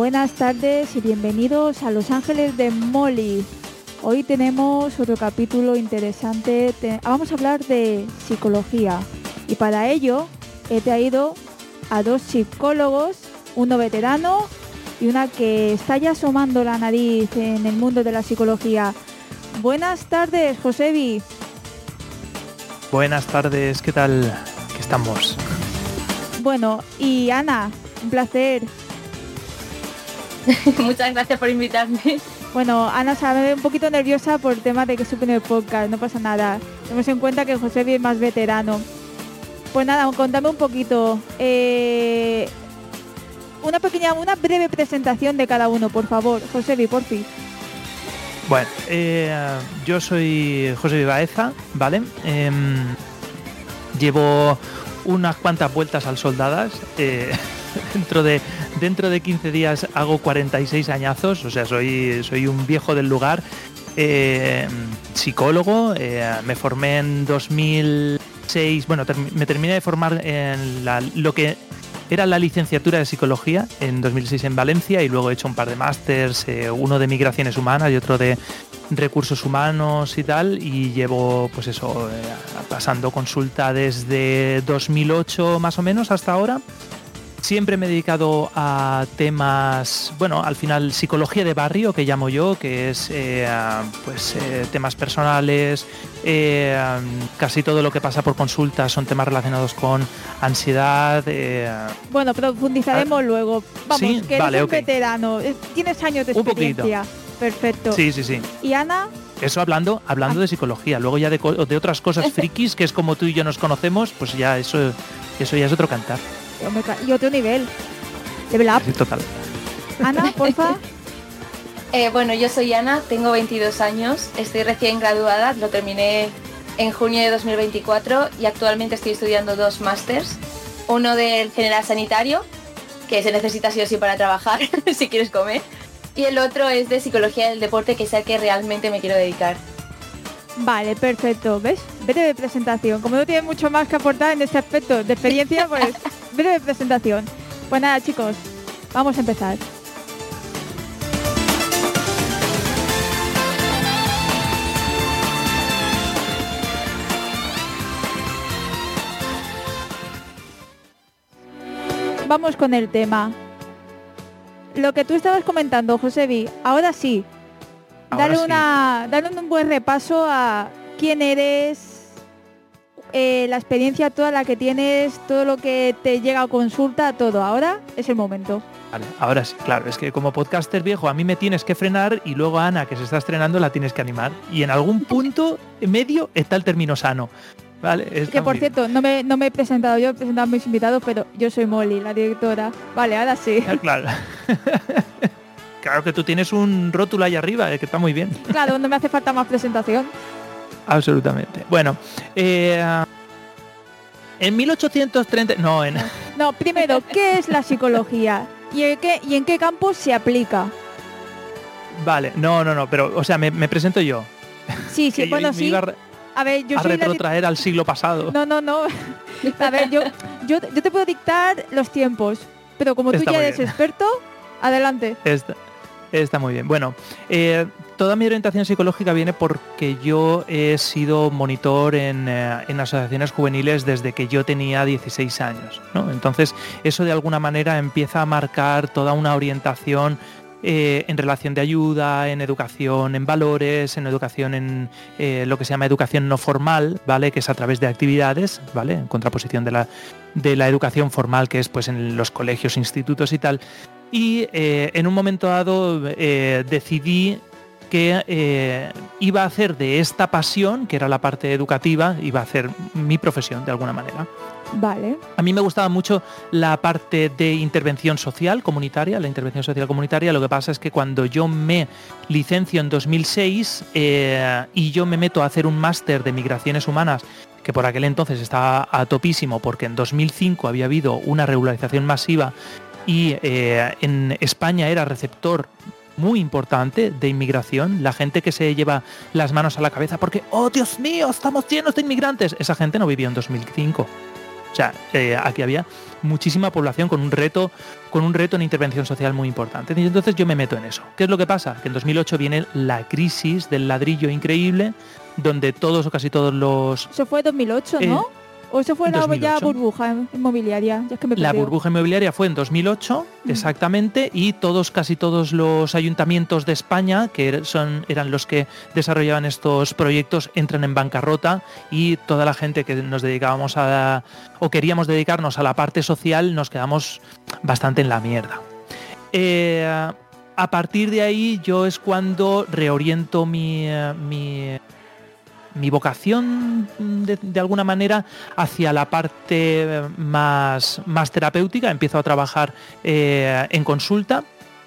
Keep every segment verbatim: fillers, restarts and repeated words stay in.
buenas tardes y bienvenidos a Los Ángeles de Molly. Hoy tenemos otro capítulo interesante. Te- Vamos a hablar de psicología y para ello he traído a dos psicólogos, uno veterano y una que está ya asomando la nariz en el mundo de la psicología. Buenas tardes, Josebi. Buenas tardes, ¿qué tal? ¿Qué estamos? Bueno, y Ana, un placer. Muchas gracias por invitarme. Bueno, Ana se ve un poquito nerviosa por el tema de que es su primer podcast, no pasa nada. Tenemos en cuenta que Josebi es más veterano. Pues nada, contame un poquito. Eh, una pequeña, una breve presentación de cada uno, por favor. Josebi, por fin. Bueno, eh, yo soy José Baeza, ¿vale? Eh, llevo unas cuantas vueltas al Soldadas. Eh, dentro de dentro de quince días hago cuarenta y seis añazos, o sea, soy, soy un viejo del lugar. Eh, psicólogo, eh, me formé en dos mil seis, bueno, term- me terminé de formar en la, lo que era la licenciatura de psicología en dos mil seis en Valencia y luego he hecho un par de másters, eh, uno de migraciones humanas y otro de recursos humanos y tal, y llevo pues eso, eh, pasando consulta desde dos mil ocho más o menos hasta ahora. Siempre me he dedicado a temas, bueno, al final psicología de barrio, que llamo yo, que es eh, pues eh, temas personales, eh, casi todo lo que pasa por consulta son temas relacionados con ansiedad. Eh, Bueno, profundizaremos ah, luego. Vamos, ¿sí? que eres Vale, un ok. veterano, eh, tienes años de Un poquito. experiencia. Perfecto. sí, sí, sí. ¿Y Ana? Eso hablando, hablando Ah. de psicología. Luego ya de, co- de otras cosas frikis, que es como tú y yo nos conocemos, pues ya eso, eso ya es otro cantar. Hombre, ca- Y otro nivel. Level up. Sí, total. Ana, porfa. Eh, bueno, yo soy Ana, tengo veintidós años, estoy recién graduada, lo terminé en junio de dos mil veinticuatro y actualmente estoy estudiando dos másters. Uno del general sanitario, que se necesita sí o sí para trabajar, si quieres comer. Y el otro es de psicología del deporte, que es al que realmente me quiero dedicar. Vale, perfecto. ¿Ves? Breve presentación. Como no tiene mucho más que aportar en este aspecto de experiencia, pues breve presentación. Pues nada, chicos, vamos a empezar. Vamos con el tema. Lo que tú estabas comentando, Josebi, ahora sí. Ahora Dale, sí. una, dale un buen repaso a quién eres, eh, la experiencia toda la que tienes, todo lo que te llega a consulta, todo. Ahora es el momento. Vale, ahora sí, claro, es que como podcaster viejo a mí me tienes que frenar y luego a Ana, que se está estrenando, la tienes que animar. Y en algún punto medio está el término sano. Vale, está Que por muy bien. cierto, no me, no me he presentado yo, he presentado a mis invitados, pero yo soy Molly, la directora. Vale, ahora sí. Ah, claro. Claro que tú tienes un rótulo ahí arriba, eh, que está muy bien. Claro, no me hace falta más presentación. Absolutamente. Bueno, eh, en mil ochocientos treinta... No, en... No, primero, ¿qué es la psicología? ¿Y en qué, y en qué campo se aplica? Vale, no, no, no, pero, o sea, me, me presento yo. Sí, sí, Que yo bueno, me sí. iba a, re- A ver, yo a soy la di- retrotraer al siglo pasado. No, no, no. A ver, yo, yo, yo te puedo dictar los tiempos, pero como Está tú ya muy eres bien. experto, adelante. Está, está muy bien. Bueno, eh, toda mi orientación psicológica viene porque yo he sido monitor en, eh, en asociaciones juveniles desde que yo tenía dieciséis años, ¿no? Entonces, eso de alguna manera empieza a marcar toda una orientación eh, en relación de ayuda, en educación, en valores, en educación en eh, lo que se llama educación no formal, ¿vale? Que es a través de actividades, ¿vale? En contraposición de la, de la educación formal, que es pues en los colegios, institutos y tal. Y eh, en un momento dado eh, decidí que eh, iba a hacer de esta pasión, que era la parte educativa, iba a hacer mi profesión de alguna manera. Vale. A mí me gustaba mucho la parte de intervención social comunitaria, la intervención social comunitaria. Lo que pasa es que cuando yo me licencio en dos mil seis eh, y yo me meto a hacer un máster de migraciones humanas, que por aquel entonces estaba a topísimo porque en dos mil cinco había habido una regularización masiva y eh, en España era receptor muy importante de inmigración, la gente que se lleva las manos a la cabeza porque, oh Dios mío, estamos llenos de inmigrantes, esa gente no vivió en dos mil cinco. O sea, eh, aquí había muchísima población con un reto con un reto en intervención social muy importante. Y entonces yo me meto en eso. ¿Qué es lo que pasa? Que en dos mil ocho viene la crisis del ladrillo increíble, donde todos o casi todos los... Eso fue dos mil ocho, ¿no? Eh, ¿O eso fue la ya burbuja inmobiliaria? Ya es que me la burbuja inmobiliaria fue en dos mil ocho, mm. exactamente, y todos, casi todos los ayuntamientos de España, que son, eran los que desarrollaban estos proyectos, entran en bancarrota, y toda la gente que nos dedicábamos a la, o queríamos dedicarnos a la parte social, nos quedamos bastante en la mierda. Eh, a partir de ahí yo es cuando reoriento mi... mi mi vocación de, de alguna manera hacia la parte más, más terapéutica. Empiezo a trabajar eh, en consulta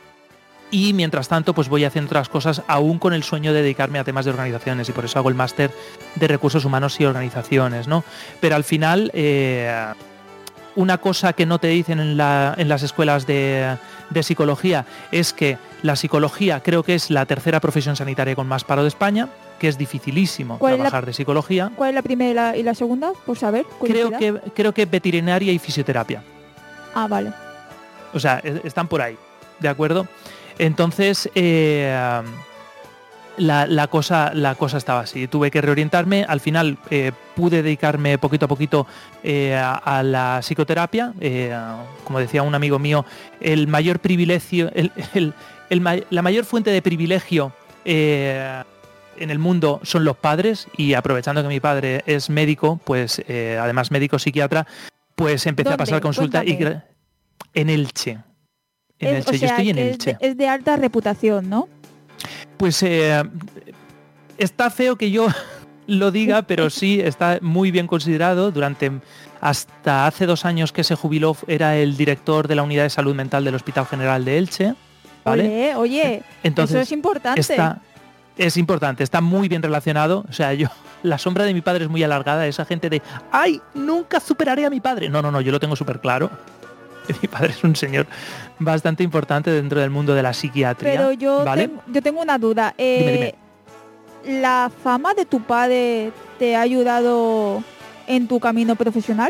y mientras tanto pues voy haciendo otras cosas aún con el sueño de dedicarme a temas de organizaciones, y por eso hago el máster de recursos humanos y organizaciones, ¿no? Pero al final eh, una cosa que no te dicen en, la, en las escuelas de, de psicología es que la psicología creo que es la tercera profesión sanitaria con más paro de España, que es dificilísimo trabajar la, de psicología. ¿Cuál es la primera y la, y la segunda? Por saber. Creo que, creo que veterinaria y fisioterapia. Ah, vale. O sea, están por ahí, ¿de acuerdo? Entonces, eh, la, la, cosa, la cosa estaba así. Tuve que reorientarme. Al final eh, pude dedicarme poquito a poquito eh, a, a la psicoterapia. Eh, como decía un amigo mío, el mayor privilegio, el, el, el, la mayor fuente de privilegio eh, en el mundo son los padres, y aprovechando que mi padre es médico, pues eh, además médico psiquiatra, pues empecé ¿Dónde? a pasar consulta y en Elche. En es, Elche. O sea, yo estoy en es Elche. De, es de alta reputación, ¿no? Pues eh, está feo que yo lo diga, pero sí está muy bien considerado. Durante hasta hace dos años que se jubiló, era el director de la unidad de salud mental del Hospital General de Elche. ¿Vale? Oye, oye, Entonces, eso es importante. Está, Es importante, está muy bien relacionado. O sea, yo, la sombra de mi padre es muy alargada. Esa gente de, ¡ay, nunca superaré a mi padre! No, no, no, yo lo tengo súper claro. Mi padre es un señor bastante importante dentro del mundo de la psiquiatría. Pero yo, ¿vale? tengo, yo tengo una duda. Eh, dime, dime. ¿La fama de tu padre te ha ayudado en tu camino profesional?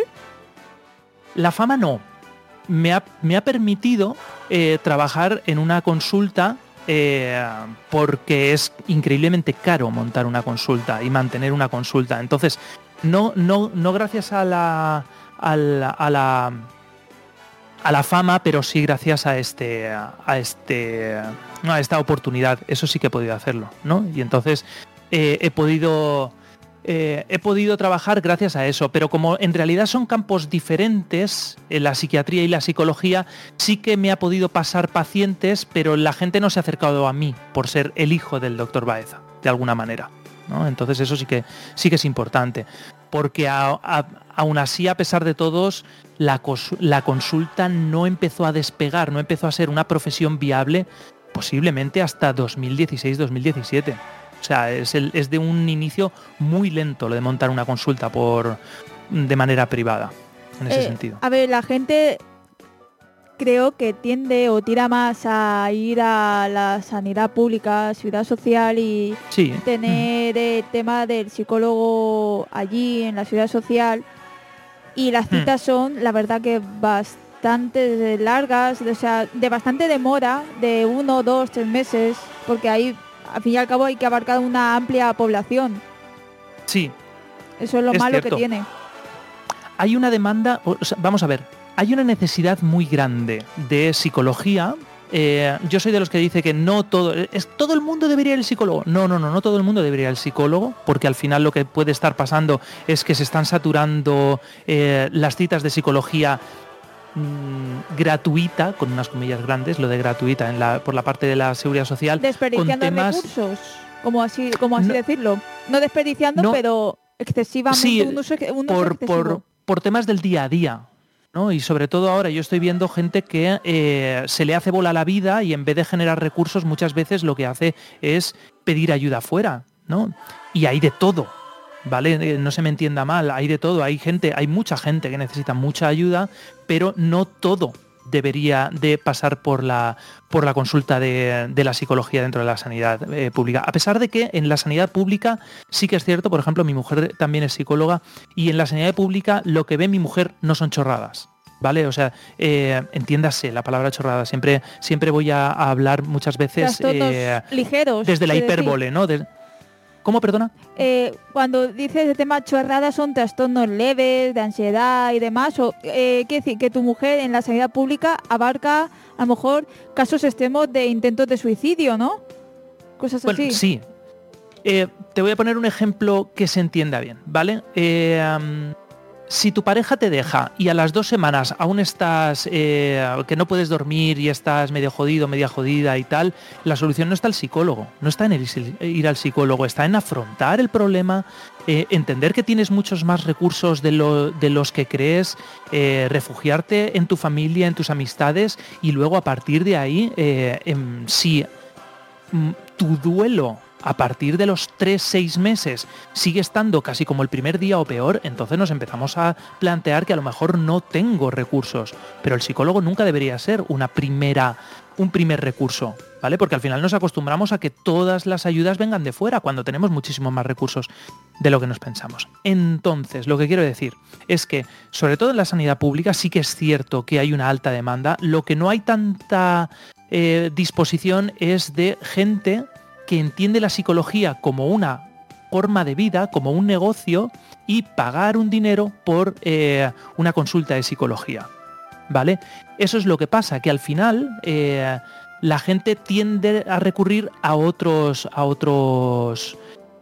La fama no. Me ha, me ha permitido eh, trabajar en una consulta. Eh, porque es increíblemente caro montar una consulta y mantener una consulta. Entonces, no, no, no gracias a la, a la, a la a la fama, pero sí gracias a este a este a esta oportunidad. Eso sí que he podido hacerlo, ¿no? Y entonces eh, he podido Eh, he podido trabajar gracias a eso, pero como en realidad son campos diferentes, en la psiquiatría y la psicología, sí que me ha podido pasar pacientes, pero la gente no se ha acercado a mí por ser el hijo del doctor Baeza, de alguna manera, ¿no? Entonces eso sí que, sí que es importante, porque a, a, aún así, a pesar de todos, la, cos, la consulta no empezó a despegar, no empezó a ser una profesión viable posiblemente hasta dos mil dieciséis dos mil diecisiete. O sea, es, el, es de un inicio muy lento lo de montar una consulta por de manera privada, en ese eh, sentido. A ver, la gente creo que tiende o tira más a ir a la sanidad pública, ciudad social y sí. tener el tema del psicólogo allí en la ciudad social. Y las citas mm. son, la verdad, que bastante largas, o sea, de bastante demora, de uno, dos, tres meses, porque hay... Al fin y al cabo hay que abarcar una amplia población. Sí. Eso es lo es malo cierto. que tiene. Hay una demanda, o sea, vamos a ver, hay una necesidad muy grande de psicología. Eh, yo soy de los que dice que no todo, es todo el mundo debería ir al psicólogo. No, no, no, no todo el mundo debería ir al psicólogo, porque al final lo que puede estar pasando es que se están saturando eh, las citas de psicología gratuita, con unas comillas grandes, lo de gratuita en la, por la parte de la seguridad social, desperdiciando con temas, recursos, como así, como así no, decirlo, no desperdiciando, no, pero excesivamente sí, un uso, un uso por, excesivo. por, por temas del día a día, ¿no? Y sobre todo ahora yo estoy viendo gente que eh, se le hace bola la vida y en vez de generar recursos muchas veces lo que hace es pedir ayuda afuera, ¿no? Y hay de todo. ¿Vale? No se me entienda mal, hay de todo, hay gente, hay mucha gente que necesita mucha ayuda, pero no todo debería de pasar por la, por la consulta de, de la psicología dentro de la sanidad eh, pública. A pesar de que en la sanidad pública sí que es cierto, por ejemplo, mi mujer también es psicóloga, y en la sanidad pública lo que ve mi mujer no son chorradas. ¿Vale? O sea, eh, entiéndase la palabra chorrada. Siempre, siempre voy a, a hablar muchas veces eh, ligeros, desde la hipérbole, ¿no? De, ¿Cómo, perdona? Eh, cuando dices el tema chorradas son trastornos leves, de ansiedad y demás, o eh, quiere decir que tu mujer en la sanidad pública abarca a lo mejor casos extremos de intentos de suicidio, ¿no? Cosas bueno, así. Sí. Eh, te voy a poner un ejemplo que se entienda bien, ¿vale? Eh, um, Si tu pareja te deja y a las dos semanas aún estás, eh, que no puedes dormir y estás medio jodido, media jodida y tal, la solución no está el psicólogo, no está en el ir al psicólogo, está en afrontar el problema, eh, entender que tienes muchos más recursos de, lo, de los que crees, eh, refugiarte en tu familia, en tus amistades, y luego a partir de ahí, eh, en, si m, tu duelo a partir de los tres, seis meses sigue estando casi como el primer día o peor, entonces nos empezamos a plantear que a lo mejor no tengo recursos. Pero el psicólogo nunca debería ser una primera, un primer recurso, ¿vale? Porque al final nos acostumbramos a que todas las ayudas vengan de fuera cuando tenemos muchísimos más recursos de lo que nos pensamos. Entonces, lo que quiero decir es que, sobre todo en la sanidad pública, sí que es cierto que hay una alta demanda. Lo que no hay tanta eh, disposición es de gente que entiende la psicología como una forma de vida, como un negocio, y pagar un dinero por eh, una consulta de psicología, ¿vale? Eso es lo que pasa, que al final eh, la gente tiende a recurrir a otros, a otros,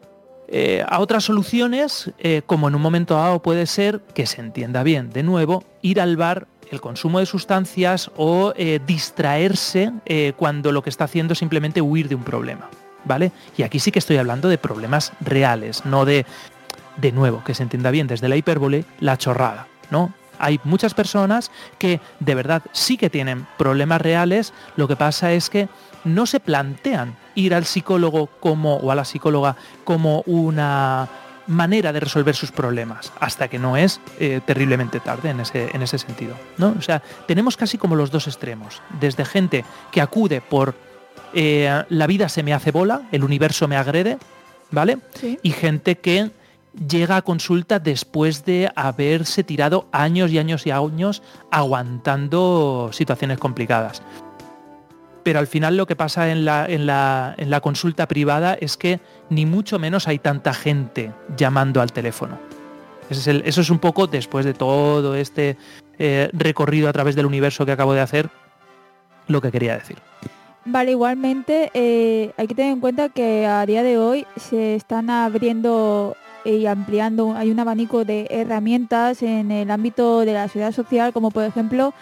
eh, a otras soluciones, eh, como en un momento dado puede ser, que se entienda bien, de nuevo, ir al bar, el consumo de sustancias o eh, distraerse eh, cuando lo que está haciendo es simplemente huir de un problema. ¿Vale? Y aquí sí que estoy hablando de problemas reales, no de, de nuevo, que se entienda bien, desde la hipérbole, la chorrada, ¿no? Hay muchas personas que de verdad sí que tienen problemas reales, lo que pasa es que no se plantean ir al psicólogo como, o a la psicóloga como una manera de resolver sus problemas, hasta que no es eh, terriblemente tarde en ese, en ese sentido, ¿no? O sea, tenemos casi como los dos extremos, desde gente que acude por Eh, la vida se me hace bola, el universo me agrede, ¿vale? Sí. Y gente que llega a consulta después de haberse tirado años y años y años aguantando situaciones complicadas. Pero al final lo que pasa en la, en la, en la consulta privada es que ni mucho menos hay tanta gente llamando al teléfono. Ese es el, eso es un poco, después de todo este eh, recorrido a través del universo que acabo de hacer, lo que quería decir. Vale, igualmente eh, hay que tener en cuenta que a día de hoy se están abriendo y ampliando, hay un abanico de herramientas en el ámbito de la seguridad social, como por ejemplo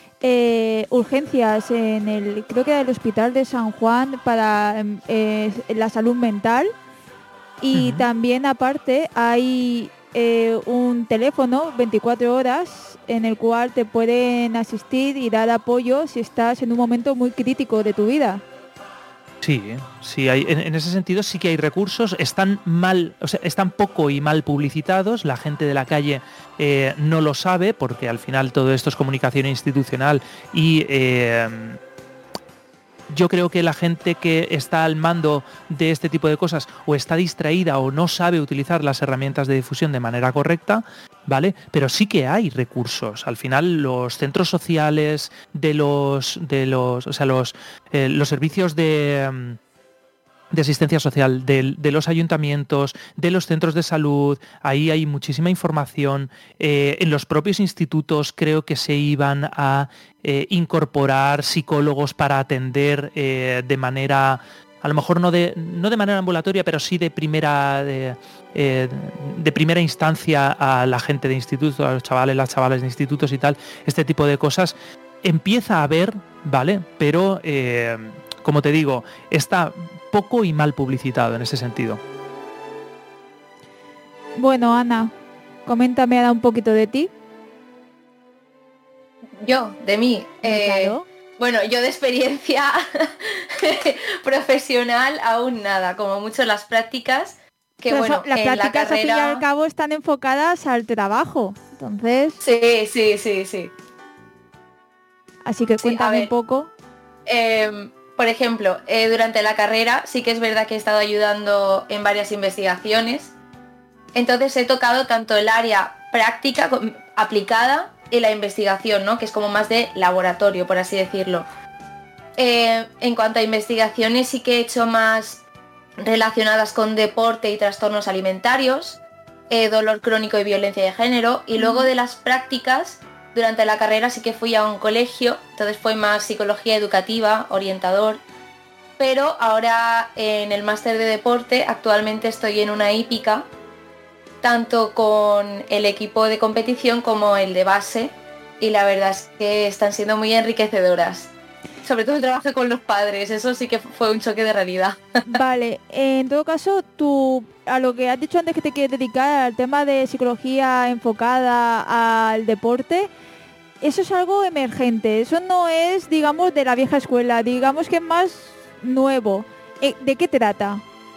eh, urgencias en el, creo que era el Hospital de San Juan para eh, la salud mental, y uh-huh. También aparte hay eh, un teléfono veinticuatro horas en el cual te pueden asistir y dar apoyo si estás en un momento muy crítico de tu vida. Sí, sí hay, en, en ese sentido sí que hay recursos, están mal, o sea, están poco y mal publicitados, la gente de la calle eh, no lo sabe, porque al final todo esto es comunicación institucional y eh, yo creo que la gente que está al mando de este tipo de cosas o está distraída o no sabe utilizar las herramientas de difusión de manera correcta, ¿vale? Pero sí que hay recursos. Al final los centros sociales de los, de los, o sea, los, eh, los servicios de, de asistencia social de, de los ayuntamientos, de los centros de salud, ahí hay muchísima información. Eh, en los propios institutos creo que se iban a eh, incorporar psicólogos para atender eh, de manera, a lo mejor no de, no de manera ambulatoria, pero sí de primera, de, eh, de primera instancia a la gente de institutos, a los chavales, las chavales de institutos y tal, este tipo de cosas. Empieza a haber, ¿vale? Pero, eh, como te digo, está poco y mal publicitado en ese sentido. Bueno, Ana, coméntame ahora un poquito de ti. Yo, de mí. Eh, claro. Bueno, yo de experiencia profesional aún nada, como mucho las prácticas, que Pero bueno, las en prácticas la carrera... al fin y al cabo están enfocadas al trabajo, entonces... Sí, sí, sí, sí. Así que Sí, cuéntame a ver, un poco. Eh, por ejemplo, eh, durante la carrera sí que es verdad que he estado ayudando en varias investigaciones. Entonces he tocado tanto el área práctica com- aplicada y la investigación, ¿no? Que es como más de laboratorio, por así decirlo. Eh, en cuanto a investigaciones sí que he hecho más relacionadas con deporte y trastornos alimentarios, eh, dolor crónico y violencia de género. Y luego de las prácticas, durante la carrera sí que fui a un colegio, entonces fue más psicología educativa, orientador. Pero ahora en el máster de deporte actualmente estoy en una hípica, tanto con el equipo de competición como el de base, y la verdad es que están siendo muy enriquecedoras. Sobre todo el trabajo con los padres, eso sí que fue un choque de realidad. Vale, en todo caso, tú, a lo que has dicho antes que te quieres dedicar al tema de psicología enfocada al deporte, eso es algo emergente, eso no es, digamos, de la vieja escuela, digamos que es más nuevo. Eh, ¿De qué trata?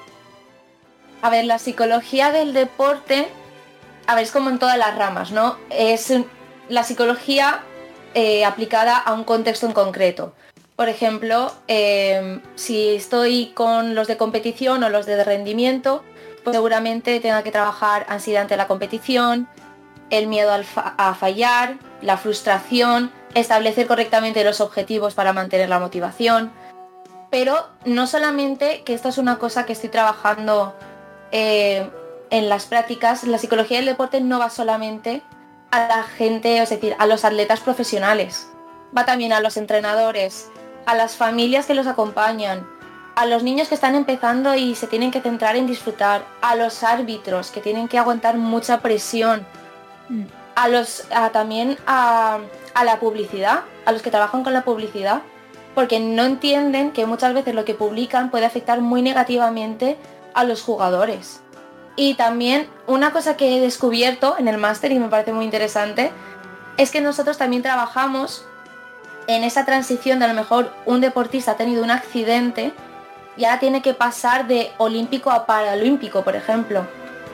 A ver, la psicología del deporte, a ver, es como en todas las ramas, ¿no? Es la psicología eh, aplicada a un contexto en concreto. Por ejemplo, eh, si estoy con los de competición o los de rendimiento, pues seguramente tenga que trabajar ansiedad ante la competición, el miedo al fa- a fallar, la frustración, establecer correctamente los objetivos para mantener la motivación. Pero no solamente, que esto es una cosa que estoy trabajando eh, en las prácticas, la psicología del deporte no va solamente a la gente, es decir, a los atletas profesionales, va también a los entrenadores, a las familias que los acompañan, a los niños que están empezando y se tienen que centrar en disfrutar, a los árbitros que tienen que aguantar mucha presión, Mm. a los a, también a, a la publicidad, a los que trabajan con la publicidad, porque no entienden que muchas veces lo que publican puede afectar muy negativamente a los jugadores. Y también una cosa que he descubierto en el máster y me parece muy interesante es que nosotros también trabajamos en esa transición de a lo mejor un deportista ha tenido un accidente y ahora tiene que pasar de olímpico a paralímpico, por ejemplo.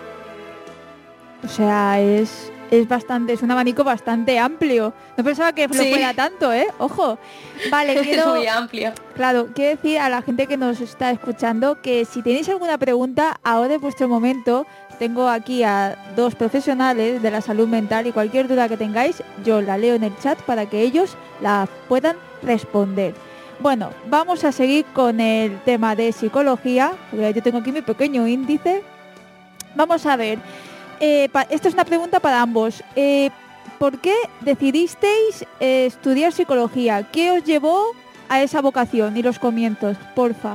O sea, es, es bastante, es un abanico bastante amplio. No pensaba que lo Sí. fuera tanto, ¿eh? Ojo. Vale, Es quiero, muy amplio. claro, quiero decir a la gente que nos está escuchando que si tenéis alguna pregunta, ahora es vuestro momento. Tengo aquí a dos profesionales de la salud mental y cualquier duda que tengáis, yo la leo en el chat para que ellos la puedan responder. Bueno, vamos a seguir con el tema de psicología, porque yo tengo aquí mi pequeño índice. Vamos a ver. Eh, pa- esta es una pregunta para ambos. Eh, ¿Por qué decidisteis eh, estudiar psicología? ¿Qué os llevó a esa vocación y los comienzos? Porfa.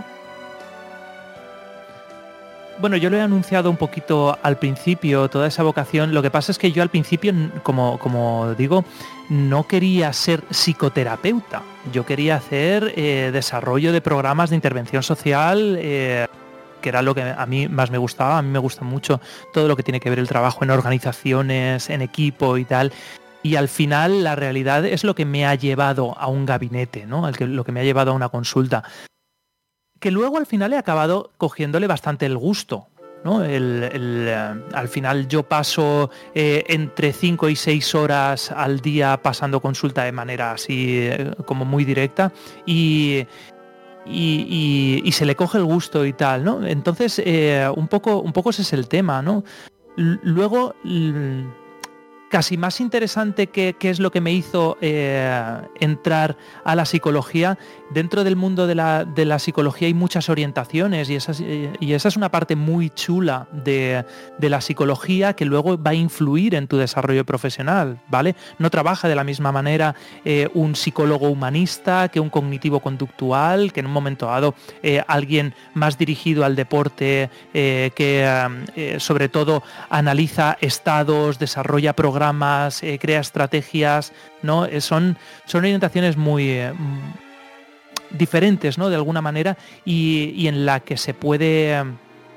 Bueno, yo lo he anunciado un poquito al principio, toda esa vocación. Lo que pasa es que yo al principio, n- como, como digo, no quería ser psicoterapeuta. Yo quería hacer eh, desarrollo de programas de intervención social, eh, que era lo que a mí más me gustaba. A mí me gusta mucho todo lo que tiene que ver el trabajo en organizaciones, en equipo y tal. Y al final la realidad es lo que me ha llevado a un gabinete, ¿no? El que, lo que me ha llevado a una consulta. Que luego al final he acabado cogiéndole bastante el gusto, ¿no? El, el, eh, al final yo paso eh, entre cinco y seis horas al día pasando consulta de manera así eh, como muy directa y, y, y, y se le coge el gusto y tal, ¿no? Entonces eh, un poco, un poco ese es el tema, ¿no? L- luego l- casi más interesante que, que es lo que me hizo eh, entrar a la psicología. Dentro del mundo de la, de la psicología hay muchas orientaciones y esa, es- y esa es una parte muy chula de, de la psicología que luego va a influir en tu desarrollo profesional, ¿vale? No trabaja de la misma manera eh, un psicólogo humanista que un cognitivo conductual, que en un momento dado eh, alguien más dirigido al deporte, eh, que eh, sobre todo analiza estados, desarrolla programas, eh, crea estrategias, ¿no? Eh, son, son orientaciones muy eh, diferentes, ¿no? De alguna manera, y, y en la que se puede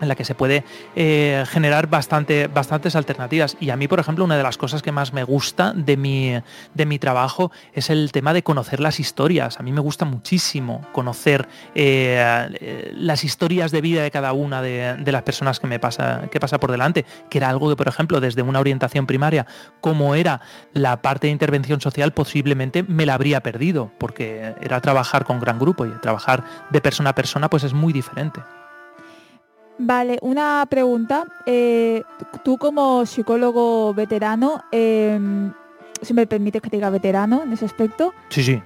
en la que se puede eh, generar bastante, bastantes alternativas. Y a mí, por ejemplo, una de las cosas que más me gusta de mi, de mi trabajo es el tema de conocer las historias. A mí me gusta muchísimo conocer eh, las historias de vida de cada una de, de las personas que me pasa, que pasa por delante, que era algo que, por ejemplo, desde una orientación primaria, como era la parte de intervención social, posiblemente me la habría perdido, porque era trabajar con gran grupo y trabajar de persona a persona, pues es muy diferente. Vale, una pregunta. Eh, tú como psicólogo veterano, eh, si me permites que te diga veterano en ese aspecto. Sí, sí.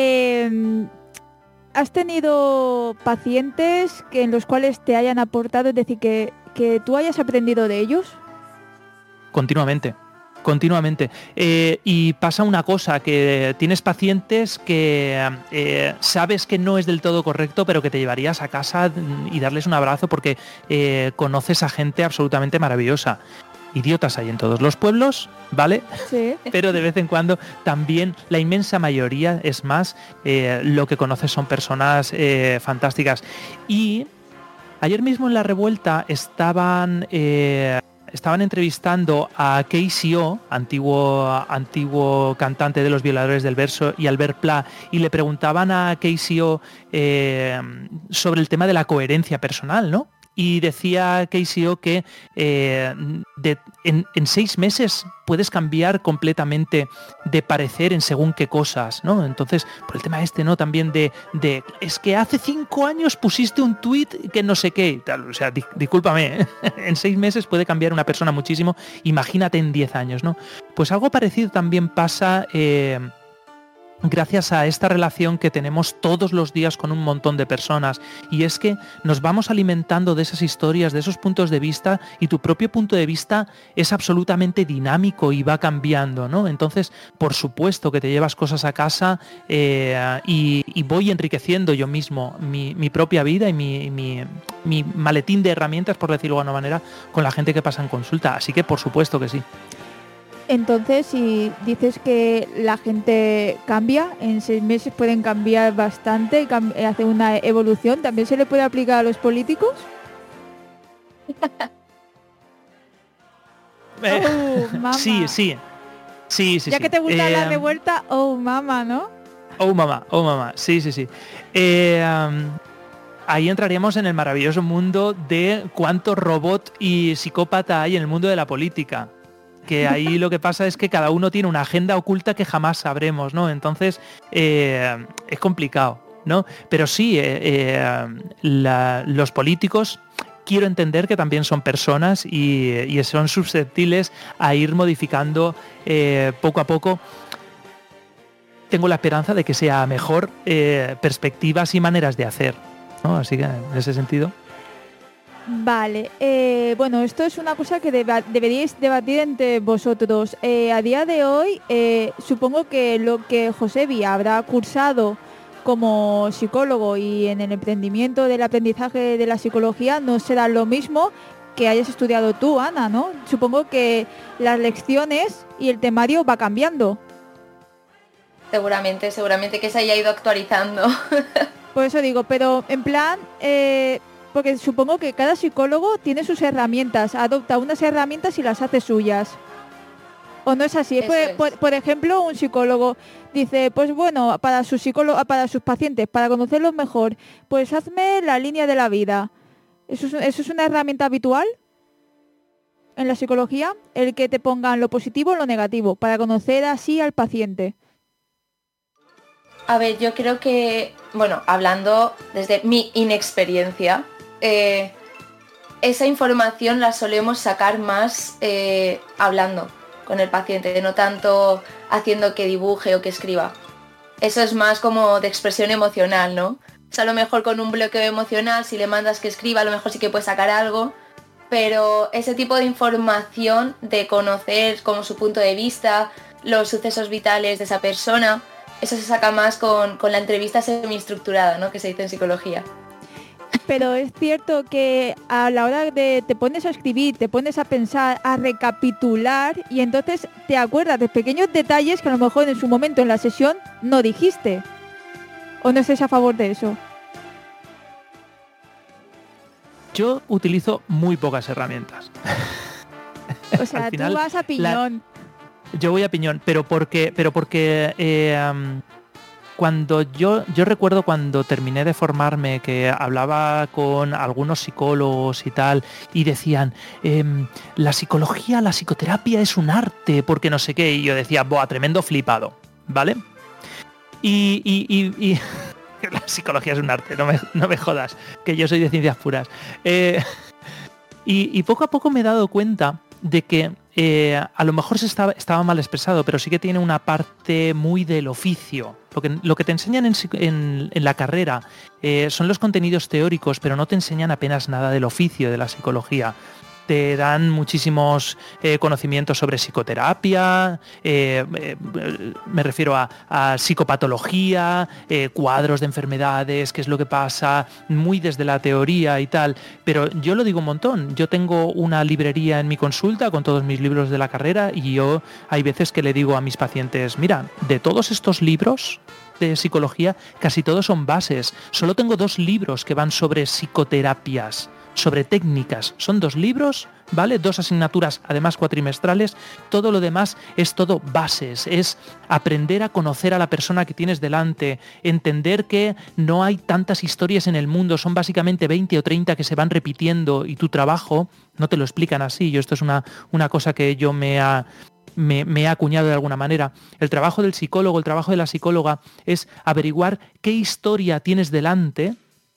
Eh, ¿Has tenido pacientes que en los cuales te hayan aportado, es decir, que, que tú hayas aprendido de ellos? Continuamente. Continuamente. Eh, y pasa una cosa, que tienes pacientes que eh, sabes que no es del todo correcto, pero que te llevarías a casa y darles un abrazo porque eh, conoces a gente absolutamente maravillosa. Idiotas hay en todos los pueblos, ¿vale? Sí. Pero de vez en cuando también la inmensa mayoría, es más, eh, lo que conoces son personas eh, fantásticas. Y ayer mismo en La Revuelta estaban... Eh, Estaban entrevistando a K C O, antiguo, antiguo cantante de Los Violadores del Verso, y Albert Pla, y le preguntaban a K C O eh, sobre el tema de la coherencia personal, ¿no? Y decía K C O que eh, de, en, en seis meses puedes cambiar completamente de parecer en según qué cosas, ¿no? Entonces, por el tema este, ¿no? También de, de es que hace cinco años pusiste un tuit que no sé qué, tal, o sea, di, discúlpame, ¿eh? En seis meses puede cambiar una persona muchísimo, imagínate en diez años, ¿no? Pues algo parecido también pasa... Eh, gracias a esta relación que tenemos todos los días con un montón de personas, y es que nos vamos alimentando de esas historias, de esos puntos de vista, y tu propio punto de vista es absolutamente dinámico y va cambiando, ¿no? Entonces, por supuesto que te llevas cosas a casa eh, y, y voy enriqueciendo yo mismo mi, mi propia vida y mi, mi, mi maletín de herramientas, por decirlo de alguna manera, con la gente que pasa en consulta, así que por supuesto que sí. Entonces, si dices que la gente cambia, en seis meses pueden cambiar bastante, cam- hacer una evolución, ¿también se le puede aplicar a los políticos? Eh, Oh, mamá. sí, sí. Sí, sí, ya sí. que te gusta Eh, la revuelta, oh, mamá, ¿no? Oh, mamá, oh, mamá. Sí, sí, sí. Eh, um, ahí entraríamos en el maravilloso mundo de cuánto robot y psicópata hay en el mundo de la política. Que ahí lo que pasa es que cada uno tiene una agenda oculta que jamás sabremos, ¿no? Entonces, eh, es complicado, ¿no? Pero sí, eh, eh, la, los políticos, quiero entender que también son personas y, y son susceptibles a ir modificando eh, poco a poco. Tengo la esperanza de que sea mejor eh, perspectivas y maneras de hacer, ¿no? Así que, en ese sentido... Vale, eh, bueno, esto es una cosa que deba- deberíais debatir entre vosotros. Eh, a día de hoy, eh, supongo que lo que Josebi habrá cursado como psicólogo y en el emprendimiento del aprendizaje de la psicología no será lo mismo que hayas estudiado tú, Ana, ¿no? Supongo que las lecciones y el temario va cambiando. Seguramente, seguramente que se haya ido actualizando. Por eso digo, pero en plan... Eh, porque supongo que cada psicólogo tiene sus herramientas, adopta unas herramientas y las hace suyas. ¿O no es así? Eso por, es. por, por ejemplo, un psicólogo dice, pues bueno, para sus psicólogo, para sus pacientes, para conocerlos mejor, pues hazme la línea de la vida. ¿Eso es, eso es una herramienta habitual en la psicología? El que te pongan lo positivo o lo negativo, para conocer así al paciente. A ver, yo creo que, bueno, hablando desde mi inexperiencia, eh, esa información la solemos sacar más eh, hablando con el paciente, no tanto haciendo que dibuje o que escriba. Eso es más como de expresión emocional, ¿no? O sea, a lo mejor con un bloqueo emocional, si le mandas que escriba, a lo mejor sí que puede sacar algo, pero ese tipo de información de conocer como su punto de vista, los sucesos vitales de esa persona, eso se saca más con, con la entrevista semiestructurada, ¿no? Que se dice en psicología. Pero es cierto que a la hora de te pones a escribir, te pones a pensar, a recapitular y entonces te acuerdas de pequeños detalles que a lo mejor en su momento en la sesión no dijiste. ¿O no estés a favor de eso? yo utilizo muy pocas herramientas. O sea, final, tú vas a piñón. La, yo voy a piñón, pero porque, pero porque eh, um, cuando yo, yo recuerdo cuando terminé de formarme que hablaba con algunos psicólogos y tal, y decían, eh, la psicología, la psicoterapia es un arte, porque no sé qué, y yo decía, boa, tremendo flipado, ¿vale? Y, y, y, y la psicología es un arte, no me, no me jodas, que yo soy de ciencias puras. Eh, y, y poco a poco me he dado cuenta de que eh, a lo mejor se estaba, estaba mal expresado, pero sí que tiene una parte muy del oficio. Lo que, lo que te enseñan en, en, en la carrera eh, son los contenidos teóricos, pero no te enseñan apenas nada del oficio de la psicología. Te dan muchísimos eh, conocimientos sobre psicoterapia, eh, eh, me refiero a, a psicopatología, eh, cuadros de enfermedades, qué es lo que pasa, muy desde la teoría y tal, pero yo lo digo un montón. Yo tengo una librería en mi consulta con todos mis libros de la carrera y yo hay veces que le digo a mis pacientes, mira, de todos estos libros de psicología, casi todos son bases. Solo tengo dos libros que van sobre psicoterapias, sobre técnicas. Son dos libros, ¿vale? Dos asignaturas, además cuatrimestrales. Todo lo demás es todo bases, es aprender a conocer a la persona que tienes delante, entender que no hay tantas historias en el mundo, son básicamente veinte o treinta que se van repitiendo y tu trabajo no te lo explican así. Yo esto es una, una cosa que yo me ha... Me, me he acuñado de alguna manera. El trabajo del psicólogo, el trabajo de la psicóloga es averiguar qué historia tienes delante,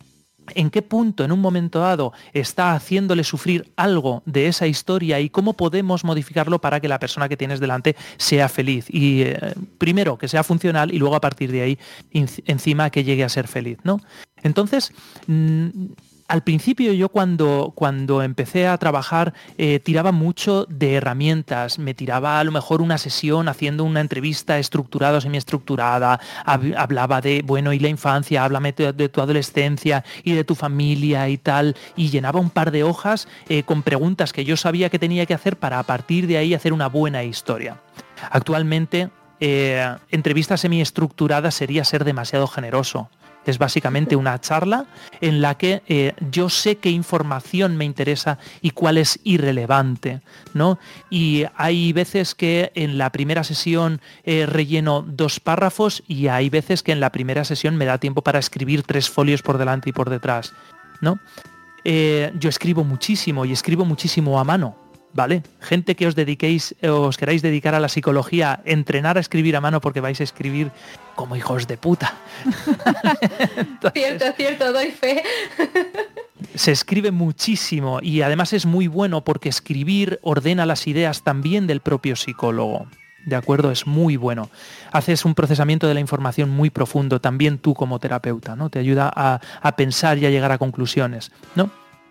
en qué punto en un momento dado está haciéndole sufrir algo de esa historia y cómo podemos modificarlo para que la persona que tienes delante sea feliz. Y eh, primero que sea funcional y luego a partir de ahí encima que llegue a ser feliz, ¿no? Entonces, mmm, al principio yo cuando, cuando empecé a trabajar eh, tiraba mucho de herramientas, me tiraba a lo mejor una sesión haciendo una entrevista estructurada o semiestructurada, hab- hablaba de, bueno, y la infancia, háblame de, de tu adolescencia y de tu familia y tal, y llenaba un par de hojas eh, con preguntas que yo sabía que tenía que hacer para a partir de ahí hacer una buena historia. Actualmente, eh, entrevistas semiestructuradas sería ser demasiado generoso. Es básicamente una charla en la que eh, yo sé qué información me interesa y cuál es irrelevante, ¿no? Y hay veces que en la primera sesión eh, relleno dos párrafos y hay veces que en la primera sesión me da tiempo para escribir tres folios por delante y por detrás, ¿no? Eh, yo escribo muchísimo y escribo muchísimo a mano. ¿Vale? Gente que os dediquéis, os queráis dedicar a la psicología, entrenar a escribir a mano porque vais a escribir como hijos de puta. Entonces, cierto, cierto, doy fe. Se escribe muchísimo y además es muy bueno porque escribir ordena las ideas también del propio psicólogo. ¿De acuerdo? Es muy bueno. Haces un procesamiento de la información muy profundo, también tú como terapeuta, ¿no? Te ayuda a, a pensar y a llegar a conclusiones, ¿no?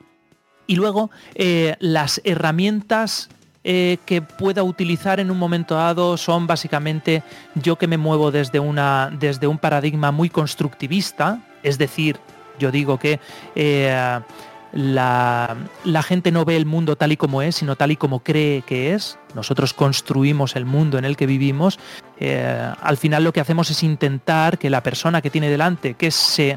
Y luego, eh, las herramientas eh, que pueda utilizar en un momento dado son básicamente yo que me muevo desde, una, desde un paradigma muy constructivista, es decir, yo digo que eh, la, la gente no ve el mundo tal y como es, sino tal y como cree que es. Nosotros construimos el mundo en el que vivimos. Eh, al final lo que hacemos es intentar que la persona que tiene delante, que se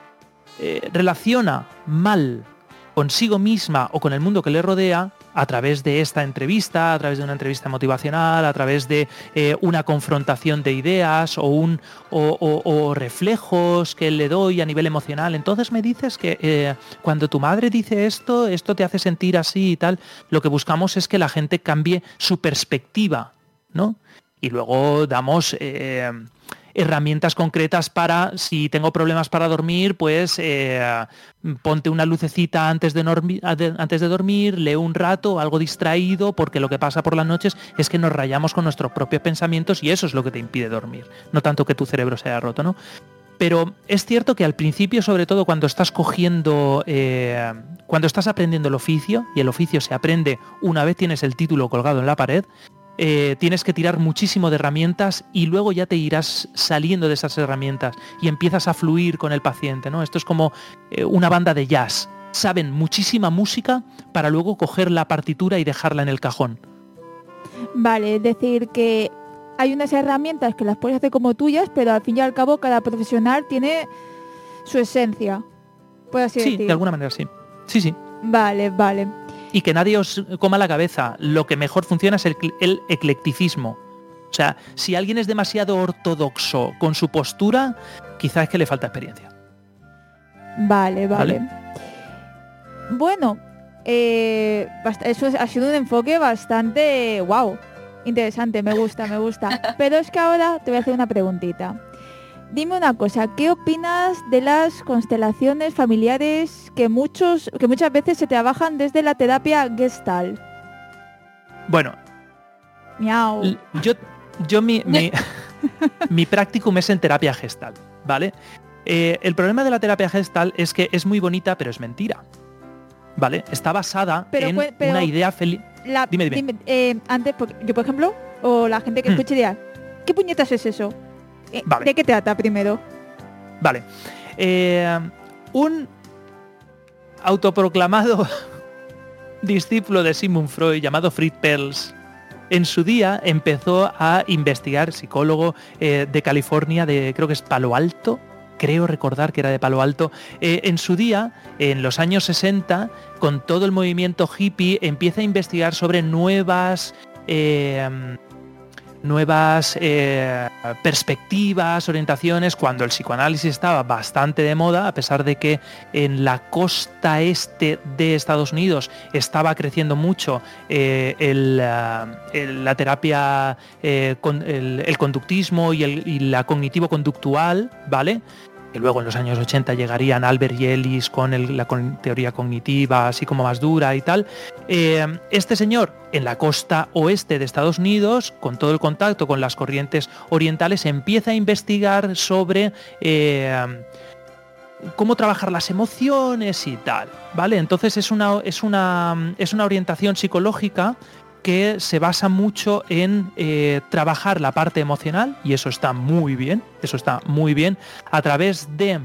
eh, relaciona mal consigo misma o con el mundo que le rodea, a través de esta entrevista, a través de una entrevista motivacional, a través de eh, una confrontación de ideas o, un, o, o, o reflejos que le doy a nivel emocional. Entonces me dices que eh, cuando tu madre dice esto, esto te hace sentir así y tal. Lo que buscamos es que la gente cambie su perspectiva, ¿no? Y luego damos Eh, herramientas concretas para, si tengo problemas para dormir, pues eh, ponte una lucecita antes de, dormir, antes de dormir, lee un rato, algo distraído, porque lo que pasa por las noches es que nos rayamos con nuestros propios pensamientos y eso es lo que te impide dormir, no tanto que tu cerebro se haya roto, ¿no? Pero es cierto que al principio, sobre todo cuando estás cogiendo, eh, cuando estás aprendiendo el oficio, y el oficio se aprende una vez tienes el título colgado en la pared, Eh, tienes que tirar muchísimo de herramientas y luego ya te irás saliendo de esas herramientas y empiezas a fluir con el paciente, ¿no? Esto es como eh, una banda de jazz. Saben muchísima música para luego coger la partitura y dejarla en el cajón. Vale, es decir que hay unas herramientas que las puedes hacer como tuyas, pero al fin y al cabo cada profesional tiene su esencia, por así Sí, decir. de alguna manera sí. Sí, sí. Vale, vale. Y que nadie os coma la cabeza. Lo que mejor funciona es el, el eclecticismo. O sea, si alguien es demasiado ortodoxo con su postura, quizás es que le falta experiencia. Vale, vale. ¿Vale? Bueno, eh, eso ha sido un enfoque bastante, wow, interesante, me gusta, me gusta. Pero es que ahora te voy a hacer una preguntita. Dime una cosa, ¿qué opinas de las constelaciones familiares que muchos, que muchas veces se trabajan desde la terapia Gestalt? Bueno, Miau. yo, yo mi, mi, mi practicum es en terapia Gestalt, ¿vale? Eh, el problema de la terapia Gestalt es que es muy bonita, pero es mentira. ¿Vale? Está basada pero, en pero una idea feliz. Dime, dime. dime eh, antes, yo por ejemplo, o la gente que escuche mm. dirá, ¿qué puñetas es eso? Eh, vale. ¿De qué trata primero? Vale. Eh, un autoproclamado discípulo de Sigmund Freud llamado Fritz Perls, en su día empezó a investigar, psicólogo eh, de California, de creo que es Palo Alto, creo recordar que era de Palo Alto, eh, en su día, en los años sesenta, con todo el movimiento hippie, empieza a investigar sobre nuevas... Eh, nuevas eh, perspectivas, orientaciones, cuando el psicoanálisis estaba bastante de moda, a pesar de que en la costa este de Estados Unidos estaba creciendo mucho eh, el, uh, el, la terapia, eh, con, el, el conductismo y, el, y la cognitivo-conductual, ¿vale? Que luego en los años ochenta llegarían Albert y Ellis con el, la con, teoría cognitiva así como más dura y tal. Eh, este señor en la costa oeste de Estados Unidos, con todo el contacto con las corrientes orientales, empieza a investigar sobre eh, cómo trabajar las emociones y tal, ¿vale? Entonces es una, es una, es una orientación psicológica que se basa mucho en eh, trabajar la parte emocional, y eso está muy bien, eso está muy bien, a través de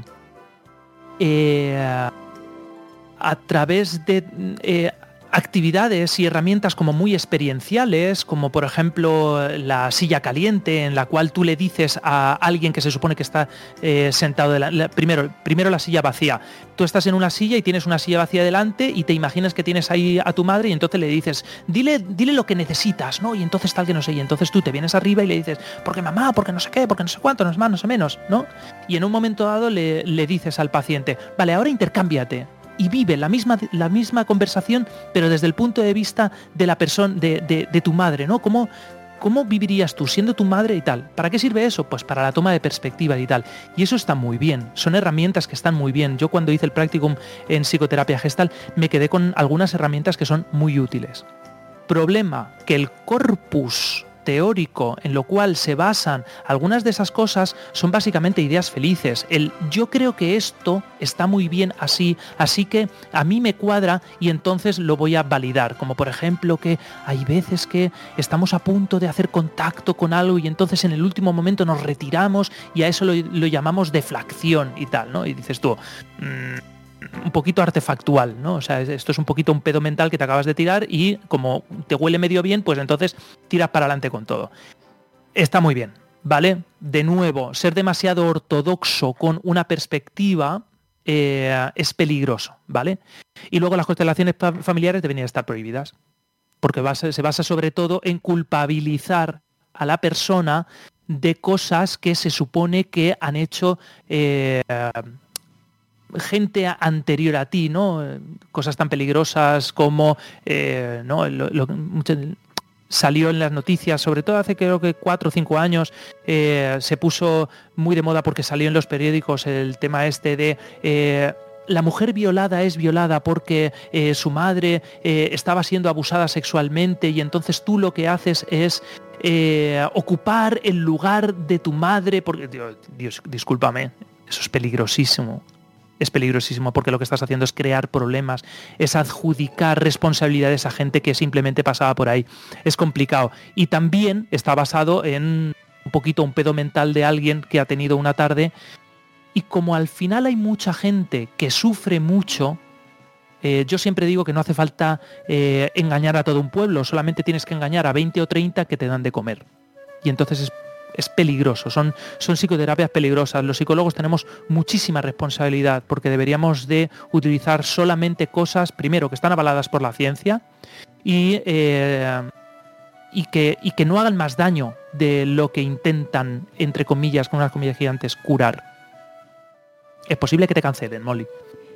eh, a través de eh, actividades y herramientas como muy experienciales, como por ejemplo la silla caliente, en la cual tú le dices a alguien que se supone que está eh, sentado, de la, la, primero, primero la silla vacía. Tú estás en una silla y tienes una silla vacía delante y te imaginas que tienes ahí a tu madre y entonces le dices, dile, dile lo que necesitas, ¿no? Y entonces tal que no sé, y entonces tú te vienes arriba y le dices, porque mamá, porque no sé qué, porque no sé cuánto, no es más, no sé menos, ¿no? Y en un momento dado le, le dices al paciente, vale, ahora intercámbiate. Y vive la misma, la misma conversación, pero desde el punto de vista de la persona, de, de, de tu madre, ¿no? ¿Cómo, ¿Cómo vivirías tú siendo tu madre y tal? ¿Para qué sirve eso? Pues para la toma de perspectiva y tal. Y eso está muy bien. Son herramientas que están muy bien. Yo cuando hice el practicum en psicoterapia gestal me quedé con algunas herramientas que son muy útiles. Problema, que el corpus teórico en lo cual se basan algunas de esas cosas son básicamente ideas felices. El yo creo que esto está muy bien así, así que a mí me cuadra y entonces lo voy a validar. Como por ejemplo que hay veces que estamos a punto de hacer contacto con algo y entonces en el último momento nos retiramos y a eso lo, lo llamamos deflación y tal, ¿no? Y dices tú... Mmm, un poquito artefactual, ¿no? O sea, esto es un poquito un pedo mental que te acabas de tirar y como te huele medio bien, pues entonces tiras para adelante con todo. Está muy bien, ¿vale? De nuevo, ser demasiado ortodoxo con una perspectiva eh, es peligroso, ¿vale? Y luego las constelaciones familiares deberían estar prohibidas, porque basa, se basa sobre todo en culpabilizar a la persona de cosas que se supone que han hecho... Eh, gente anterior a ti, ¿no? Cosas tan peligrosas como eh, ¿no? lo, lo, mucho, salió en las noticias, sobre todo hace creo que cuatro o cinco años, eh, se puso muy de moda porque salió en los periódicos el tema este de eh, la mujer violada es violada porque eh, su madre eh, estaba siendo abusada sexualmente y entonces tú lo que haces es eh, ocupar el lugar de tu madre porque, Dios, Dios, discúlpame, eso es peligrosísimo. Es peligrosísimo porque lo que estás haciendo es crear problemas, es adjudicar responsabilidades a gente que simplemente pasaba por ahí. Es complicado. Y también está basado en un poquito un pedo mental de alguien que ha tenido una tarde y como al final hay mucha gente que sufre mucho, eh, yo siempre digo que no hace falta eh, engañar a todo un pueblo, solamente tienes que engañar a veinte o treinta que te dan de comer. Y entonces es es peligroso, son, son psicoterapias peligrosas. Los psicólogos tenemos muchísima responsabilidad porque deberíamos de utilizar solamente cosas, primero, que están avaladas por la ciencia y, eh, y, que, y que no hagan más daño de lo que intentan, entre comillas, con unas comillas gigantes, curar. Es posible que te cancelen, Molly.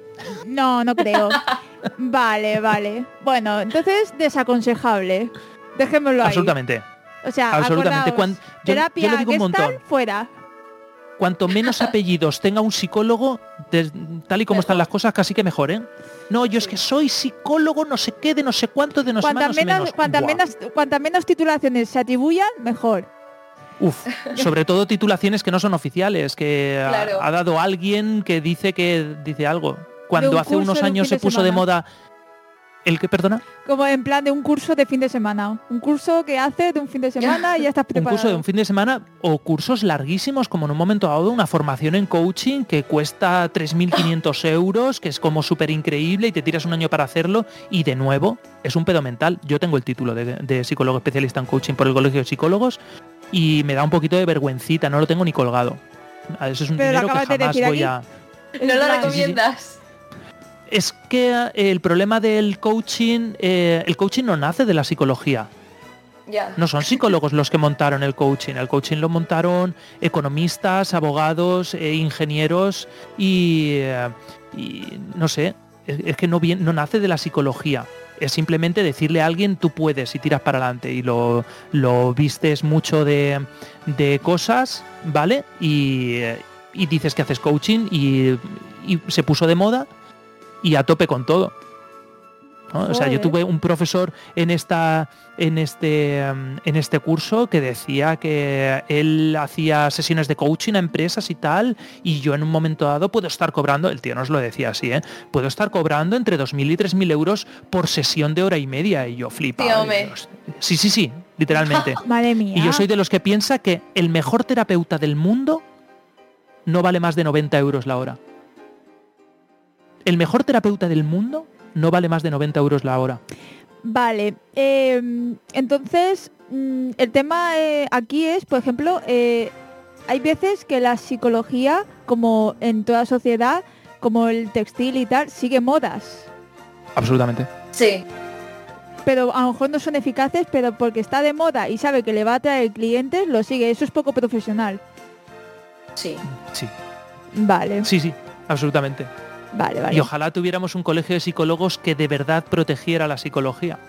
No, no creo. Vale, vale. Bueno, entonces desaconsejable. Dejémoslo ahí. Absolutamente. O sea, absolutamente. Cuan, yo, terapia yo lo digo un montón. Fuera. Cuanto menos apellidos tenga un psicólogo, de, tal y como mejor. Están las cosas, casi que mejor, ¿eh? No, yo es que soy psicólogo, no sé qué, de no sé cuánto, de no sé más, no sé menos. Cuanta menos, cuanta menos titulaciones se atribuyan, mejor. Uf, sobre todo titulaciones que no son oficiales, que claro. ha, ha dado alguien que dice que dice algo. Cuando un hace unos años se puso de moda... ¿El que, perdona? Como en plan de un curso de fin de semana. Un curso que haces de un fin de semana y ya estás preparado. Un curso de un fin de semana o cursos larguísimos, como en un momento dado una formación en coaching que cuesta tres mil quinientos euros, que es como súper increíble y te tiras un año para hacerlo y de nuevo es un pedo mental. Yo tengo el título de, de psicólogo especialista en coaching por el Colegio de Psicólogos y me da un poquito de vergüencita, no lo tengo ni colgado. Eso es un Pero dinero que jamás voy a... ¿No lo recomiendas? Sí, sí. Es que el problema del coaching, eh, el coaching no nace de la psicología. Yeah. No son psicólogos los que montaron el coaching. El coaching lo montaron economistas, abogados, eh, ingenieros y, eh, y no sé, es, es que no, bien, no nace de la psicología. Es simplemente decirle a alguien tú puedes y tiras para adelante y lo, lo vistes mucho de, de cosas, ¿vale? Y, y dices que haces coaching y, y se puso de moda. Y a tope con todo, ¿no? O sea, yo tuve un profesor en esta en este en este curso que decía que él hacía sesiones de coaching a empresas y tal, y yo en un momento dado puedo estar cobrando, el tío nos lo decía así, ¿eh? Puedo estar cobrando entre dos mil y tres mil euros por sesión de hora y media, y yo flipaba. Sí, sí, sí, literalmente. Madre mía. Y yo soy de los que piensa que el mejor terapeuta del mundo no vale más de noventa euros la hora. El mejor terapeuta del mundo no vale más de noventa euros la hora. Vale, eh, entonces mm, el tema eh, aquí es, por ejemplo, eh, hay veces que la psicología, como en toda sociedad, como el textil y tal, sigue modas. Absolutamente. Sí. Pero a lo mejor no son eficaces, pero porque está de moda y sabe que le va a traer clientes, lo sigue. Eso es poco profesional. Sí. Sí. Vale. Sí, sí, absolutamente. Vale, vale. Y ojalá tuviéramos un colegio de psicólogos que de verdad protegiera la psicología.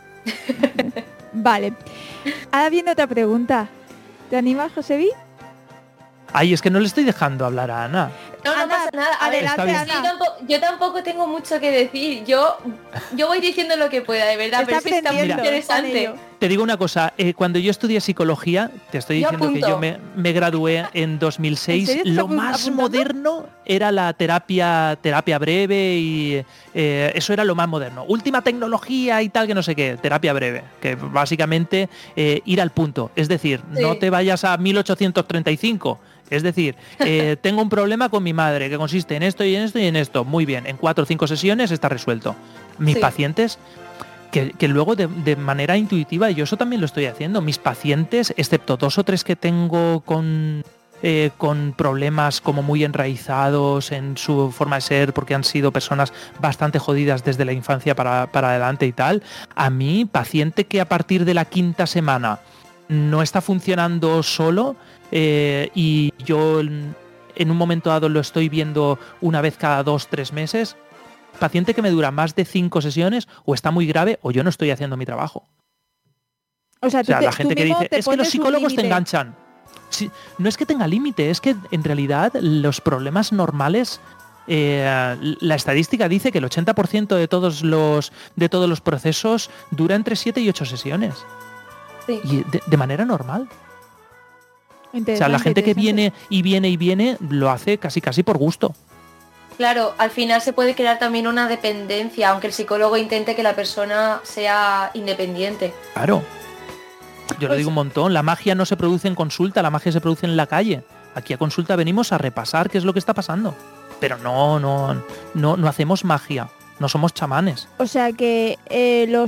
Vale. Ahora viene otra pregunta. ¿Te animas, Josebi? Ay, es que no le estoy dejando hablar a Ana. No, no Ana, pasa nada. A ver, adelante, Ana. Yo, tampoco, yo tampoco tengo mucho que decir. Yo yo voy diciendo lo que pueda, de verdad, está pero sí está muy interesante. Te digo una cosa, eh, cuando yo estudié psicología, te estoy Yo diciendo apunto. que yo me, me gradué en dos mil seis, ¿En serio? lo ¿Estás más apuntando? moderno era la terapia terapia breve y eh, eso era lo más moderno. Última tecnología y tal, que no sé qué, terapia breve, que básicamente eh, ir al punto. Es decir, Sí. no te vayas a mil ochocientos treinta y cinco. Es decir, eh, tengo un problema con mi madre que consiste en esto y en esto y en esto. Muy bien, en cuatro o cinco sesiones está resuelto. Mis Sí. pacientes, que, que luego de, de manera intuitiva, y yo eso también lo estoy haciendo, mis pacientes, excepto dos o tres que tengo con, eh, con problemas como muy enraizados en su forma de ser, porque han sido personas bastante jodidas desde la infancia para, para adelante y tal, a mí, paciente que a partir de la quinta semana no está funcionando solo, eh, y yo en un momento dado lo estoy viendo una vez cada dos, tres meses, paciente que me dura más de cinco sesiones, o está muy grave o yo no estoy haciendo mi trabajo. O sea, O sea, tú te, la gente tú que mismo dice, te es que los pones un psicólogos te límite. enganchan. Sí, no es que tenga límite, es que en realidad los problemas normales, eh, la estadística dice que el ochenta por ciento de todos los de todos los procesos dura entre siete y ocho sesiones. Sí. Y de, de manera normal. O sea, la Interesante, gente que interesante. viene y viene y viene lo hace casi casi por gusto. Claro, al final se puede crear también una dependencia, aunque el psicólogo intente que la persona sea independiente. Claro. Yo lo Pues- digo un montón, la magia no se produce en consulta, la magia se produce en la calle. Aquí a consulta venimos a repasar qué es lo que está pasando. Pero no, no, no, no hacemos magia, no somos chamanes. O sea que eh, los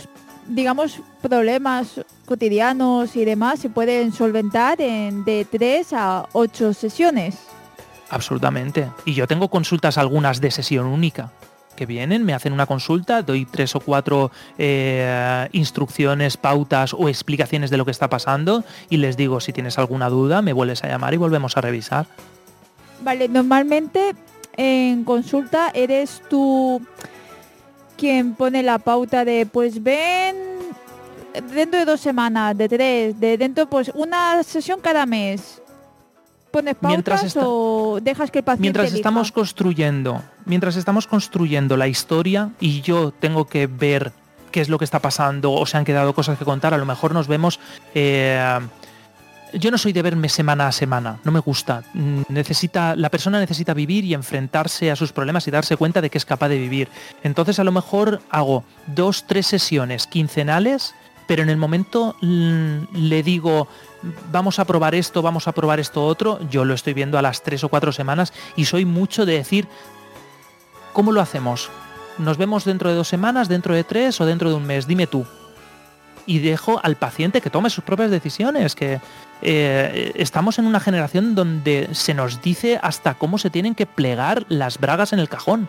digamos, problemas cotidianos y demás se pueden solventar en de tres a ocho sesiones. Absolutamente. Y yo tengo consultas algunas de sesión única, que vienen, me hacen una consulta, doy tres o cuatro eh, instrucciones, pautas o explicaciones de lo que está pasando y les digo, si tienes alguna duda, me vuelves a llamar y volvemos a revisar. Vale, normalmente en consulta eres tú quien pone la pauta de, pues ven dentro de dos semanas, de tres, de dentro, pues una sesión cada mes. ¿Pones pautas está, o dejas que el paciente mientras elija? estamos construyendo, mientras estamos construyendo la historia y yo tengo que ver qué es lo que está pasando o se han quedado cosas que contar, a lo mejor nos vemos. Eh, yo no soy de verme semana a semana, no me gusta. Necesita, la persona necesita vivir y enfrentarse a sus problemas y darse cuenta de que es capaz de vivir. Entonces a lo mejor hago dos, tres sesiones quincenales, pero en el momento le digo, vamos a probar esto, vamos a probar esto otro, yo lo estoy viendo a las tres o cuatro semanas y soy mucho de decir, ¿cómo lo hacemos? ¿Nos vemos dentro de dos semanas, dentro de tres o dentro de un mes? Dime tú. Y dejo al paciente que tome sus propias decisiones, que eh, estamos en una generación donde se nos dice hasta cómo se tienen que plegar las bragas en el cajón.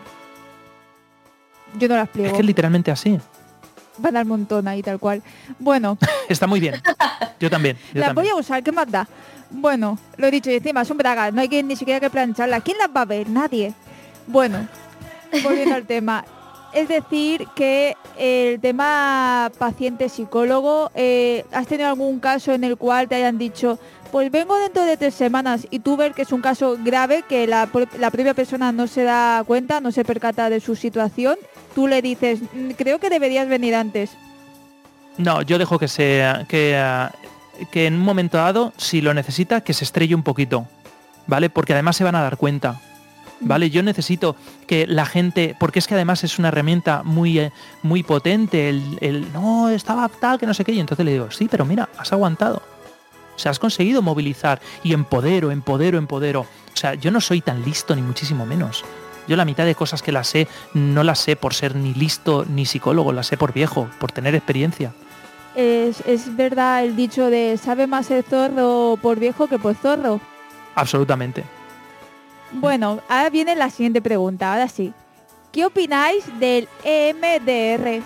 Yo no las pliego. Es que es literalmente así. Van al montón ahí, tal cual. Bueno. Está muy bien. Yo también. Yo las también. voy a usar, ¿qué más da? Bueno, lo he dicho, y encima son bragas, no hay que ni siquiera que plancharlas. ¿Quién las va a ver? Nadie. Bueno, volviendo al tema. Es decir, que el tema paciente-psicólogo, eh, ¿has tenido algún caso en el cual te hayan dicho, pues vengo dentro de tres semanas y tú ver que es un caso grave, que la, la propia persona no se da cuenta, no se percata de su situación? Tú le dices, creo que deberías venir antes. No, yo dejo que sea que, que en un momento dado, si lo necesita, que se estrelle un poquito, ¿vale? Porque además se van a dar cuenta, ¿vale? Yo necesito que la gente, porque es que además es una herramienta muy, muy potente, el, el no, estaba tal, que no sé qué, y entonces le digo, sí, pero mira, has aguantado. O sea, has conseguido movilizar y empodero, empodero, empodero. O sea, yo no soy tan listo ni muchísimo menos. Yo la mitad de cosas que las sé, no las sé por ser ni listo ni psicólogo, las sé por viejo, por tener experiencia. Es, es verdad el dicho de sabe más el zorro por viejo que por zorro. Absolutamente. Bueno, ahora viene la siguiente pregunta, ahora sí. ¿Qué opináis del E M D R?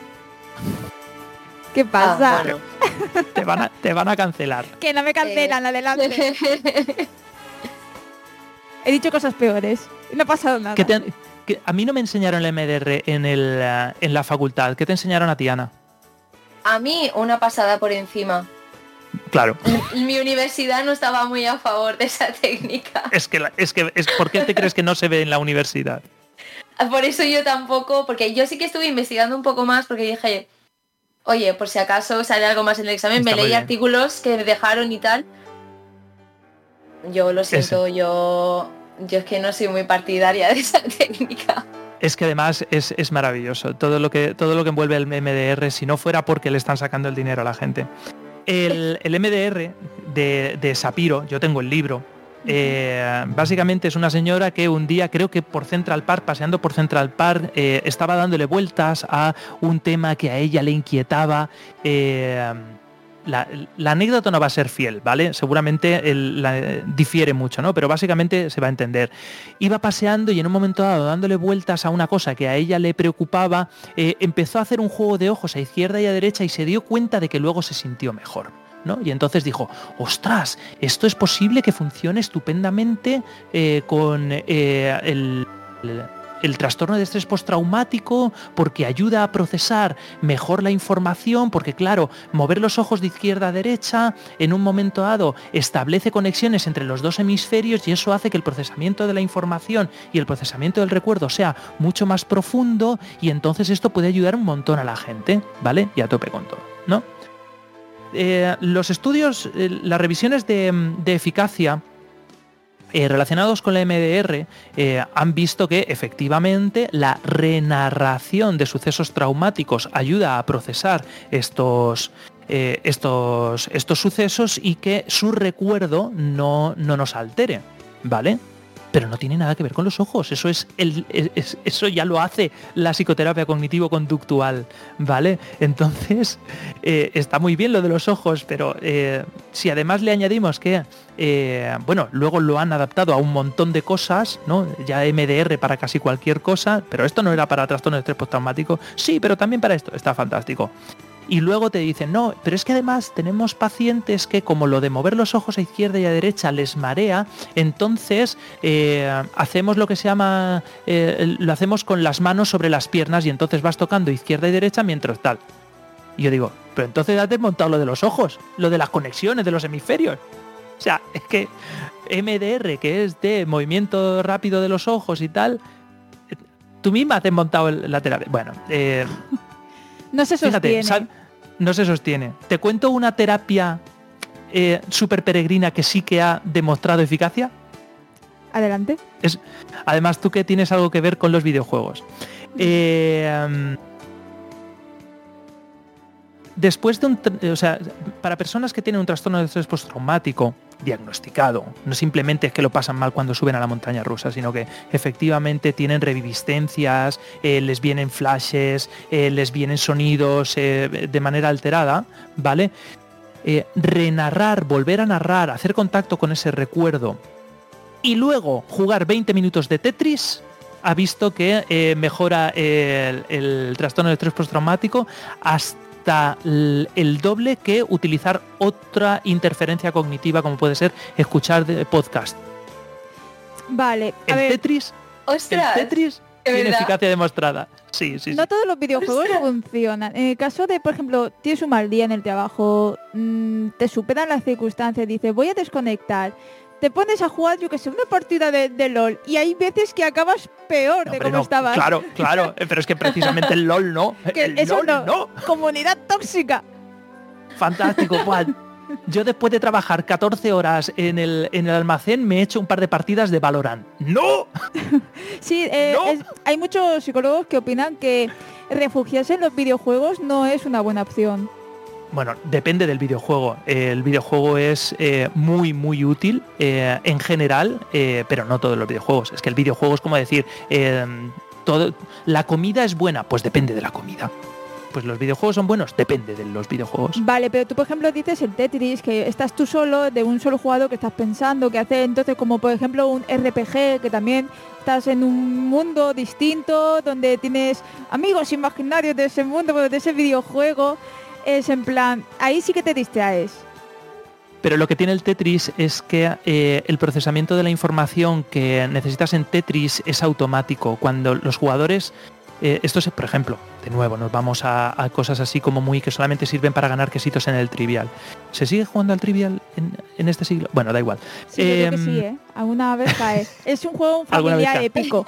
¿Qué pasa? Ah, bueno. Te van a, te van a cancelar. Que no me cancelan, Eh. adelante. He dicho cosas peores. No ha pasado nada. ¿Qué te, que, a mí no me enseñaron el E M D R en, el, uh, en la facultad. ¿Qué te enseñaron a ti, Ana? A mí una pasada por encima. Claro. Mi universidad no estaba muy a favor de esa técnica. Es que, la, es que es, ¿por qué te crees que no se ve en la universidad? Por eso yo tampoco, porque yo sí que estuve investigando un poco más, porque dije, oye, por si acaso sale algo más en el examen, Está me leí bien. artículos que me dejaron y tal. Yo lo siento, Ese. yo yo es que no soy muy partidaria de esa técnica. Es que además es, es maravilloso. Todo lo que todo lo que envuelve el E M D R, si no fuera porque le están sacando el dinero a la gente. El, el E M D R de, de Sapiro, yo tengo el libro. Eh, básicamente es una señora que un día, creo que por Central Park, paseando por Central Park, eh, estaba dándole vueltas a un tema que a ella le inquietaba. Eh, la, la anécdota no va a ser fiel, ¿vale? Seguramente el, la, difiere mucho, ¿no? Pero básicamente se va a entender. Iba paseando y en un momento dado, dándole vueltas a una cosa que a ella le preocupaba, eh, empezó a hacer un juego de ojos a izquierda y a derecha y se dio cuenta de que luego se sintió mejor, ¿no? Y entonces dijo, ostras, esto es posible que funcione estupendamente eh, con eh, el, el, el trastorno de estrés postraumático, porque ayuda a procesar mejor la información, porque claro, mover los ojos de izquierda a derecha en un momento dado establece conexiones entre los dos hemisferios y eso hace que el procesamiento de la información y el procesamiento del recuerdo sea mucho más profundo y entonces esto puede ayudar un montón a la gente, ¿vale? Y a tope con todo, ¿no? Eh, los estudios, eh, las revisiones de, de eficacia eh, relacionados con la E M D R eh, han visto que efectivamente la renarración de sucesos traumáticos ayuda a procesar estos, eh, estos, estos sucesos y que su recuerdo no, no nos altere, ¿vale? pero no tiene nada que ver con los ojos. Eso es el es, eso ya lo hace la psicoterapia cognitivo-conductual, ¿vale? Entonces eh, está muy bien lo de los ojos, pero eh, si además le añadimos que eh, bueno, luego lo han adaptado a un montón de cosas, ¿no? Ya M D R para casi cualquier cosa, pero esto no era para trastorno de estrés postraumático. Sí, pero también para esto. Está fantástico. Y luego te dicen, no, pero es que además tenemos pacientes que como lo de mover los ojos a izquierda y a derecha les marea, entonces eh, hacemos lo que se llama, eh, lo hacemos con las manos sobre las piernas y entonces vas tocando izquierda y derecha mientras tal. Y yo digo, pero entonces has desmontado lo de los ojos, lo de las conexiones de los hemisferios. O sea, es que M D R, que es de movimiento rápido de los ojos y tal, tú misma has desmontado la terapia. Bueno, eh... No se sostiene. Fíjate, no se sostiene. Te cuento una terapia eh, súper peregrina que sí que ha demostrado eficacia. Adelante. Es, además, tú que tienes algo que ver con los videojuegos. Eh, um, después de un... O sea, para personas que tienen un trastorno de estrés postraumático diagnosticado, no simplemente es que lo pasan mal cuando suben a la montaña rusa, sino que efectivamente tienen reviviscencias, eh, les vienen flashes, eh, les vienen sonidos eh, de manera alterada, ¿vale? Eh, renarrar, volver a narrar, hacer contacto con ese recuerdo y luego jugar veinte minutos de Tetris, ha visto que eh, mejora el, el trastorno de estrés postraumático hasta el doble que utilizar otra interferencia cognitiva como puede ser escuchar de podcast. Vale, a el ver. Tetris, ¡Ostras! el Tetris tiene verdad? eficacia demostrada. Sí, sí, No sí. todos los videojuegos ¡Ostras! funcionan. En el caso de, por ejemplo, tienes un mal día en el trabajo, mmm, te superan las circunstancias, dices, voy a desconectar. Te pones a jugar, yo que sé, una partida de, de LOL y hay veces que acabas peor No, de hombre, cómo no, estabas. Claro, claro, pero es que precisamente el LOL no. Que el eso LOL no. no. Comunidad tóxica. Fantástico, Juan. Yo después de trabajar catorce horas en el, en el almacén me he hecho un par de partidas de Valorant. ¡No! Sí, eh, ¿No? es- hay muchos psicólogos que opinan que refugiarse en los videojuegos no es una buena opción. Bueno, depende del videojuego. Eh, el videojuego es eh, muy, muy útil eh, en general, eh, pero no todos los videojuegos. Es que el videojuego es como decir, eh, todo, ¿la comida es buena? Pues depende de la comida. Pues los videojuegos son buenos, depende de los videojuegos. Vale, pero tú por ejemplo dices el Tetris, que estás tú solo, de un solo jugador que estás pensando, que hace entonces como por ejemplo un R P G, que también estás en un mundo distinto, donde tienes amigos imaginarios de ese mundo, pero de ese videojuego, es en plan, ahí sí que te distraes. Pero lo que tiene el Tetris es que eh, el procesamiento de la información que necesitas en Tetris es automático. Cuando los jugadores... Eh, esto es, por ejemplo, de nuevo, nos vamos a, a cosas así como muy que solamente sirven para ganar quesitos en el Trivial. ¿Se sigue jugando al Trivial en, en este siglo? Bueno, da igual. Sí, yo creo que Em, sí, ¿eh? Alguna vez cae. Es un juego Alguna vez familiar cae. épico.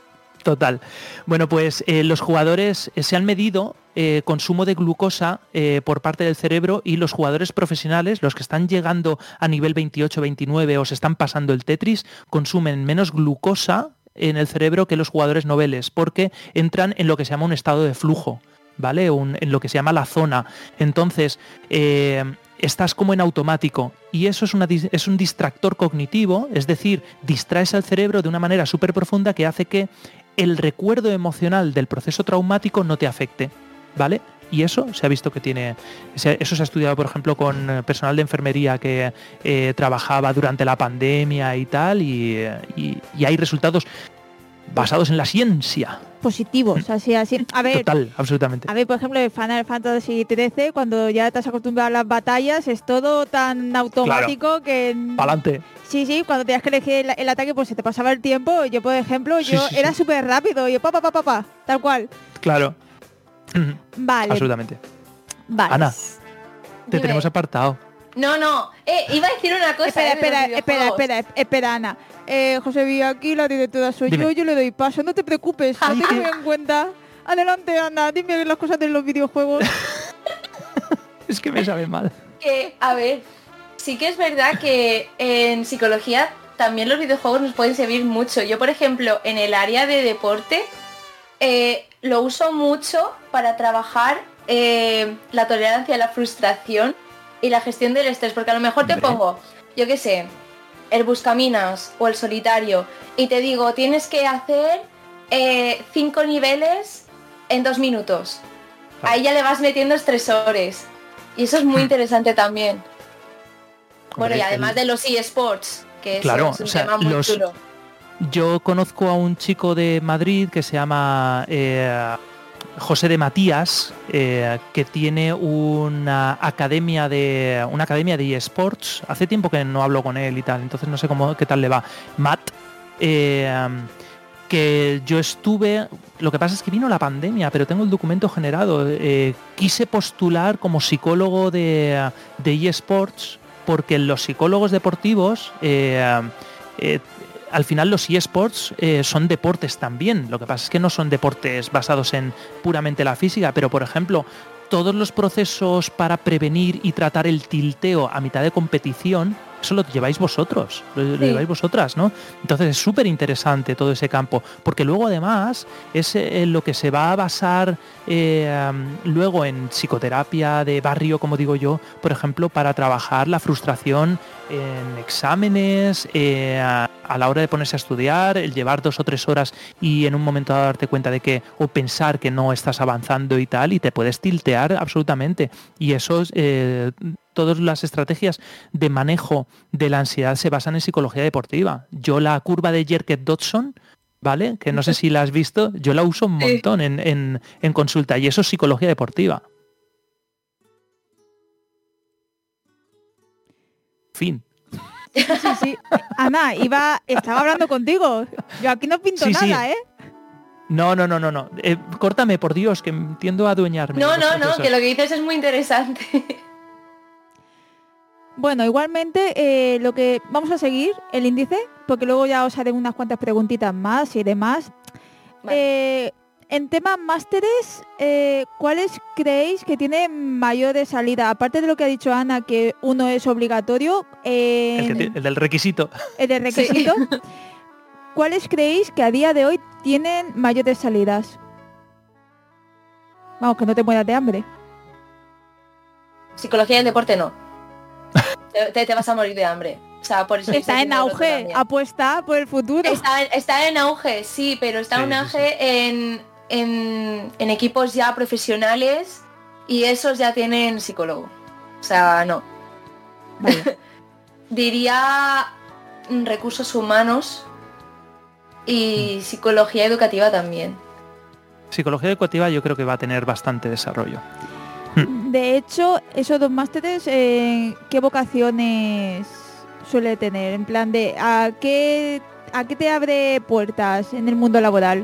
Total. Bueno, pues eh, los jugadores eh, se han medido eh, consumo de glucosa eh, por parte del cerebro y los jugadores profesionales, los que están llegando a nivel veintiocho, veintinueve o se están pasando el Tetris, consumen menos glucosa en el cerebro que los jugadores noveles, porque entran en lo que se llama un estado de flujo, ¿vale? Un, en lo que se llama la zona. Entonces, eh, estás como en automático y eso es, una, es un distractor cognitivo, es decir, distraes al cerebro de una manera súper profunda que hace que el recuerdo emocional del proceso traumático no te afecte, ¿vale? Y eso se ha visto que tiene... Eso se ha estudiado, por ejemplo, con personal de enfermería que eh, trabajaba durante la pandemia y tal, y, y, y hay resultados basados en la ciencia. Positivos, así, así. A ver, Total, absolutamente. a ver, por ejemplo, en Final Fantasy trece, cuando ya te has acostumbrado a las batallas, es todo tan automático Claro. que... Pa'lante. Sí, sí, cuando tenías que elegir el, el ataque, pues se te pasaba el tiempo. Yo, por ejemplo, Sí, yo sí, era sí. súper rápido. Yo, pa, pa, pa, pa, pa, tal cual. Claro. Vale, Absolutamente. vale. Ana, te Dime. tenemos apartado. No, no. Eh, iba a decir una cosa. Espera, eh, de los espera, espera, videojuegos. espera, espera, Ana. Eh, José Villa, aquí la directora soy Dime. yo, yo le doy paso. No te preocupes, Ay, no qué- tengo en cuenta. Adelante, Ana, dime las cosas de los videojuegos. Es que me sabe mal. Que, a ver, sí que es verdad que en psicología también los videojuegos nos pueden servir mucho. Yo, por ejemplo, en el área de deporte, eh, lo uso mucho para trabajar eh, la tolerancia a la frustración y la gestión del estrés. Porque a lo mejor te Hombre. pongo, yo qué sé, el buscaminas o el solitario y te digo, tienes que hacer eh, cinco niveles en dos minutos. Vale. Ahí ya le vas metiendo estresores. Y eso es muy interesante también. Hombre, bueno, y además el... de los eSports, que claro, es un o sea, tema muy los... chulo. Yo conozco a un chico de Madrid que se llama eh, José de Matías, eh, que tiene una academia de una academia de eSports. Hace tiempo que no hablo con él y tal, entonces no sé cómo qué tal le va. Matt, eh, que yo estuve, lo que pasa es que vino la pandemia, pero tengo el documento generado. Eh, quise postular como psicólogo de, de eSports porque los psicólogos deportivos eh, eh, al final los eSports eh, son deportes también. Lo que pasa es que no son deportes basados en puramente la física, pero por ejemplo, todos los procesos para prevenir y tratar el tilteo a mitad de competición, eso lo lleváis vosotros, lo, sí. lo lleváis vosotras, ¿no? Entonces es súper interesante todo ese campo, porque luego además es eh, lo que se va a basar eh, um, luego en psicoterapia de barrio, como digo yo, por ejemplo, para trabajar la frustración en exámenes, eh, a, a la hora de ponerse a estudiar, el llevar dos o tres horas y en un momento dado darte cuenta de que, o pensar que no estás avanzando y tal, y te puedes tiltear absolutamente. Y eso es... Eh, todas las estrategias de manejo de la ansiedad se basan en psicología deportiva. Yo la curva de Jerkett-Dodson, ¿vale? Que no sé si la has visto, yo la uso un montón en, en, en consulta, y eso es psicología deportiva. Fin. Sí, sí, sí. Ana, iba, estaba hablando contigo. Yo aquí no pinto sí, nada, sí. ¿eh? No, no, no, no, no. Eh, córtame, por Dios, que tiendo a adueñarme. No, no, no, que lo que dices es muy interesante. Bueno, igualmente eh, lo que vamos a seguir el índice, porque luego ya os haré unas cuantas preguntitas más y demás. Vale. Eh, en temas másteres, eh, ¿cuáles creéis que tienen mayores salida? Aparte de lo que ha dicho Ana, que uno es obligatorio. Eh, el, que te, el del requisito. El del requisito. Sí. ¿Cuáles creéis que a día de hoy tienen mayores salidas? Vamos, que no te mueras de hambre. Psicología del deporte no. Te, te vas a morir de hambre. O sea, por eso está en auge, apuesta por el futuro. Está, está en auge, sí, pero está sí, en auge sí, sí. En, en, en equipos ya profesionales y esos ya tienen psicólogo. O sea, no. Vale. Diría recursos humanos y mm. psicología educativa también. Psicología educativa yo creo que va a tener bastante desarrollo. De hecho, esos dos másteres, eh, ¿qué vocaciones suele tener? En plan de, ¿a qué, ¿a qué te abre puertas en el mundo laboral?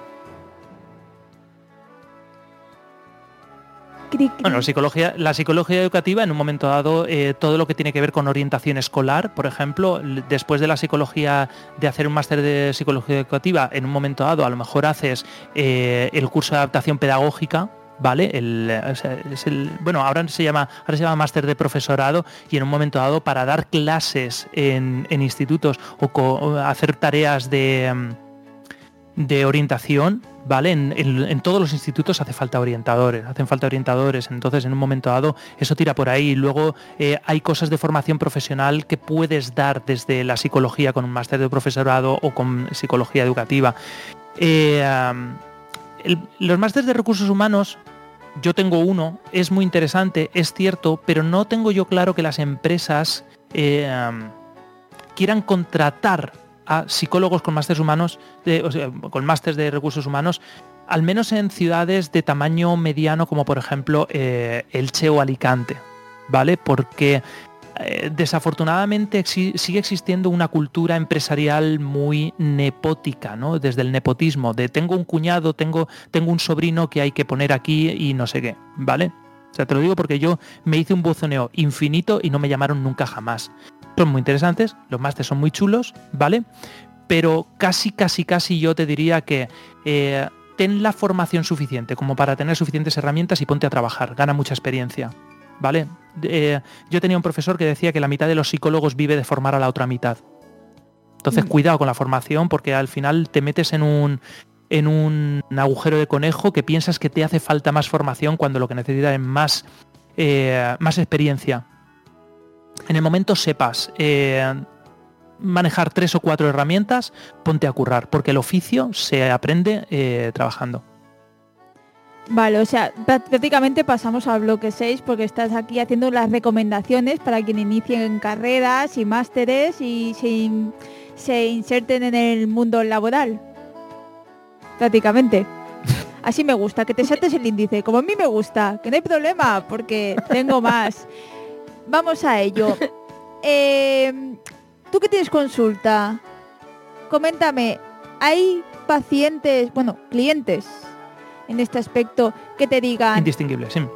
Bueno, psicología, la psicología educativa, en un momento dado, eh, todo lo que tiene que ver con orientación escolar, por ejemplo, después de la psicología, de hacer un máster de psicología educativa, en un momento dado a lo mejor haces eh, el curso de adaptación pedagógica, ¿vale? El, es el, bueno, ahora se llama ahora se llama máster de profesorado, y en un momento dado para dar clases en, en institutos o, co, o hacer tareas de, de orientación, ¿vale? En, en, en todos los institutos hace falta orientadores, hacen falta orientadores, entonces en un momento dado eso tira por ahí. Y luego eh, hay cosas de formación profesional que puedes dar desde la psicología con un máster de profesorado o con psicología educativa. Eh, um, el, los másteres de recursos humanos, yo tengo uno, es muy interesante, es cierto, pero no tengo yo claro que las empresas eh, um, quieran contratar a psicólogos con másteres humanos, de, o sea, con másteres de recursos humanos, al menos en ciudades de tamaño mediano como por ejemplo eh, Elche o Alicante, ¿vale? Porque eh, desafortunadamente exi- sigue existiendo una cultura empresarial muy nepótica, ¿no? Desde el nepotismo, de tengo un cuñado, tengo, tengo un sobrino que hay que poner aquí y no sé qué, ¿vale? O sea, te lo digo porque yo me hice un buzoneo infinito y no me llamaron nunca jamás. Son muy interesantes, los másteres son muy chulos, ¿vale? Pero casi, casi, casi yo te diría que eh, ten la formación suficiente como para tener suficientes herramientas y ponte a trabajar, gana mucha experiencia, ¿vale? Eh, yo tenía un profesor que decía que la mitad de los psicólogos vive de formar a la otra mitad. Entonces, mm. cuidado con la formación, porque al final te metes en un, en un agujero de conejo que piensas que te hace falta más formación cuando lo que necesitas es más, eh, más experiencia. En el momento sepas eh, manejar tres o cuatro herramientas, ponte a currar, porque el oficio se aprende eh, trabajando. Vale, o sea, prácticamente pasamos al bloque seis porque estás aquí haciendo las recomendaciones para quien inicien carreras y másteres y se, se inserten en el mundo laboral. Prácticamente. Así me gusta, que te saltes el índice, como a mí me gusta, que no hay problema, porque tengo más. Vamos a ello. Eh, Tú que tienes consulta, coméntame, ¿hay pacientes, bueno, clientes en este aspecto que te digan... Indistinguibles, sí.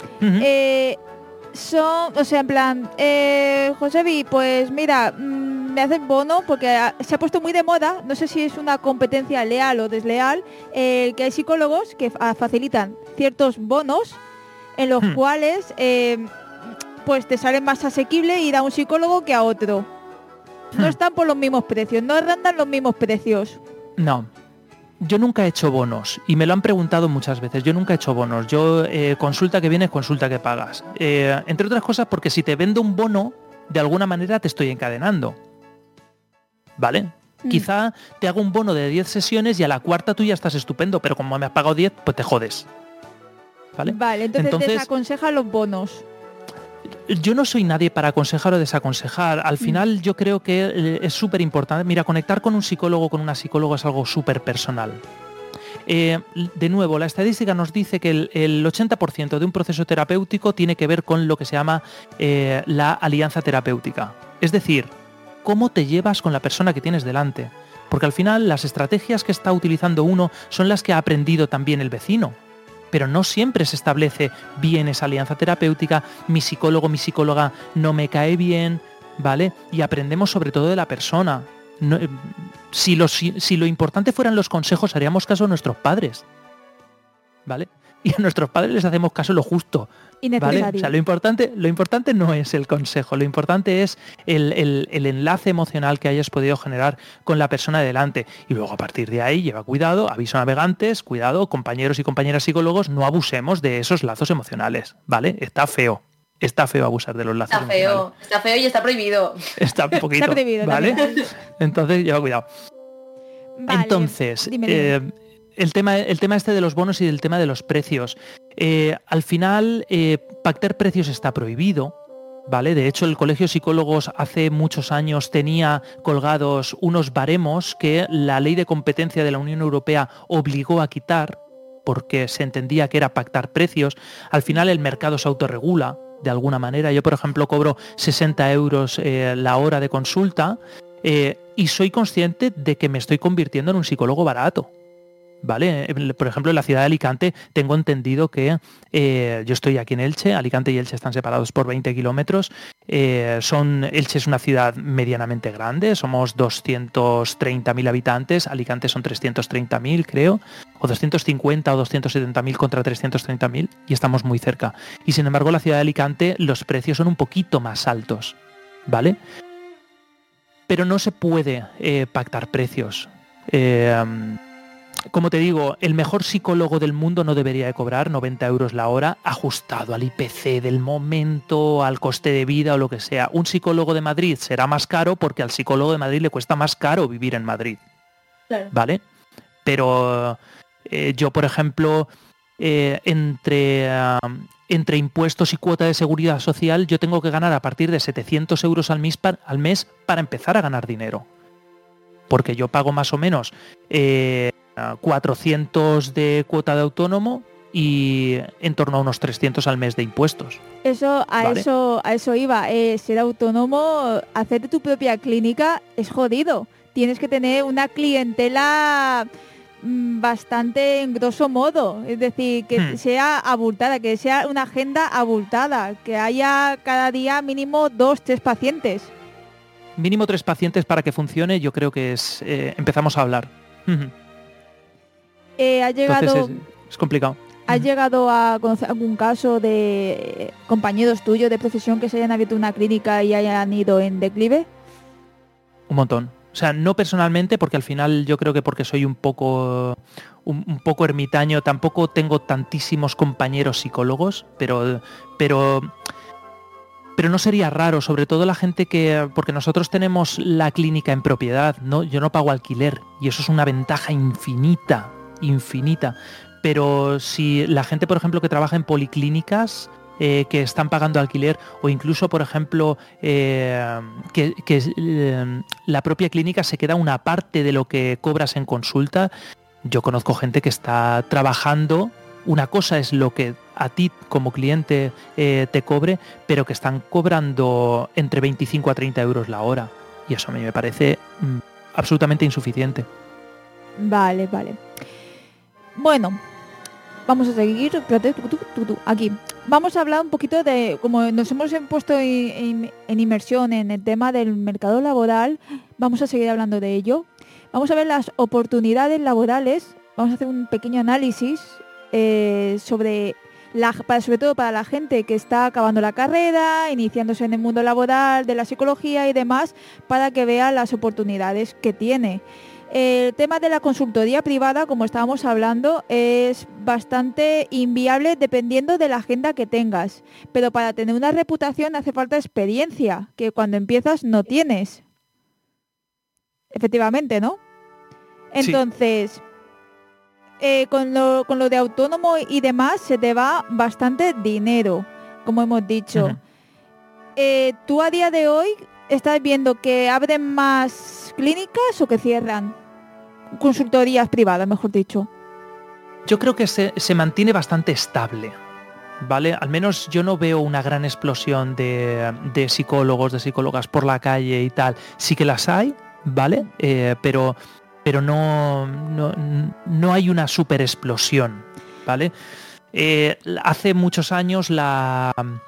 Eh, son, o sea, en plan, eh, Josebi, pues mira, mmm, me hacen bono porque se ha puesto muy de moda, no sé si es una competencia leal o desleal, eh, que hay psicólogos que fa- facilitan ciertos bonos en los hmm. cuales eh, pues te sale más asequible ir a un psicólogo que a otro. No hmm. están por los mismos precios, no rondan los mismos precios. No. Yo nunca he hecho bonos y me lo han preguntado muchas veces. Yo nunca he hecho bonos. Yo eh, consulta que vienes, consulta que pagas. Eh, entre otras cosas porque si te vendo un bono, de alguna manera te estoy encadenando. ¿Vale? Mm. Quizá te hago un bono de diez sesiones y a la cuarta tú ya estás estupendo, pero como me has pagado diez, pues te jodes. ¿Vale? Vale, entonces, entonces desaconseja los bonos. Yo no soy nadie para aconsejar o desaconsejar. Al final yo creo que es súper importante. Mira, conectar con un psicólogo, con una psicóloga es algo súper personal. Eh, de nuevo, la estadística nos dice que el, el ochenta por ciento de un proceso terapéutico tiene que ver con lo que se llama eh, la alianza terapéutica. Es decir, cómo te llevas con la persona que tienes delante. Porque al final las estrategias que está utilizando uno son las que ha aprendido también el vecino. Pero no siempre se establece bien esa alianza terapéutica, mi psicólogo, mi psicóloga no me cae bien, ¿vale? Y aprendemos sobre todo de la persona. No, si, lo, si, si lo importante fueran los consejos, haríamos caso a nuestros padres, ¿vale? Y a nuestros padres les hacemos caso lo justo, ¿vale? O sea, lo importante, lo importante no es el consejo, lo importante es el, el, el enlace emocional que hayas podido generar con la persona de delante. Y luego a partir de ahí, lleva cuidado, aviso a navegantes, cuidado, compañeros y compañeras psicólogos, no abusemos de esos lazos emocionales, ¿vale? Está feo. Está feo abusar de los lazos Está feo, emocionales. Está feo y está prohibido. Está un poquito, está prohibido, ¿vale? También. Entonces, lleva cuidado. Vale, Entonces, dime, dime. Eh, El tema, el tema este de los bonos y del tema de los precios. Eh, al final, eh, pactar precios está prohibido, ¿vale? De hecho, el Colegio de Psicólogos hace muchos años tenía colgados unos baremos que la Ley de Competencia de la Unión Europea obligó a quitar porque se entendía que era pactar precios. Al final, el mercado se autorregula de alguna manera. Yo, por ejemplo, cobro sesenta euros eh, la hora de consulta eh, y soy consciente de que me estoy convirtiendo en un psicólogo barato. ¿Vale? Por ejemplo, en la ciudad de Alicante tengo entendido que eh, yo estoy aquí en Elche, Alicante y Elche están separados por veinte kilómetros. Eh, son, Elche es una ciudad medianamente grande, somos doscientos treinta mil habitantes, Alicante son trescientos treinta mil creo, o doscientos cincuenta o doscientos setenta mil contra trescientos treinta mil y estamos muy cerca. Y sin embargo, la ciudad de Alicante los precios son un poquito más altos, ¿vale? Pero no se puede eh, pactar precios. Eh, Como te digo, el mejor psicólogo del mundo no debería de cobrar noventa euros la hora ajustado al I P C del momento, al coste de vida o lo que sea. Un psicólogo de Madrid será más caro porque al psicólogo de Madrid le cuesta más caro vivir en Madrid. Claro. ¿Vale? Pero eh, yo, por ejemplo, eh, entre, uh, entre impuestos y cuota de seguridad social, yo tengo que ganar a partir de setecientos euros al mes, pa- al mes para empezar a ganar dinero. Porque yo pago más o menos... Eh, cuatrocientos de cuota de autónomo y en torno a unos trescientos al mes de impuestos. Eso a ¿vale? eso a eso iba. Eh, ser autónomo, hacerte tu propia clínica es jodido. Tienes que tener una clientela mmm, bastante en grosso modo, es decir, que hmm. sea abultada, que sea una agenda abultada, que haya cada día mínimo dos, tres pacientes. Mínimo tres pacientes para que funcione, yo creo que es eh, empezamos a hablar. Eh, ha llegado, Entonces es, es complicado. ¿Has uh-huh. llegado a conocer algún caso de compañeros tuyos de profesión que se hayan abierto una clínica y hayan ido en declive? Un montón. O sea, no personalmente, porque al final yo creo que porque soy un poco un, un poco ermitaño, tampoco tengo tantísimos compañeros psicólogos, pero pero pero pero no sería raro, sobre todo la gente que, porque nosotros tenemos la clínica en propiedad, ¿no? Yo no pago alquiler y eso es una ventaja infinita, infinita. Pero si la gente, por ejemplo, que trabaja en policlínicas, eh, que están pagando alquiler, o incluso, por ejemplo, eh, que, que eh, la propia clínica se queda una parte de lo que cobras en consulta, yo conozco gente que está trabajando. Una cosa es lo que a ti como cliente eh, te cobre, pero que están cobrando entre veinticinco a treinta euros la hora. Y eso a mí me parece mm, absolutamente insuficiente. Vale, vale. Bueno, vamos a seguir. Espérate, tú, tú, tú, aquí. Vamos a hablar un poquito de, como nos hemos puesto en, en inmersión en el tema del mercado laboral, vamos a seguir hablando de ello. Vamos a ver las oportunidades laborales. Vamos a hacer un pequeño análisis eh, sobre, la, para, sobre todo para la gente que está acabando la carrera, iniciándose en el mundo laboral, de la psicología y demás, para que vea las oportunidades que tiene. El tema de la consultoría privada, como estábamos hablando, es bastante inviable dependiendo de la agenda que tengas. Pero para tener una reputación hace falta experiencia, que cuando empiezas no tienes. Efectivamente, ¿no? Entonces, sí. eh, con, lo, con lo de autónomo y demás se te va bastante dinero, como hemos dicho. Uh-huh. Eh, ¿Tú a día de hoy estás viendo que abren más clínicas o que cierran? Consultorías privadas, mejor dicho. Yo creo que se, se mantiene bastante estable, ¿vale? Al menos yo no veo una gran explosión de, de psicólogos, de psicólogas por la calle y tal. Sí que las hay, ¿vale? Eh, pero pero no, no, no hay una super explosión, ¿vale? Eh, hace muchos años la,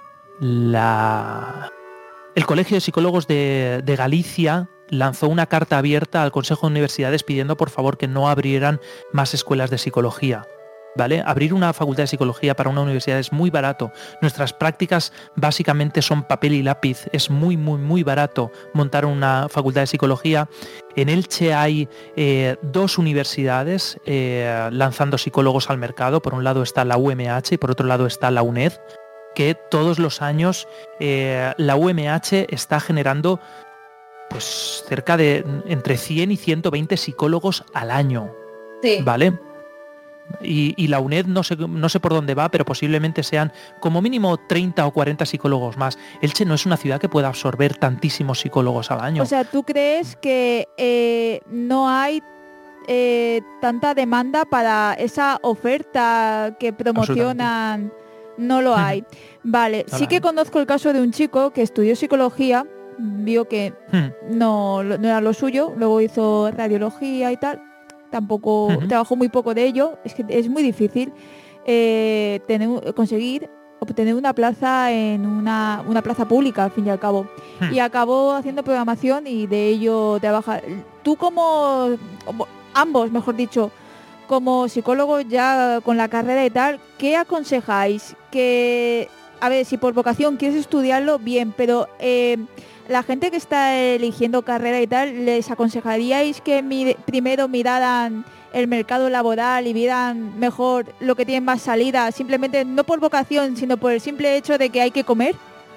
la, el Colegio de Psicólogos de, de Galicia lanzó una carta abierta al Consejo de Universidades pidiendo por favor que no abrieran más escuelas de psicología, ¿vale? Abrir una facultad de psicología para una universidad es muy barato. Nuestras prácticas básicamente son papel y lápiz. Es muy, muy, muy barato montar una facultad de psicología. En Elche hay eh, dos universidades eh, lanzando psicólogos al mercado. Por un lado está la U M H y por otro lado está la UNED, que todos los años eh, la U M H está generando pues cerca de entre cien y ciento veinte psicólogos al año. Sí. ¿Vale? Y, y la UNED no sé, no sé por dónde va, pero posiblemente sean como mínimo treinta o cuarenta psicólogos más. Elche no es una ciudad que pueda absorber tantísimos psicólogos al año. O sea, ¿tú crees que eh, no hay eh, tanta demanda para esa oferta que promocionan? No lo hay. Vale, no sí que hay. Conozco el caso de un chico que estudió psicología, vio que hmm. no, no era lo suyo, luego hizo radiología y tal. Tampoco uh-huh. trabajó muy poco de ello. Es que es muy difícil eh, tener, conseguir obtener una plaza en una, una plaza pública al fin y al cabo. Uh-huh. Y acabó haciendo programación y de ello trabaja. Tú como, como ambos, mejor dicho, como psicólogos ya con la carrera y tal, ¿qué aconsejáis? Que, a ver, si por vocación quieres estudiarlo, bien, pero eh, la gente que está eligiendo carrera y tal, ¿les aconsejaríais que mi, primero miraran el mercado laboral y vieran mejor lo que tiene más salida, simplemente no por vocación, sino por el simple hecho de que hay que comer?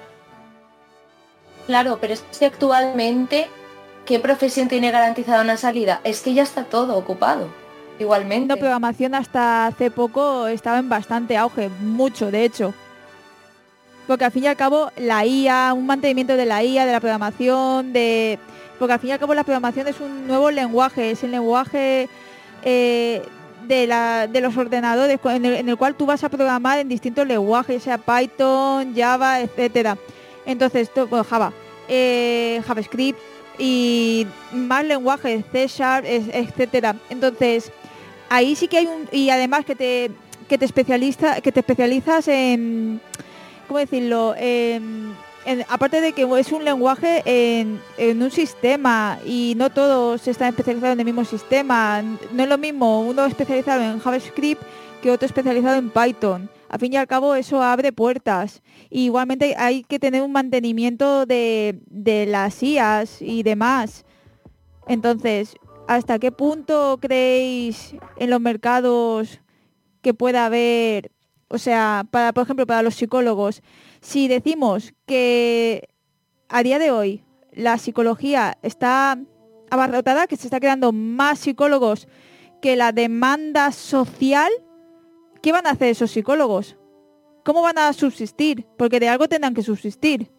Claro, pero es que actualmente, ¿qué profesión tiene garantizada una salida? Es que ya está todo ocupado, igualmente. La programación hasta hace poco estaba en bastante auge, mucho de hecho. Porque al fin y al cabo la I A, un mantenimiento de la I A, de la programación, de porque al fin y al cabo la programación es un nuevo lenguaje, es el lenguaje eh, de, la, de los ordenadores en el, en el cual tú vas a programar en distintos lenguajes, sea Python, Java, etcétera. Entonces, to, bueno, Java, eh, JavaScript y más lenguajes, C Sharp, etcétera. Entonces, ahí sí que hay un y además que te que te especializa, que te especializas en ¿cómo decirlo? Eh, en, aparte de que es un lenguaje en, en un sistema y no todos están especializados en el mismo sistema. No es lo mismo uno especializado en JavaScript que otro especializado en Python. Al fin y al cabo eso abre puertas. Y igualmente hay que tener un mantenimiento de, de las I As y demás. Entonces, ¿hasta qué punto creéis en los mercados que pueda haber O sea, para, por ejemplo, para los psicólogos, si decimos que a día de hoy la psicología está abarrotada, que se está creando más psicólogos que la demanda social, ¿qué van a hacer esos psicólogos? ¿Cómo van a subsistir? Porque de algo tendrán que subsistir.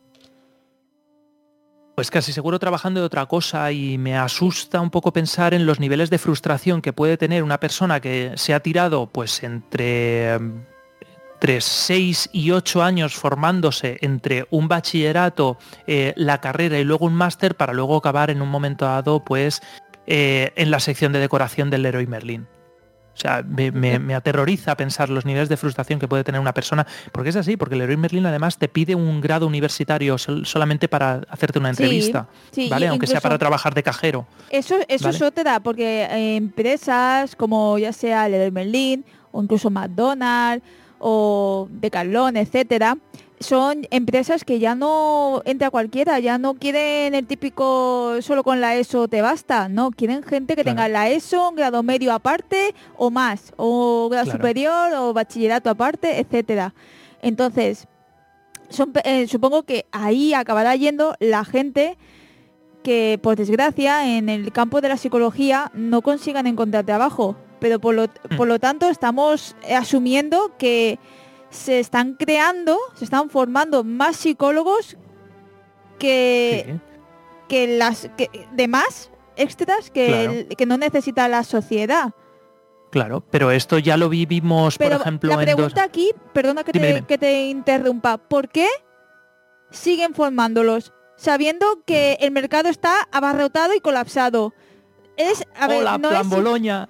Pues casi seguro trabajando de otra cosa, y me asusta un poco pensar en los niveles de frustración que puede tener una persona que se ha tirado pues entre, entre seis y ocho años formándose entre un bachillerato, eh, la carrera y luego un máster, para luego acabar en un momento dado pues eh, en la sección de decoración del Leroy Merlin. O sea, me, me, me aterroriza pensar los niveles de frustración que puede tener una persona, porque es así, porque el Leroy Merlin además te pide un grado universitario sol, solamente para hacerte una entrevista, sí, sí, ¿vale? Aunque sea para trabajar de cajero. Eso, eso, ¿vale? Eso te da, porque eh, empresas como ya sea el Leroy Merlin o incluso McDonald's o Decathlon, etcétera, son empresas que ya no entra cualquiera, ya no quieren el típico solo con la ESO te basta, no, quieren gente que claro. tenga la ESO, un grado medio aparte o más, o grado claro. superior o bachillerato aparte, etcétera. Entonces, son, eh, supongo que ahí acabará yendo la gente que, por desgracia, en el campo de la psicología no consigan encontrar trabajo, pero por lo, mm. por lo tanto estamos asumiendo que se están creando, se están formando más psicólogos que, sí. que las que, de más extras que, claro. el, que no necesita la sociedad. Claro, pero esto ya lo vivimos, pero por ejemplo, la pregunta en dos... aquí, perdona que, dime, te, dime. que te interrumpa, ¿por qué siguen formándolos sabiendo que el mercado está abarrotado y colapsado? Es, a ver, Hola, no plan es, Boloña.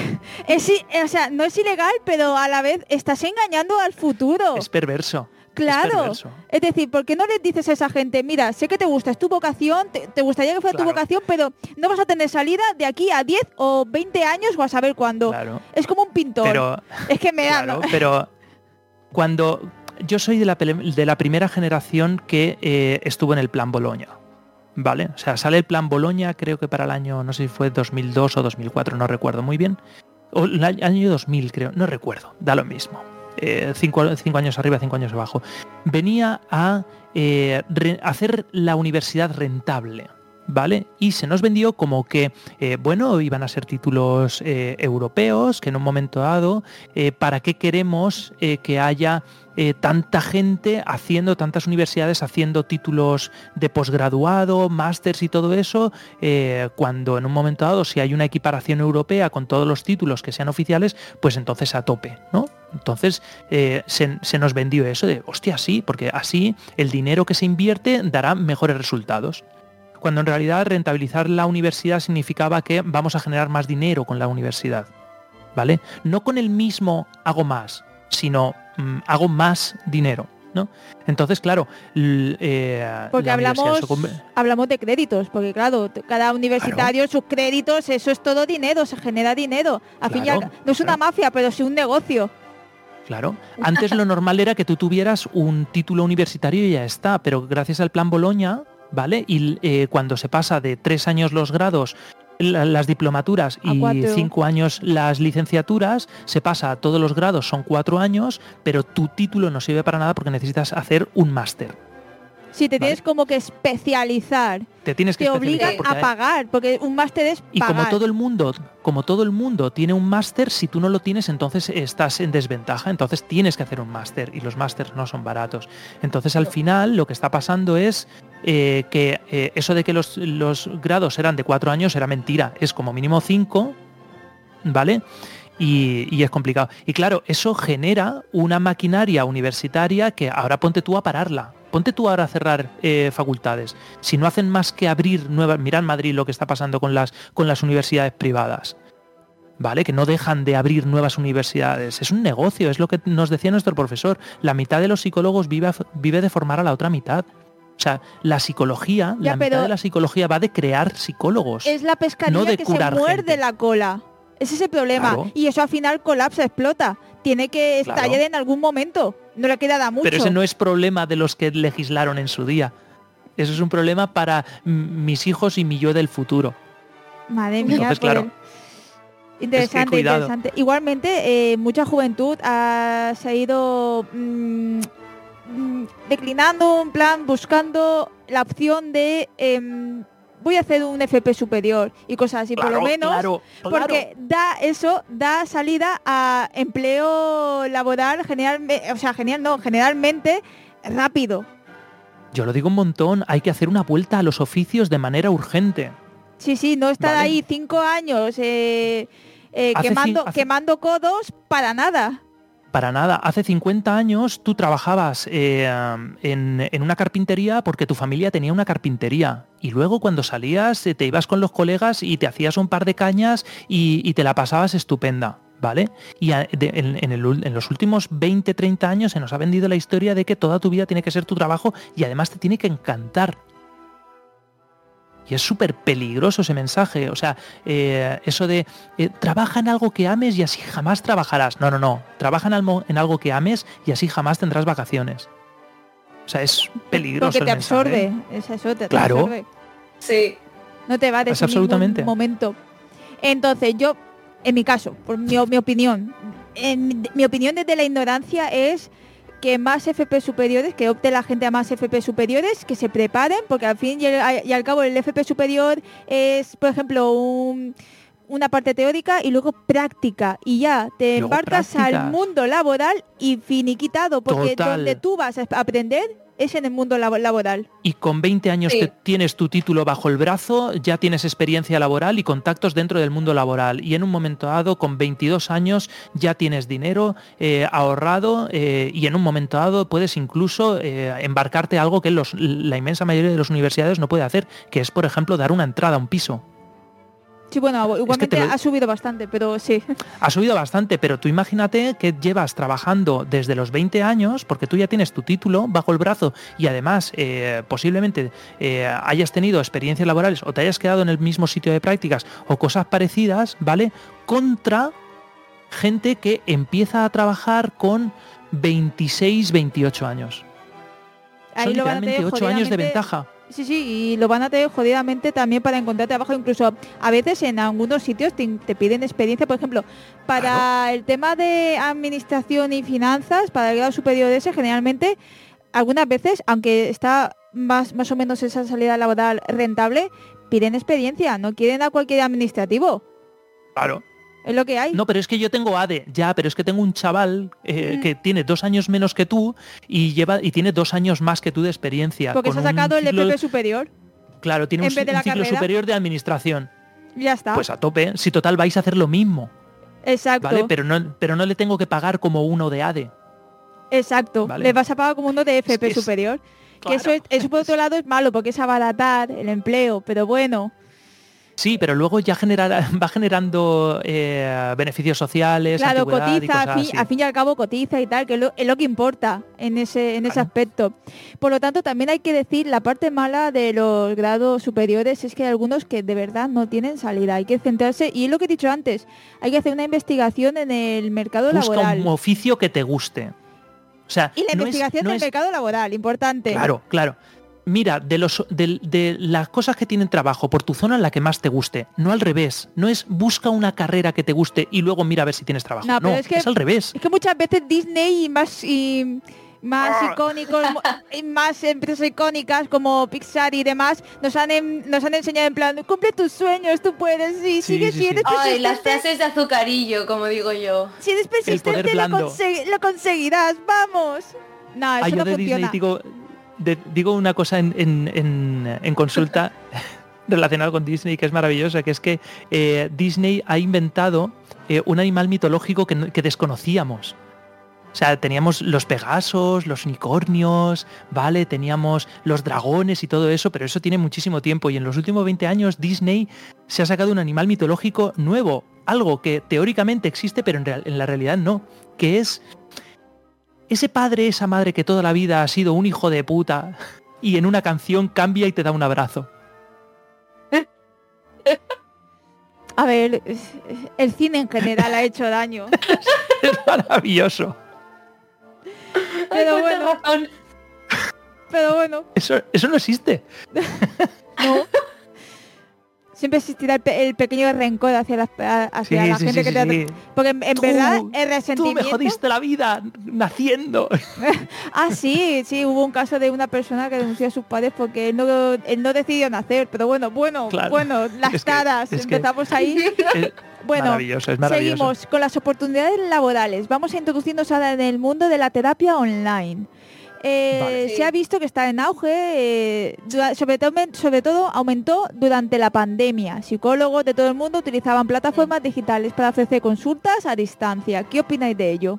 Es, o sea, no es ilegal, pero a la vez estás engañando al futuro. Es perverso. Claro. Es perverso. Es decir, ¿por qué no les dices a esa gente, mira, sé que te gusta, es tu vocación, te, te gustaría que fuera claro. tu vocación, pero no vas a tener salida de aquí a diez o veinte años o a saber cuándo? Claro. Es como un pintor. Pero, es que me da... Claro, ¿no? Pero cuando... Yo soy de la, de la primera generación que eh, estuvo en el plan Boloña. ¿Vale? O sea, sale el plan Boloña, creo que para el año, no sé si fue dos mil dos o dos mil cuatro, no recuerdo muy bien. O el año dos mil, creo, no recuerdo, da lo mismo. Eh, cinco, cinco años arriba, cinco años abajo. Venía a eh, re, hacer la universidad rentable, ¿vale? Y se nos vendió como que, eh, bueno, iban a ser títulos eh, europeos, que en un momento dado, eh, ¿para qué queremos eh, que haya eh, tanta gente haciendo, tantas universidades haciendo títulos de posgraduado, másters y todo eso, eh, cuando en un momento dado, si hay una equiparación europea con todos los títulos que sean oficiales, pues entonces a tope, ¿no? Entonces eh, se, se nos vendió eso de, hostia, sí, porque así el dinero que se invierte dará mejores resultados. Cuando en realidad rentabilizar la universidad significaba que vamos a generar más dinero con la universidad, ¿vale? No con el mismo hago más, sino mmm, hago más dinero, ¿no? Entonces, claro, l- eh, porque hablamos, hablamos de créditos, porque claro, cada universitario, claro. sus créditos, eso es todo dinero, se genera dinero. A claro, fin ya, no es una claro. mafia, pero sí un negocio. Claro, antes lo normal era que tú tuvieras un título universitario y ya está, pero gracias al plan Boloña, ¿vale? Y eh, cuando se pasa de tres años los grados, la, las diplomaturas y cinco años las licenciaturas, se pasa a todos los grados, son cuatro años, pero tu título no sirve para nada porque necesitas hacer un máster. Sí, te ¿vale? Tienes como que especializar. Te tienes que te obligan a pagar, porque un máster es pagar. Y como todo el mundo, como todo el mundo tiene un máster, si tú no lo tienes, entonces estás en desventaja, entonces tienes que hacer un máster, y los másters no son baratos. Entonces al final lo que está pasando es eh, que eh, eso de que los, los grados eran de cuatro años era mentira, es como mínimo cinco, ¿vale? Y, y es complicado. Y claro, eso genera una maquinaria universitaria que ahora ponte tú a pararla. Ponte tú ahora a cerrar eh, facultades. Si no hacen más que abrir nuevas... Mirad en Madrid lo que está pasando con las, con las universidades privadas. ¿Vale? Que no dejan de abrir nuevas universidades. Es un negocio, es lo que nos decía nuestro profesor. La mitad de los psicólogos vive, vive de formar a la otra mitad. O sea, la psicología, ya, la mitad de la psicología va de crear psicólogos. Es la pescadilla no de que curar se muerde gente. La cola. Ese es el problema. Claro. Y eso al final colapsa, explota. Tiene que estallar claro. en algún momento. No le queda mucho. Pero ese no es problema de los que legislaron en su día. Eso es un problema para mis hijos y mi yo del futuro. Madre mía. Entonces, claro. Interesante, es que interesante. Igualmente, eh, mucha juventud ha, se ha ido mmm, mmm, declinando, en plan, buscando la opción de eh, voy a hacer un F P superior y cosas así, claro, por lo menos, claro, claro. porque da eso, da salida a empleo laboral generalmente, o sea, genial, no, generalmente rápido. Yo lo digo un montón, hay que hacer una vuelta a los oficios de manera urgente. Sí, sí, no estar vale. ahí cinco años eh, eh, quemando, hace... quemando codos para nada. Para nada. Hace cincuenta años tú trabajabas eh, en, en una carpintería porque tu familia tenía una carpintería. Y luego cuando salías te ibas con los colegas y te hacías un par de cañas y, y te la pasabas estupenda. ¿Vale? Y a, de, en, en, el, en los últimos veinte, treinta años se nos ha vendido la historia de que toda tu vida tiene que ser tu trabajo y además te tiene que encantar. Y es súper peligroso ese mensaje. O sea, eh, eso de eh, trabaja en algo que ames y así jamás trabajarás. No, no, no. Trabaja en algo, en algo que ames y así jamás tendrás vacaciones. O sea, es peligroso. Porque te el mensaje, absorbe. ¿eh? Es eso, te, claro. te absorbe. Sí. No te va de es absolutamente. ningún momento. Entonces, yo, en mi caso, por mi, mi opinión, en, mi opinión desde la ignorancia es que más F P superiores, que opte la gente a más F P superiores, que se preparen, porque al fin y al, y al cabo el F P superior es, por ejemplo, un, una parte teórica y luego práctica, y ya te luego embarcas prácticas. al mundo laboral y finiquitado, porque Total. donde tú vas a aprender es en el mundo lab- laboral. Y con veinte años sí. te tienes tu título bajo el brazo, ya tienes experiencia laboral y contactos dentro del mundo laboral. Y en un momento dado, con veintidós años, ya tienes dinero eh, ahorrado eh, y en un momento dado puedes incluso eh, embarcarte a algo que los, la inmensa mayoría de las universidades no puede hacer, que es, por ejemplo, dar una entrada a un piso. Sí, bueno, igualmente es que lo... ha subido bastante, pero sí. Ha subido bastante, pero tú imagínate que llevas trabajando desde los veinte años, porque tú ya tienes tu título bajo el brazo y además eh, posiblemente eh, hayas tenido experiencias laborales o te hayas quedado en el mismo sitio de prácticas o cosas parecidas, ¿vale? Contra gente que empieza a trabajar con veintiséis, veintiocho años. Ahí Son lo van a literalmente tener ocho años de jodidamente- ventaja. Sí, sí, y lo van a tener jodidamente también para encontrar trabajo. Incluso a veces en algunos sitios te, te piden experiencia, por ejemplo, para Claro. el tema de administración y finanzas, para el grado superior de ese, generalmente, algunas veces, aunque está más, más o menos esa salida laboral rentable, piden experiencia, no quieren a cualquier administrativo. Claro. Es lo que hay. No, pero es que yo tengo A D E, ya, pero es que tengo un chaval eh, Mm. que tiene dos años menos que tú y lleva y tiene dos años más que tú de experiencia. Porque con se ha un sacado el ciclo- F P superior. Claro, tiene un, en vez de un la ciclo carrera. superior de administración. Ya está. Pues a tope, si total vais a hacer lo mismo, Exacto. ¿vale? Pero no, pero no le tengo que pagar como uno de A D E. Exacto. Vale. Le vas a pagar como uno de F P Es que es- superior. Que Claro. eso, es- eso por otro lado es malo porque es abaratar el empleo, pero bueno. Sí, pero luego ya generará, va generando eh, beneficios sociales, Claro, antigüedad y cotiza, cosas a fin, así. a fin y al cabo cotiza y tal, que es lo, es lo que importa en ese, en ese Claro. aspecto. Por lo tanto, también hay que decir, la parte mala de los grados superiores es que hay algunos que de verdad no tienen salida. Hay que centrarse, y es lo que he dicho antes, hay que hacer una investigación en el mercado Busca laboral. un oficio que te guste. O sea, Y la no es- investigación no del es- mercado laboral, importante. Claro, claro. Mira, de, los, de, de las cosas que tienen trabajo por tu zona, la que más te guste. No al revés. No es busca una carrera que te guste y luego mira a ver si tienes trabajo. No, No, pero es que- al revés. Es que muchas veces Disney y más y más Ah. icónicos y más empresas icónicas como Pixar y demás nos han em- nos han enseñado en plan cumple tus sueños, tú puedes, y Sí, sigue sí, si sí. eres Ay, las persistente, frases de azucarillo, como digo yo. si eres persistente lo, blando. consegui- lo conseguirás, vamos. No, eso Ah, yo no de funciona. Disney digo, de- digo una cosa en, en- en- en consulta relacionada con Disney que es maravillosa, que es que eh, Disney ha inventado eh, un animal mitológico que, no- que desconocíamos. O sea, teníamos los pegasos, los unicornios, ¿vale? Teníamos los dragones y todo eso, pero eso tiene muchísimo tiempo. Y en los últimos veinte años Disney se ha sacado un animal mitológico nuevo. Algo que teóricamente existe, pero en, real- en la realidad no. Que es ese padre, esa madre que toda la vida ha sido un hijo de puta y en una canción cambia y te da un abrazo. A ver, es- el cine en general ha hecho daño. Es maravilloso. Pero Ay, bueno. cuánta razón. Pero bueno, Eso, eso no existe. no. siempre existirá el, pe- el pequeño rencor hacia la, hacia Sí, la sí, gente sí, que sí, te sí. Porque en, en Tú, verdad el Tú me resentimiento... jodiste la vida naciendo. Ah, sí, sí, hubo un caso de una persona que denunció a sus padres porque él no, él no decidió nacer, pero bueno, bueno, Claro. bueno, las Es que- taras, es que- empezamos ahí. Es Bueno, maravilloso, es maravilloso. seguimos con las oportunidades laborales. Vamos a introducirnos ahora en el mundo de la terapia online. Eh, Vale. Sí. Se ha visto que está en auge, eh, dura- sobre, todo, sobre todo aumentó durante la pandemia. Psicólogos de todo el mundo utilizaban plataformas digitales para ofrecer consultas a distancia. ¿Qué opináis de ello?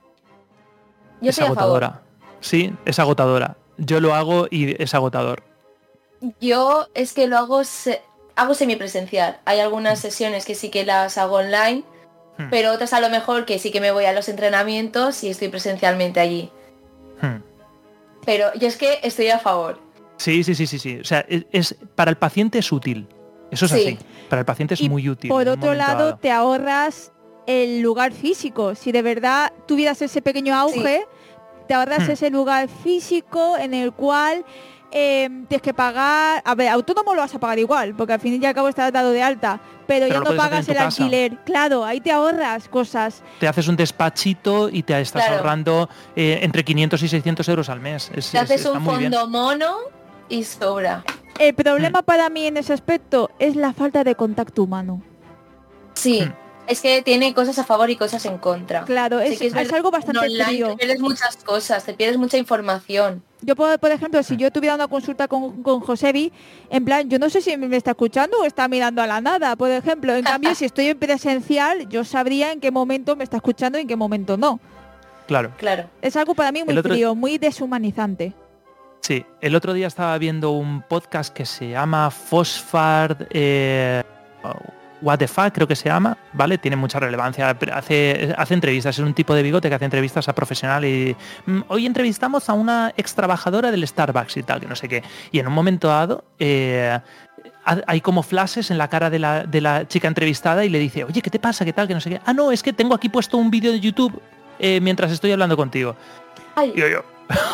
Yo Es estoy a favor. agotadora. Sí, es agotadora. Yo lo hago y es agotador. Yo es que lo hago, se- hago semipresencial. Hay algunas sesiones que sí que las hago online, Hmm. pero otras a lo mejor que sí que me voy a los entrenamientos y estoy presencialmente allí. Hmm. Pero yo es que estoy a favor. Sí, sí, sí, sí, sí. O sea, es, es- para el paciente es útil. Eso es Sí. así. Para el paciente es Y muy útil. Por en un otro momento lado, dado. te ahorras el lugar físico. Si de verdad tuvieras ese pequeño auge, te ahorras Hmm. ese lugar físico en el cual eh, tienes que pagar... A ver, autónomo lo vas a pagar igual, porque al fin y al cabo estás dado de alta, pero, Pero ya lo no puedes hacer pagas en el tu casa. alquiler. Claro, ahí te ahorras cosas. Te haces un despachito y te estás Claro. ahorrando eh, entre quinientos y seiscientos euros al mes. Es, Te es- haces está un muy bien. fondo mono y sobra. El Hmm. problema para mí en ese aspecto es la falta de contacto humano. Sí, Hmm. es que tiene cosas a favor y cosas en contra. Claro, Sí es, que es verdad, algo en bastante online frío. te pierdes muchas cosas, te pierdes mucha información. Yo, por, por ejemplo, si yo tuviera una consulta con, con Josebi, en plan, yo no sé si me está escuchando o está mirando a la nada, por ejemplo. En cambio, si estoy en presencial, yo sabría en qué momento me está escuchando y en qué momento no. Claro. Claro. Es algo para mí muy El otro- frío, muy deshumanizante. Sí, el otro día estaba viendo un podcast que se llama Phosphard eh, What the Fuck, creo que se llama, ¿vale? Tiene mucha relevancia, hace, hace entrevistas, es un tipo de bigote que hace entrevistas a profesionales y "Mm, hoy entrevistamos a una ex trabajadora del Starbucks y tal, que no sé qué". Y en un momento dado eh, ha- hay como flashes en la cara de la, de la chica entrevistada y le dice, oye, ¿qué te pasa? ¿Qué tal? Que no sé qué. Ah, no, es que tengo aquí puesto un vídeo de YouTube eh, mientras estoy hablando contigo. Ay, Y yo, yo,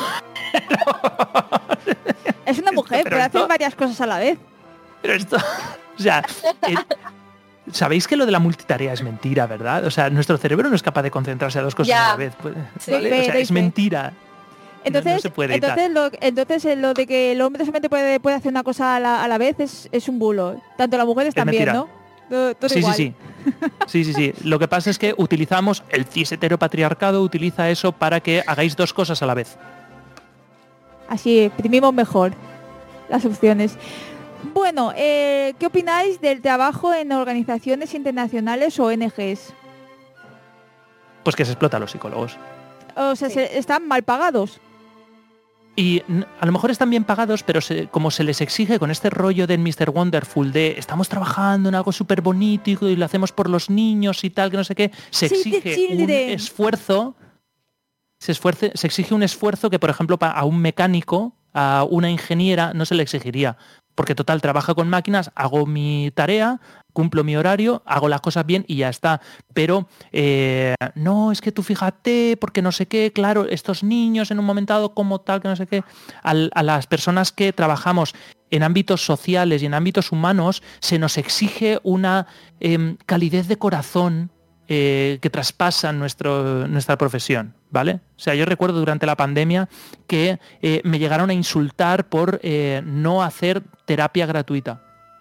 Es una mujer, pero pero hace esto- varias cosas a la vez. Pero esto, o sea, eh, sabéis que lo de la multitarea es mentira, ¿verdad? O sea, nuestro cerebro no es capaz de concentrarse a dos cosas Ya. a la vez. pues, Sí. ¿vale? O sea, Doy fe, es doy fe. mentira. Entonces, no se puede y tal. entonces, lo, entonces eh, lo de que el hombre solamente puede, puede hacer una cosa a la, a la vez es, es un bulo. Tanto las mujeres Es también, mentira. ¿no? Todo- todo Sí, sí, igual. sí. Sí, sí, sí. Lo que pasa es que utilizamos, el cis heteropatriarcado utiliza eso para que hagáis dos cosas a la vez. Así exprimimos mejor las opciones. Bueno, eh, ¿qué opináis del trabajo en organizaciones internacionales o O N Ges? Pues que se explota a los psicólogos. O sea, Sí. se- están mal pagados. Y n- a lo mejor están bien pagados, pero se- como se les exige con este rollo del mister Wonderful de estamos trabajando en algo súper bonito y, y lo hacemos por los niños y tal, que no sé qué, se Save the exige un children. esfuerzo, se, esfuerce, se exige un esfuerzo que, por ejemplo, pa- a un mecánico, a una ingeniera, no se le exigiría. Porque total, trabaja con máquinas, hago mi tarea, cumplo mi horario, hago las cosas bien y ya está. Pero eh, no, es que tú fíjate, porque no sé qué, claro, estos niños en un momento dado como tal, que no sé qué, al- a las personas que trabajamos en ámbitos sociales y en ámbitos humanos, se nos exige una em, calidez de corazón eh, que traspasan nuestro, nuestra profesión, ¿vale? O sea, yo recuerdo durante la pandemia que eh, me llegaron a insultar por eh, no hacer terapia gratuita.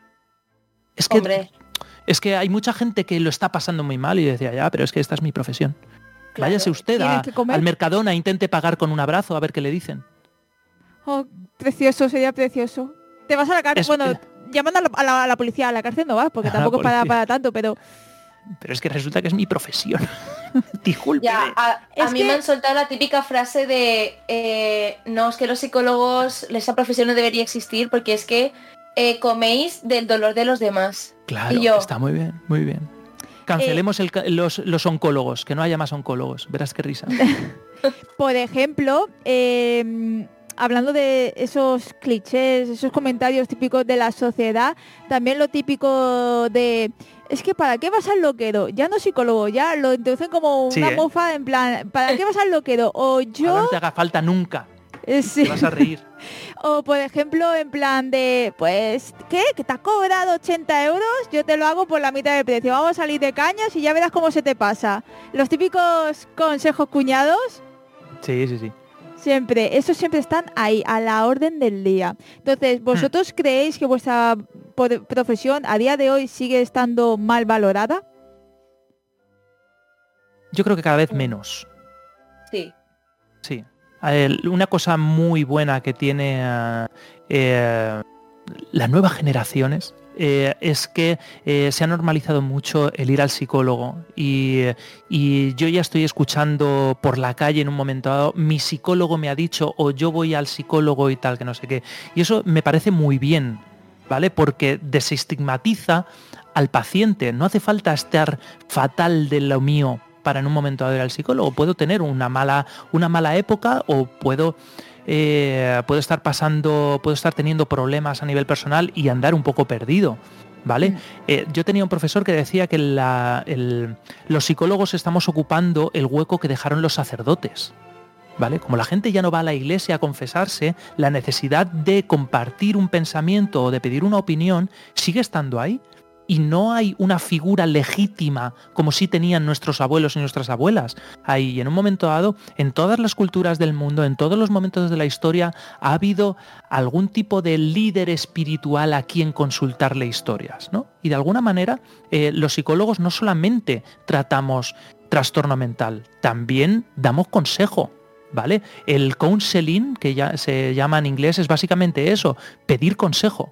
Es que, hombre, es que hay mucha gente que lo está pasando muy mal y decía, ya, pero es que esta es mi profesión. claro. Váyase usted Tienes a- que comer. al Mercadona, intente pagar con un abrazo a ver qué le dicen. Oh, precioso, sería precioso. Te vas a la cárcel, Es- bueno, eh. llamando a la, a la- a la policía, a la cárcel no vas, porque A la tampoco es para, policía. para tanto, pero Pero es que resulta que es mi profesión. Disculpe. Ya, a, a Es mí que- me han soltado la típica frase de eh, no, es que los psicólogos, esa profesión no debería existir porque es que eh, coméis del dolor de los demás. Claro, Y yo- está muy bien, muy bien. Cancelemos el ca- los, los oncólogos, que no haya más oncólogos. Verás qué risa. por ejemplo, eh, hablando de esos clichés, esos comentarios típicos de la sociedad, también lo típico de es que ¿para qué vas al loquero? Ya no psicólogo, ya lo introducen como Sí, una ¿eh? mofa en plan, ¿para qué vas al loquero? O Ahora yo no te haga falta nunca. eh, sí. Te vas a reír. O por ejemplo, en plan de, pues, ¿qué? ¿Que te has cobrado ochenta euros? Yo te lo hago por la mitad del precio. Vamos a salir de cañas y ya verás cómo se te pasa. Los típicos consejos cuñados. Sí, sí, sí. Siempre, esos siempre están ahí, a la orden del día. Entonces, ¿vosotros hmm. creéis que vuestra profesión a día de hoy sigue estando mal valorada? Yo creo que cada vez menos. Sí. Sí. Una cosa muy buena que tiene uh, eh, las nuevas generaciones eh, es que eh, se ha normalizado mucho el ir al psicólogo y, y yo ya estoy escuchando por la calle en un momento dado, mi psicólogo me ha dicho o yo voy al psicólogo y tal, que no sé qué. Y eso me parece muy bien, ¿vale? Porque desestigmatiza al paciente. No hace falta estar fatal de lo mío para en un momento dado ir al psicólogo. Puedo tener una mala, una mala época o puedo, eh, puedo estar pasando, puedo estar teniendo problemas a nivel personal y andar un poco perdido, ¿vale? Mm. Eh, yo tenía un profesor que decía que la, el, los psicólogos estamos ocupando el hueco que dejaron los sacerdotes, ¿vale? Como la gente ya no va a la iglesia a confesarse, la necesidad de compartir un pensamiento o de pedir una opinión sigue estando ahí. Y no hay una figura legítima como sí tenían nuestros abuelos y nuestras abuelas. Ahí, en un momento dado, en todas las culturas del mundo, en todos los momentos de la historia, ha habido algún tipo de líder espiritual a quien consultarle historias, ¿no? Y de alguna manera, eh, los psicólogos no solamente tratamos trastorno mental, también damos consejo, ¿vale? El counseling, que ya se llama en inglés, es básicamente eso, pedir consejo.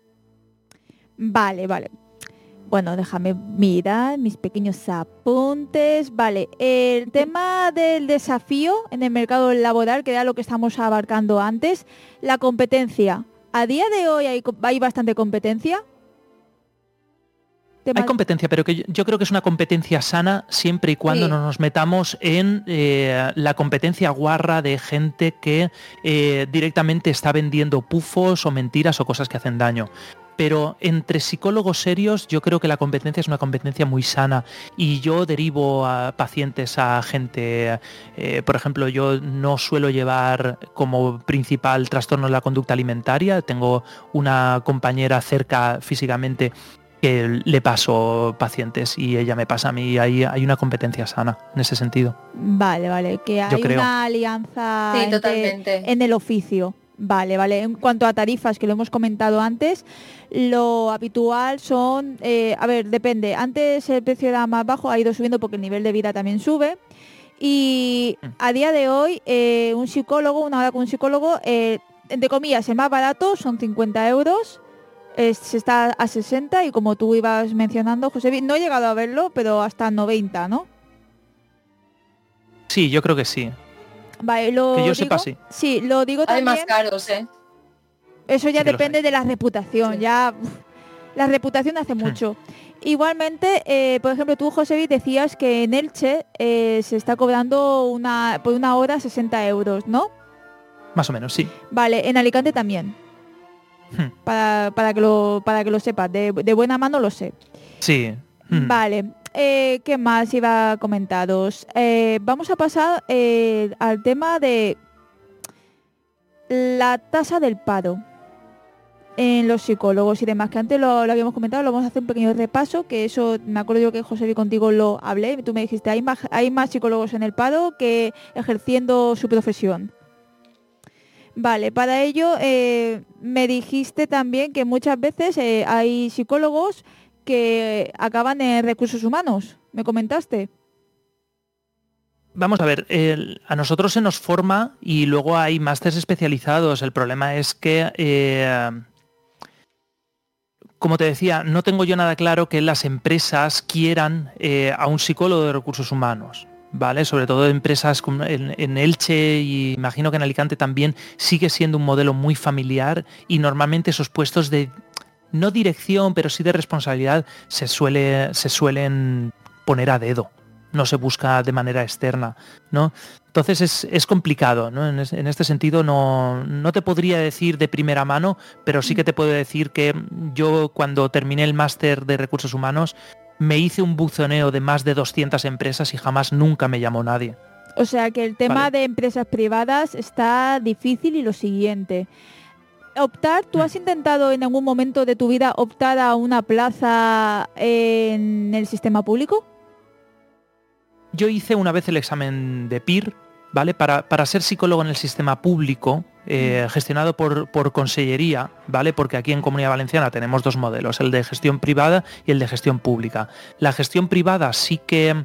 Vale, vale. Bueno, déjame mirar mis pequeños apuntes. Vale, el tema del desafío en el mercado laboral, que era lo que estamos abarcando antes, la competencia. ¿A día de hoy hay, hay bastante competencia? Hay competencia, pero que yo, yo creo que es una competencia sana siempre y cuando sí. no nos metamos en eh, la competencia guarra de gente que eh, directamente está vendiendo pufos o mentiras o cosas que hacen daño. Pero entre psicólogos serios yo creo que la competencia es una competencia muy sana y yo derivo a pacientes a gente, eh, por ejemplo, yo no suelo llevar como principal trastorno la conducta alimentaria, tengo una compañera cerca físicamente que le paso pacientes y ella me pasa a mí, hay, hay una competencia sana en ese sentido. Vale, vale, que hay una alianza sí, entre, totalmente. en el oficio. Vale, vale. En cuanto a tarifas, que lo hemos comentado antes, lo habitual son, eh, a ver, depende. Antes el precio era más bajo, ha ido subiendo porque el nivel de vida también sube. Y a día de hoy, eh, un psicólogo, una hora con un psicólogo, eh, entre comillas, el más barato son cincuenta euros. Es, está a sesenta y como tú ibas mencionando, José, no he llegado a verlo, pero hasta noventa, ¿no? Sí, yo creo que sí. Vale, lo que yo digo, sepa, sí. Sí, lo digo Hay también. más caros, ¿eh? Eso ya sí depende de la reputación, sí. ya uf, la reputación hace mucho. Hmm. Igualmente, eh, por ejemplo, tú, José, decías que en Elche eh, se está cobrando una por una hora sesenta euros, ¿no? Más o menos, sí. Vale, en Alicante también. Hmm. Para, para, que lo, para que lo sepas, de, de buena mano lo sé. Sí. Hmm. Vale. Eh, ¿Qué más iba a comentaros? Eh, vamos a pasar eh, al tema de la tasa del paro en los psicólogos y demás, que antes lo, lo habíamos comentado, lo vamos a hacer un pequeño repaso, que eso me acuerdo yo que José vi contigo lo hablé, tú me dijiste, hay más, hay más psicólogos en el paro que ejerciendo su profesión. Vale, para ello eh, me dijiste también que muchas veces eh, hay psicólogos que acaban en recursos humanos, ¿me comentaste? Vamos a ver, el, a nosotros se nos forma y luego hay másteres especializados. El problema es que, eh, como te decía, no tengo yo nada claro que las empresas quieran eh, a un psicólogo de recursos humanos, ¿vale? Sobre todo empresas en, en Elche y imagino que en Alicante también sigue siendo un modelo muy familiar y normalmente esos puestos de no dirección, pero sí de responsabilidad, se, suele, se suelen poner a dedo, no se busca de manera externa, ¿no? Entonces es, es complicado, ¿no? En, es, en este sentido no, no te podría decir de primera mano, pero sí que te puedo decir que yo cuando terminé el máster de recursos humanos me hice un buceo de más de doscientas empresas y jamás nunca me llamó nadie. O sea que el tema vale. de empresas privadas está difícil y lo siguiente. optar, ¿tú has intentado en algún momento de tu vida optar a una plaza en el sistema público? Yo hice una vez el examen de P I R, ¿vale? Para, para ser psicólogo en el sistema público, eh, gestionado por, por consellería, ¿vale? Porque aquí en Comunidad Valenciana tenemos dos modelos, el de gestión privada y el de gestión pública. La gestión privada sí que,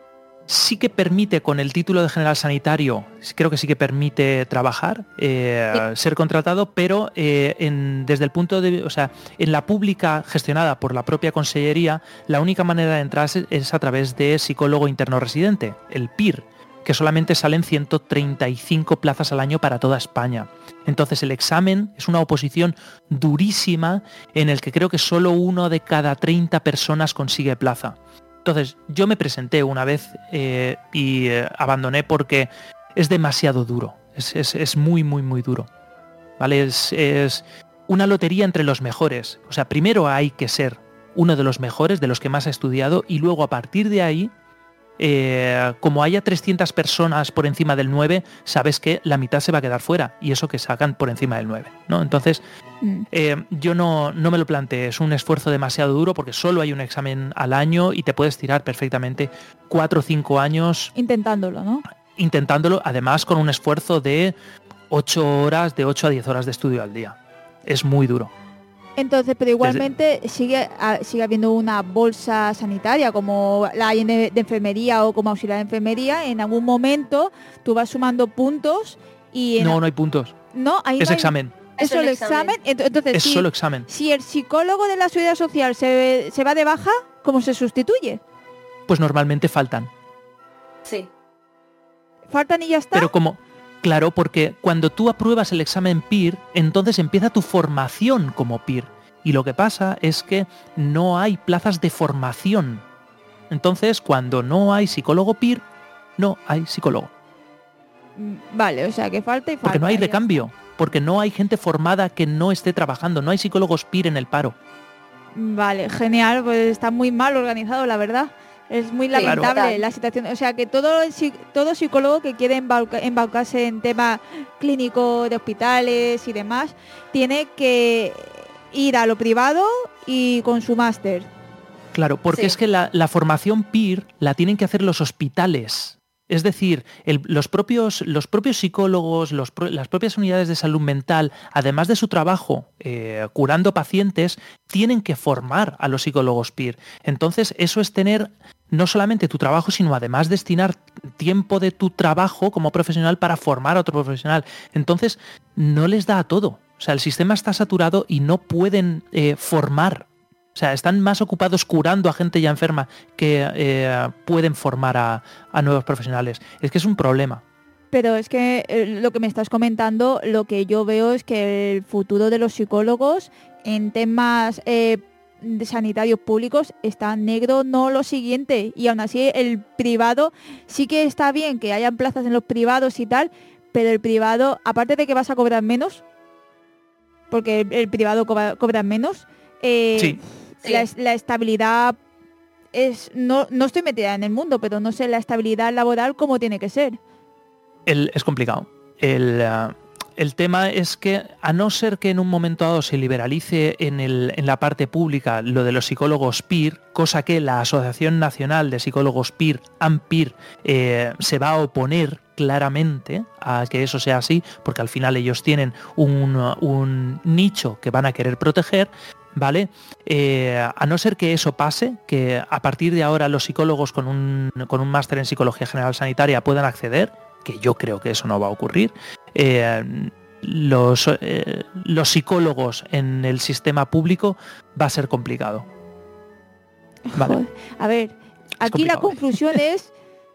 sí que permite, con el título de general sanitario, creo que sí que permite trabajar, eh, sí. ser contratado, pero eh, en, desde el punto de, o sea, en la pública gestionada por la propia consellería, la única manera de entrar es, es a través de psicólogo interno residente, el P I R, que solamente salen ciento treinta y cinco plazas al año para toda España. Entonces el examen es una oposición durísima en el que creo que solo uno de cada treinta personas consigue plaza. Entonces yo me presenté una vez eh, y eh, abandoné porque es demasiado duro, es, es, es muy muy muy duro, ¿vale? Es, es una lotería entre los mejores. O sea, primero hay que ser uno de los mejores, de los que más ha estudiado, y luego a partir de ahí, Eh, como haya trescientas personas por encima del nueve, sabes que la mitad se va a quedar fuera, y eso que sacan por encima del nueve, ¿no? Entonces mm. eh, yo no, no me lo planteé, es un esfuerzo demasiado duro porque solo hay un examen al año y te puedes tirar perfectamente cuatro o cinco años intentándolo, ¿no? Intentándolo, además con un esfuerzo de ocho horas, de ocho a diez horas de estudio al día. Es muy duro. Entonces, pero igualmente Desde... sigue sigue habiendo una bolsa sanitaria como la hay de, de enfermería o como auxiliar de enfermería. En algún momento tú vas sumando puntos y... En... No, no hay puntos. No, ahí es no hay... examen. Es solo examen. examen. Entonces, es si, solo examen. Si el psicólogo de la Seguridad Social se, se va de baja, ¿cómo se sustituye? Pues normalmente faltan. Sí. ¿Faltan y ya está? Pero como... Claro, porque cuando tú apruebas el examen P I R, entonces empieza tu formación como P I R. Y lo que pasa es que no hay plazas de formación. Entonces, cuando no hay psicólogo P I R, no hay psicólogo. Vale, o sea, que falta y falta. Porque no hay recambio, porque no hay gente formada que no esté trabajando, no hay psicólogos P I R en el paro. Vale, genial, pues está muy mal organizado, la verdad. Es muy lamentable claro. la situación. O sea, que todo, todo psicólogo que quiere embaucarse en tema clínico de hospitales y demás, tiene que ir a lo privado y con su máster. Claro, porque sí. es que la, la formación P I R la tienen que hacer los hospitales. Es decir, el, los, propios, los propios psicólogos, los, las propias unidades de salud mental, además de su trabajo eh, curando pacientes, tienen que formar a los psicólogos P I R. Entonces, eso es tener no solamente tu trabajo, sino además destinar tiempo de tu trabajo como profesional para formar a otro profesional. Entonces, no les da a todo. O sea, el sistema está saturado y no pueden eh, formar. O sea, están más ocupados curando a gente ya enferma que eh, pueden formar a, a nuevos profesionales. Es que es un problema. Pero es que eh, lo que me estás comentando, lo que yo veo es que el futuro de los psicólogos en temas eh, de sanitarios públicos está negro, no lo siguiente. Y aún así el privado sí que está bien que hayan plazas en los privados y tal, pero el privado, aparte de que vas a cobrar menos, porque el, el privado cobra, cobra menos, eh, sí. La, la estabilidad es no, no estoy metida en el mundo, pero no sé la estabilidad laboral cómo tiene que ser. El, es complicado. El, uh, el tema es que, a no ser que en un momento dado se liberalice en, el, en la parte pública lo de los psicólogos P I R, cosa que la Asociación Nacional de Psicólogos P I R, ANPIR, eh, se va a oponer claramente a que eso sea así, porque al final ellos tienen un, un nicho que van a querer proteger, ¿vale? Eh, a no ser que eso pase, que a partir de ahora los psicólogos con un, con un máster en Psicología General Sanitaria puedan acceder, que yo creo que eso no va a ocurrir, eh, los, eh, los psicólogos en el sistema público va a ser complicado. ¿Vale? Joder, a ver, es aquí la conclusión es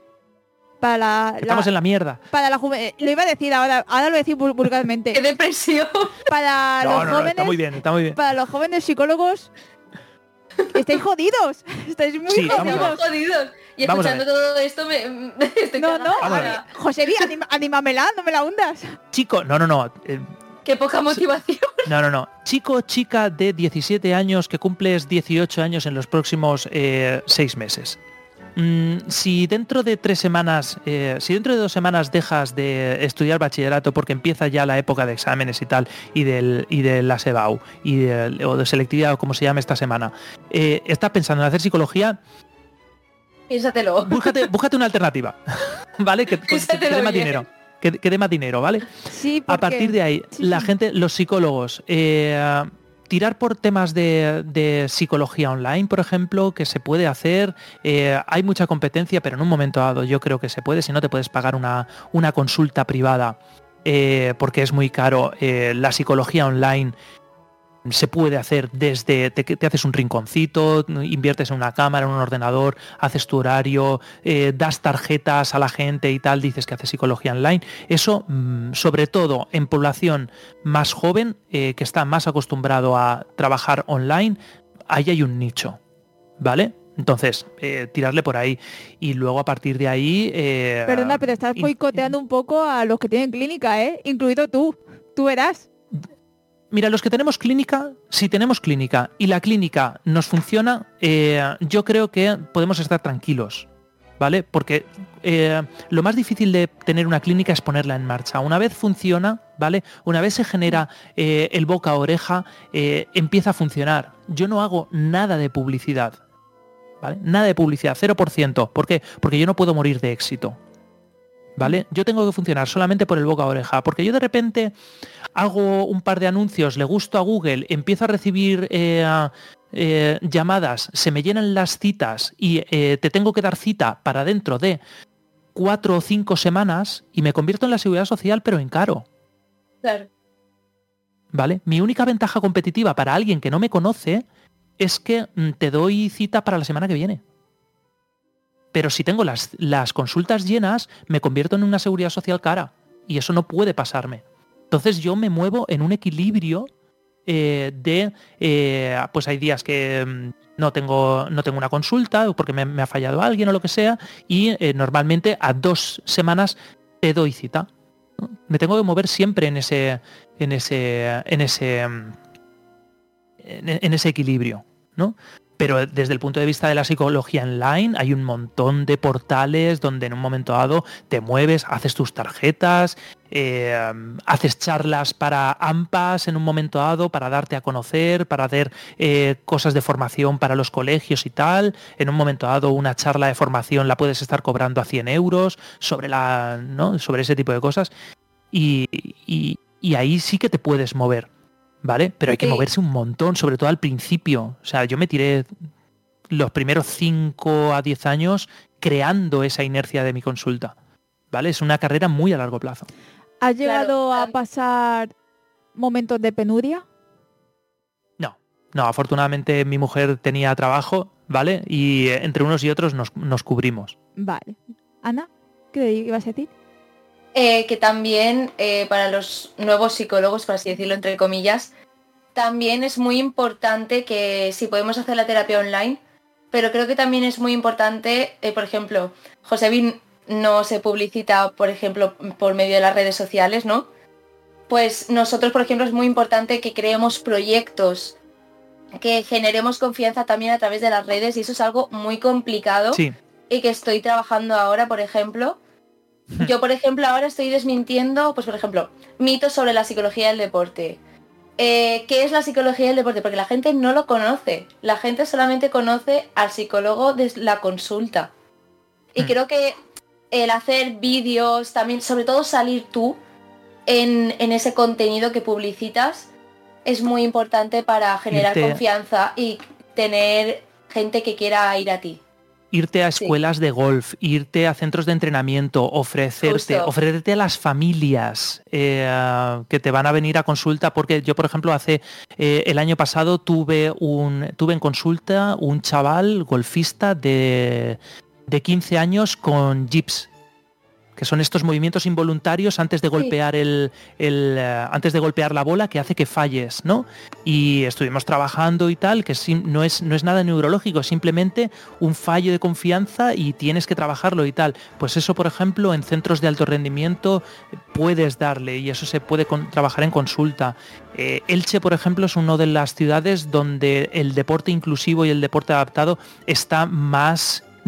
para la, estamos la, en la mierda. Para la juve- lo iba a decir ahora, ahora lo voy a decir vulgarmente. ¡Qué depresión! Para no, los no, jóvenes, no, está muy bien, está muy bien. Para los jóvenes psicólogos, estáis jodidos, estáis muy sí, jodidos. jodidos. Y escuchando todo esto me, me estoy No, no, ahora. José Bí, anim, anímamela, no me la hundas. Chico, no, no, no. Eh, Qué poca motivación. No, no, no. Chico o chica de diecisiete años que cumples dieciocho años en los próximos eh, seis meses. mmm, si dentro de tres semanas, eh, si dentro de dos semanas dejas de estudiar bachillerato porque empieza ya la época de exámenes y tal, y del y de la SEBAU, y de, o de selectividad, o como se llame esta semana, eh, estás pensando en hacer psicología, piénsatelo. Búscate, búscate una alternativa, ¿vale? Que, que, que dé más dinero. Que, que dé más dinero, ¿vale? Sí, porque... A partir de ahí, sí, la sí. gente, los psicólogos, eh, tirar por temas de, de psicología online, por ejemplo, que se puede hacer. Eh, hay mucha competencia, pero en un momento dado yo creo que se puede. Si no, te puedes pagar una, una consulta privada, eh, porque es muy caro. Eh, la psicología online se puede hacer desde, te, te haces un rinconcito, inviertes en una cámara, en un ordenador, haces tu horario, eh, das tarjetas a la gente y tal, dices que haces psicología online. Eso, mmm, sobre todo en población más joven, eh, que está más acostumbrado a trabajar online, ahí hay un nicho, ¿vale? Entonces, eh, tirarle por ahí. Y luego a partir de ahí... Eh, Perdona, pero estás boicoteando un poco a los que tienen clínica, ¿eh? Incluido tú. Tú verás. Mira, los que tenemos clínica, si tenemos clínica y la clínica nos funciona, eh, yo creo que podemos estar tranquilos, ¿vale? Porque eh, lo más difícil de tener una clínica es ponerla en marcha. Una vez funciona, ¿vale? Una vez se genera eh, el boca a oreja, eh, empieza a funcionar. Yo no hago nada de publicidad, ¿vale? Nada de publicidad, cero por ciento. ¿Por qué? Porque yo no puedo morir de éxito, ¿vale? Yo tengo que funcionar solamente por el boca a oreja, porque yo de repente hago un par de anuncios, le gusto a Google, empiezo a recibir eh, eh, llamadas, se me llenan las citas y eh, te tengo que dar cita para dentro de cuatro o cinco semanas y me convierto en la seguridad social, pero en caro. Claro. ¿Vale? Mi única ventaja competitiva para alguien que no me conoce es que mm, te doy cita para la semana que viene. Pero si tengo las, las consultas llenas, me convierto en una seguridad social cara. Y eso no puede pasarme. Entonces yo me muevo en un equilibrio eh, de... Eh, pues hay días que mm, no, tengo, no tengo una consulta porque me, me ha fallado alguien o lo que sea. Y eh, normalmente a dos semanas te doy cita, ¿no? Me tengo que mover siempre en ese... En ese, en ese, en, en ese equilibrio, ¿no? Pero desde el punto de vista de la psicología online hay un montón de portales donde en un momento dado te mueves, haces tus tarjetas, eh, haces charlas para AMPAs en un momento dado para darte a conocer, para hacer eh, cosas de formación para los colegios y tal. En un momento dado una charla de formación la puedes estar cobrando a cien euros sobre, la, ¿no? sobre ese tipo de cosas. Y, y, y ahí sí que te puedes mover. ¿Vale? Pero hay que moverse un montón, sobre todo al principio. O sea, yo me tiré los primeros cinco a diez años creando esa inercia de mi consulta. ¿Vale? Es una carrera muy a largo plazo. ¿Has llegado claro, a pasar momentos de penuria? No, no, afortunadamente mi mujer tenía trabajo, ¿vale? Y entre unos y otros nos, nos cubrimos. Vale. Ana, ¿qué ibas a decir? Eh, que también eh, para los nuevos psicólogos, por así decirlo, entre comillas, también es muy importante que sí podemos hacer la terapia online, pero creo que también es muy importante, eh, por ejemplo, Josebi no se publicita, por ejemplo, por medio de las redes sociales, ¿no? Pues nosotros, por ejemplo, es muy importante que creemos proyectos, que generemos confianza también a través de las redes, y eso es algo muy complicado. Sí. Y que estoy trabajando ahora, por ejemplo. Yo, por ejemplo, ahora estoy desmintiendo, pues por ejemplo, mitos sobre la psicología del deporte. Eh, ¿Qué es la psicología del deporte? Porque la gente no lo conoce. La gente solamente conoce al psicólogo de la consulta. Y mm. creo que el hacer vídeos, también, sobre todo salir tú en, en ese contenido que publicitas, es muy importante para generar Irte... confianza y tener gente que quiera ir a ti. Irte a escuelas sí. de golf, irte a centros de entrenamiento, ofrecerte, Justo. ofrecerte a las familias eh, que te van a venir a consulta, porque yo, por ejemplo, hace eh, el año pasado tuve un tuve en consulta un chaval golfista de, de quince años con jips, que son estos movimientos involuntarios antes de golpear sí. el, el uh, antes de golpear la bola, que hace que falles, ¿no? Y estuvimos trabajando y tal, que sim, no es no es nada neurológico, es simplemente un fallo de confianza y tienes que trabajarlo y tal. Pues eso, por ejemplo, en centros de alto rendimiento puedes darle, y eso se puede con, trabajar en consulta. Eh, Elche, por ejemplo, es una de las ciudades donde el deporte inclusivo y el deporte adaptado está más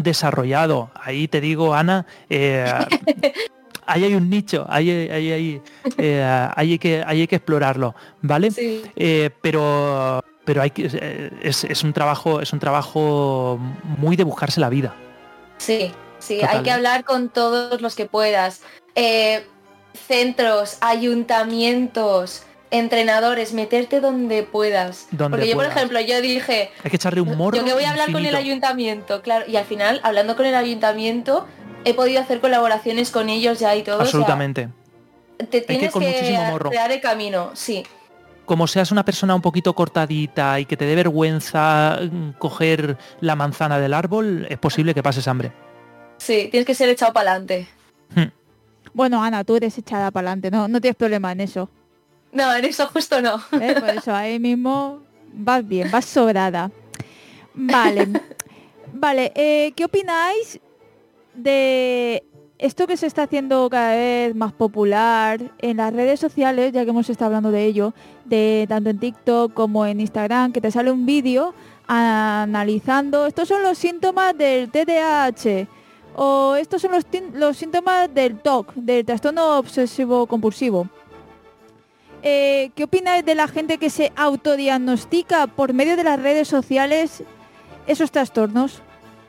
desarrollado. Ahí te digo, Ana, eh, ahí hay un nicho, ahí, ahí, ahí, eh, ahí, hay, que, ahí hay que explorarlo, ¿vale? Sí. Eh, pero pero hay que, es, es un trabajo, es un trabajo muy de buscarse la vida. Sí, sí, Total. Hay que hablar con todos los que puedas. Eh, centros, ayuntamientos, entrenadores, meterte donde puedas. Donde Porque yo, puedas. por ejemplo, yo dije, hay que echarle un morro yo que voy a hablar infinito. con el ayuntamiento, claro, y al final, hablando con el ayuntamiento, he podido hacer colaboraciones con ellos ya y todo. Absolutamente. O sea, te tienes que, con que muchísimo morro. crear el camino, sí. Como seas una persona un poquito cortadita y que te dé vergüenza coger la manzana del árbol, es posible que pases hambre. Sí, tienes que ser echado para adelante. Hmm. Bueno, Ana, tú eres echada para adelante, no, no tienes problema en eso. No, en eso justo no. ¿Eh? Por eso ahí mismo vas bien, vas sobrada. Vale. Vale, eh, ¿qué opináis de esto que se está haciendo cada vez más popular en las redes sociales, ya que hemos estado hablando de ello, de tanto en TikTok como en Instagram, que te sale un vídeo analizando, estos son los síntomas del T D A H, o estos son los, los síntomas del T O C, del trastorno obsesivo compulsivo? Eh, ¿Qué opináis de la gente que se autodiagnostica por medio de las redes sociales esos trastornos?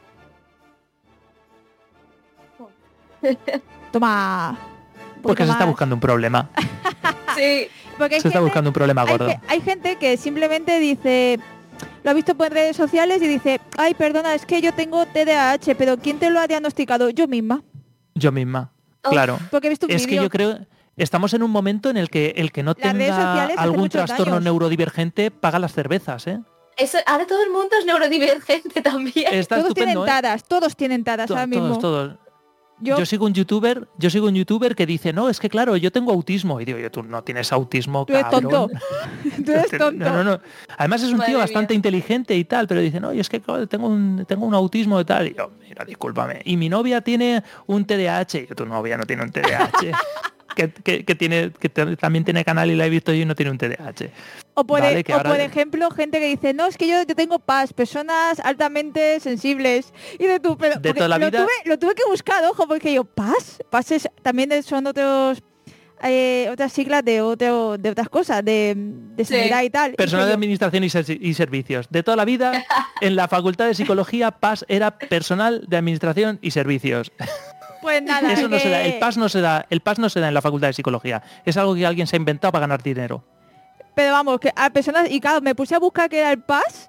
Toma. Porque se más. está buscando un problema. Sí. Porque hay se está gente, buscando un problema gordo. Hay, hay gente que simplemente dice, lo ha visto por redes sociales y dice, ay, perdona, es que yo tengo T D A H, pero ¿quién te lo ha diagnosticado? Yo misma. Yo misma, oh, claro. Porque he visto un es vídeo. Que yo creo, estamos en un momento en el que el que no Las redes tenga sociales hacen algún muchos trastorno daños. neurodivergente paga las cervezas, ¿eh? Eso, ahora todo el mundo es neurodivergente también. Está todos estupendo, tienen taras, ¿eh? todos tienen taras To- ahora mismo. Todos, todos. Yo, Yo sigo un youtuber, yo sigo un youtuber que dice, no, es que claro, yo tengo autismo. Y digo, yo, tú no tienes autismo, tú eres cabrón. tonto. Tú eres tonto. No, no, no. Además es un Madre tío mía. bastante inteligente y tal, pero dice, no, yo es que claro, tengo un, tengo un autismo y tal. Y yo, mira, discúlpame. Y mi novia tiene un T D A H. Y yo, tu novia no tiene un T D A H. que, que, que, tiene, que te- también tiene canal y la he visto yo y no tiene un T D A H. O por, Vale, e- que o ahora- por ejemplo, gente que dice, no, es que yo, yo tengo P A S, personas altamente sensibles. Y de tú, pero De porque toda la lo, vida- tuve, lo tuve que buscar, ojo, porque yo, P A S, P A S es- también son otros eh, otras siglas de otro, de otras cosas, de, de Sí. sanidad y tal. Y Personal de dije yo, administración y, ser- y servicios. De toda la vida, en la Facultad de Psicología, P A S era personal de administración y servicios. pues nada, Eso no que- se da, el P A S no se da, el P A S no se da en la Facultad de Psicología. Es algo que alguien se ha inventado para ganar dinero. Pero vamos, que a personas, y claro, me puse a buscar qué era el P A S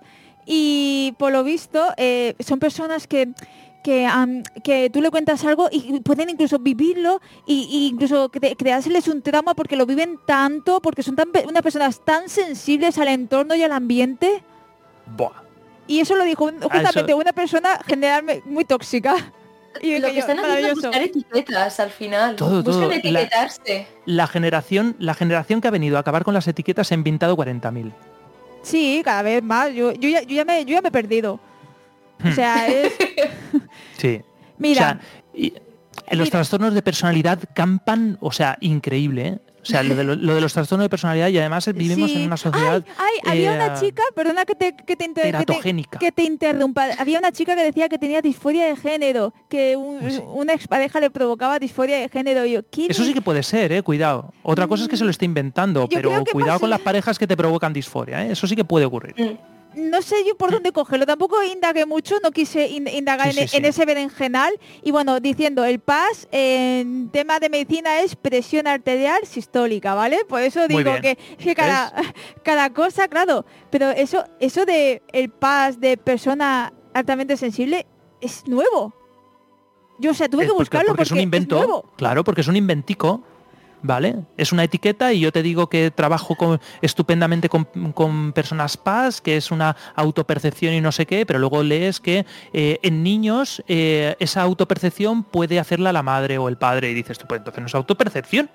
y por lo visto eh, son personas que que, am, que tú le cuentas algo y pueden incluso vivirlo y, y incluso cre- creárseles un trauma porque lo viven tanto, porque son tan pe- unas personas tan sensibles al entorno y al ambiente. Buah. Y eso lo dijo un- justamente eso- una persona generalmente muy tóxica. Y Lo dije que yo, están haciendo es maravilloso. buscar etiquetas al final. Todo, todo. Buscan La- etiquetarse. La generación, la generación que ha venido a acabar con las etiquetas se ha inventado cuarenta mil. Sí, cada vez más. Yo, yo, ya, yo, ya me, yo ya me he perdido. O sea, es... Sí. Mira, O sea, y- los mira. trastornos de personalidad campan, o sea, increíble, ¿eh? O sea, lo de, lo, lo de los trastornos de personalidad y además vivimos sí. en una sociedad Ay, ay, había eh, una chica, perdona que te, que te, inter- que te, teratogénica. que te interrumpa. Había una chica que decía que tenía disforia de género, que un- Sí. una expareja le provocaba disforia de género. Y yo, ¿quién Eso sí es? que puede ser, ¿eh? Cuidado. Otra cosa es que se lo esté inventando, Yo pero creo que cuidado pasa- con las parejas que te provocan disforia, ¿eh? Eso sí que puede ocurrir. Mm. No sé yo por dónde cogerlo, tampoco indagué mucho, no quise in- indagar Sí, en, sí, en sí. ese berenjenal. Y bueno, diciendo, el P A S en tema de medicina es presión arterial sistólica, ¿vale? Por eso Muy digo bien. que, que cada, cada cosa, claro, pero eso, eso de el P A S de persona altamente sensible es nuevo. Yo, o sea, tuve Es que porque- buscarlo porque porque, es un invento, nuevo. claro, porque es un inventico, ¿vale? Es una etiqueta y yo te digo que trabajo con- estupendamente con, con personas P A S, que es una autopercepción y no sé qué, pero luego lees que eh, en niños eh, esa autopercepción puede hacerla la madre o el padre y dices tú, pues entonces no es autopercepción.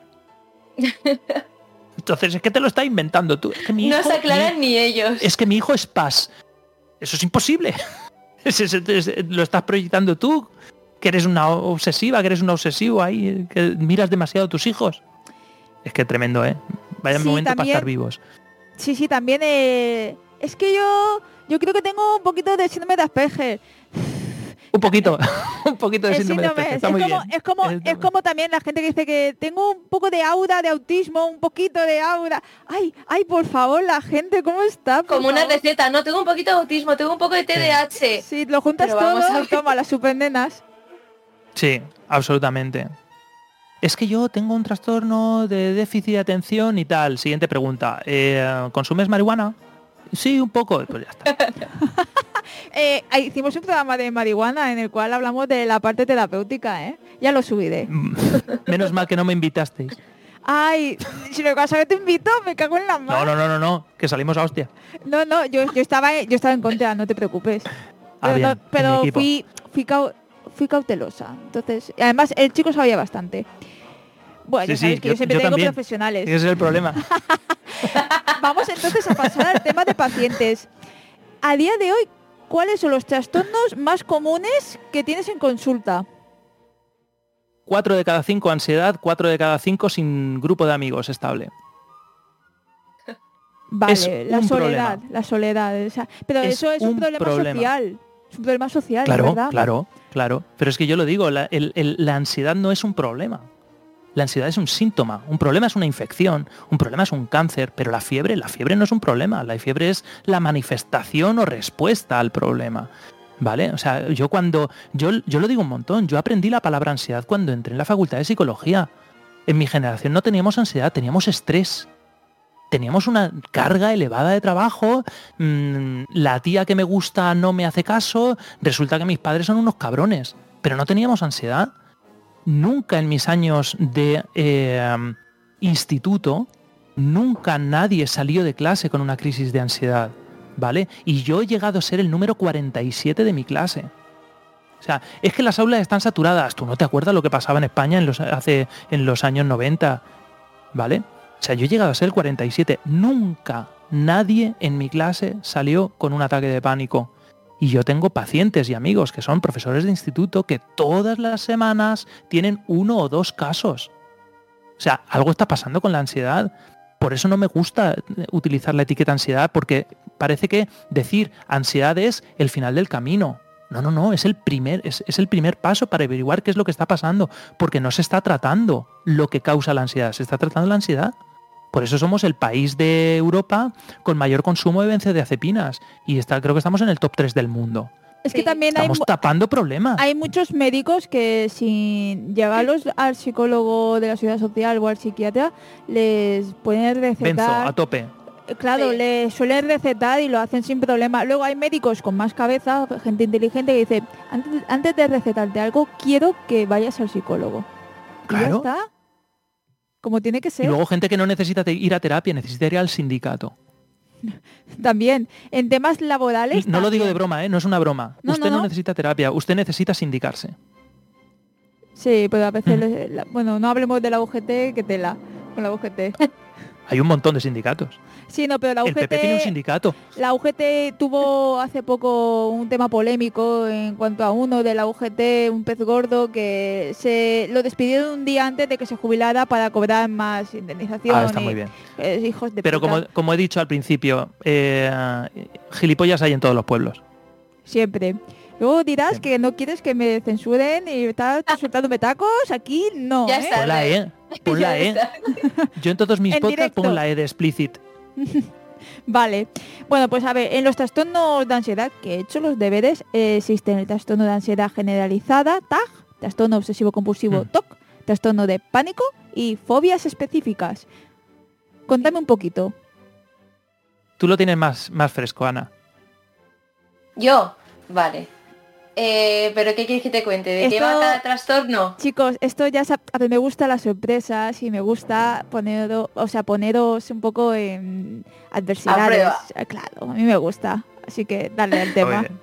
Entonces es que te lo está inventando tú. Es que mi No hijo, se aclaran mi- ni ellos. es que mi hijo es P A S. Eso es imposible. Es- es- es- lo estás proyectando tú, que eres una obsesiva, que eres un obsesivo ahí, que miras demasiado a tus hijos. Es que tremendo, ¿eh? Vaya Sí, momento para también- estar vivos. Sí, sí, también eh, es que yo yo creo que tengo un poquito de síndrome de Asperger. Un poquito, un poquito de El síndrome de síndrome, Asperger, es, está muy como, bien. es, como, Está es muy- como también la gente que dice que tengo un poco de aura de autismo, un poquito de aura. Ay, ay, por favor, la gente, ¿cómo está? Por Como una favor. receta, no, tengo un poquito de autismo, tengo un poco de T D A H. Sí, lo juntas Pero vamos todo a y ver. toma, las supernenas. Sí, absolutamente. Es que yo tengo un trastorno de déficit de atención y tal. Siguiente pregunta. Eh, ¿Consumes marihuana? Sí, un poco. Pues ya está. Eh, ahí hicimos un programa de marihuana en el cual hablamos de la parte terapéutica, ¿eh? Ya lo subiré. Menos mal que no me invitasteis. Ay, si lo que vas a ver te invito, me cago en la No, mano. no, no, no, no. Que salimos a hostia. No, no, yo, yo estaba yo estaba en contra, no te preocupes. Ah, Pero, bien, no- en mi pero equipo. fui, fui, cau- fui cautelosa. Entonces, y además el chico sabía bastante. Bueno, Sí, ya sabes sí, que yo- yo siempre yo tengo también. profesionales. Ese es el problema. Vamos entonces a pasar al tema de pacientes. A día de hoy, ¿cuáles son los trastornos más comunes que tienes en consulta? Cuatro de cada cinco ansiedad, cuatro de cada cinco sin grupo de amigos estable. Vale, Es la un soledad, problema. la soledad. O sea, pero Es eso es un, un problema, problema. social. Es un problema social, Claro, ¿verdad? claro, claro. Pero es que yo lo digo, la, el- el- la ansiedad no es un problema. La ansiedad es un síntoma. Un problema es una infección, un problema es un cáncer, pero la fiebre, la fiebre no es un problema. La fiebre es la manifestación o respuesta al problema. ¿Vale? O sea, yo cuando. Yo, yo lo digo un montón. Yo aprendí la palabra ansiedad cuando entré en la facultad de psicología. En mi generación no teníamos ansiedad, teníamos estrés. Teníamos una carga elevada de trabajo, mmm, la tía que me gusta no me hace caso, resulta que mis padres son unos cabrones, pero no teníamos ansiedad. Nunca en mis años de eh, instituto, nunca nadie salió de clase con una crisis de ansiedad, ¿vale? Y yo he llegado a ser el número cuarenta y siete de mi clase. O sea, es que las aulas están saturadas. ¿Tú no te acuerdas lo que pasaba en España en los, hace, en los años noventa? ¿Vale? O sea, yo he llegado a ser el cuarenta y siete. Nunca nadie en mi clase salió con un ataque de pánico. Y yo tengo pacientes y amigos que son profesores de instituto que todas las semanas tienen uno o dos casos. O sea, algo está pasando con la ansiedad. Por eso no me gusta utilizar la etiqueta ansiedad, porque parece que decir ansiedad es el final del camino. No, no, no, es el primer, es, es el primer paso para averiguar qué es lo que está pasando, porque no se está tratando lo que causa la ansiedad, se está tratando la ansiedad. Por eso somos el país de Europa con mayor consumo de benzodiazepinas y está, creo que estamos en el top tres del mundo. Es que Sí. también hay, Estamos mu- tapando problemas. hay muchos médicos que sin llevarlos al psicólogo de la seguridad social o al psiquiatra, les pueden Benzo, recetar. a tope. Claro, Sí. les suelen recetar y lo hacen sin problema. Luego hay médicos con más cabeza, gente inteligente que dice, antes, antes de recetarte algo, quiero que vayas al psicólogo. Y ya Claro. está. Como tiene que Y ser. luego gente que no necesita te- ir a terapia, necesita ir al sindicato. También, en temas laborales. No lo digo de también. broma, ¿eh? No es una broma. No, usted no, no, no. necesita terapia, usted necesita sindicarse. Sí, pero a veces, Ujú. les- la- bueno, no hablemos de la U G T, que tela con la U G T. Hay un montón de sindicatos. Sí, no, pero la El P P tiene un U G T, sindicato. la U G T tuvo hace poco un tema polémico en cuanto a uno de la U G T, un pez gordo, que se lo despidieron un día antes de que se jubilara para cobrar más indemnización. Ah, está y- muy bien. eh, hijos de Pero puta. como, como he dicho al principio, eh, gilipollas hay en todos los pueblos. Siempre. Luego dirás Siempre. que no quieres que me censuren y estás soltándome tacos. Aquí no, Ya ¿eh? está. Pon la E, pon la Ya E. está. Yo en todos mis En podcasts directo. pongo la E de explicit. Vale. Bueno, pues a ver, en los trastornos de ansiedad, que he hecho los deberes, eh, existen el trastorno de ansiedad generalizada, T A G, trastorno obsesivo compulsivo, Mm. T O C, trastorno de pánico y fobias específicas. Contame un poquito. Tú lo tienes más, más fresco, Ana. Yo, vale. Eh, ¿Pero qué quieres que te cuente? ¿De qué Esto- va cada trastorno? Chicos, esto ya sa- a ver, me gusta las sorpresas y me gusta poner, o sea, poneros un poco en adversidades. prueba. Eh, Claro, a mí me gusta. Así que dale al tema. Muy bien.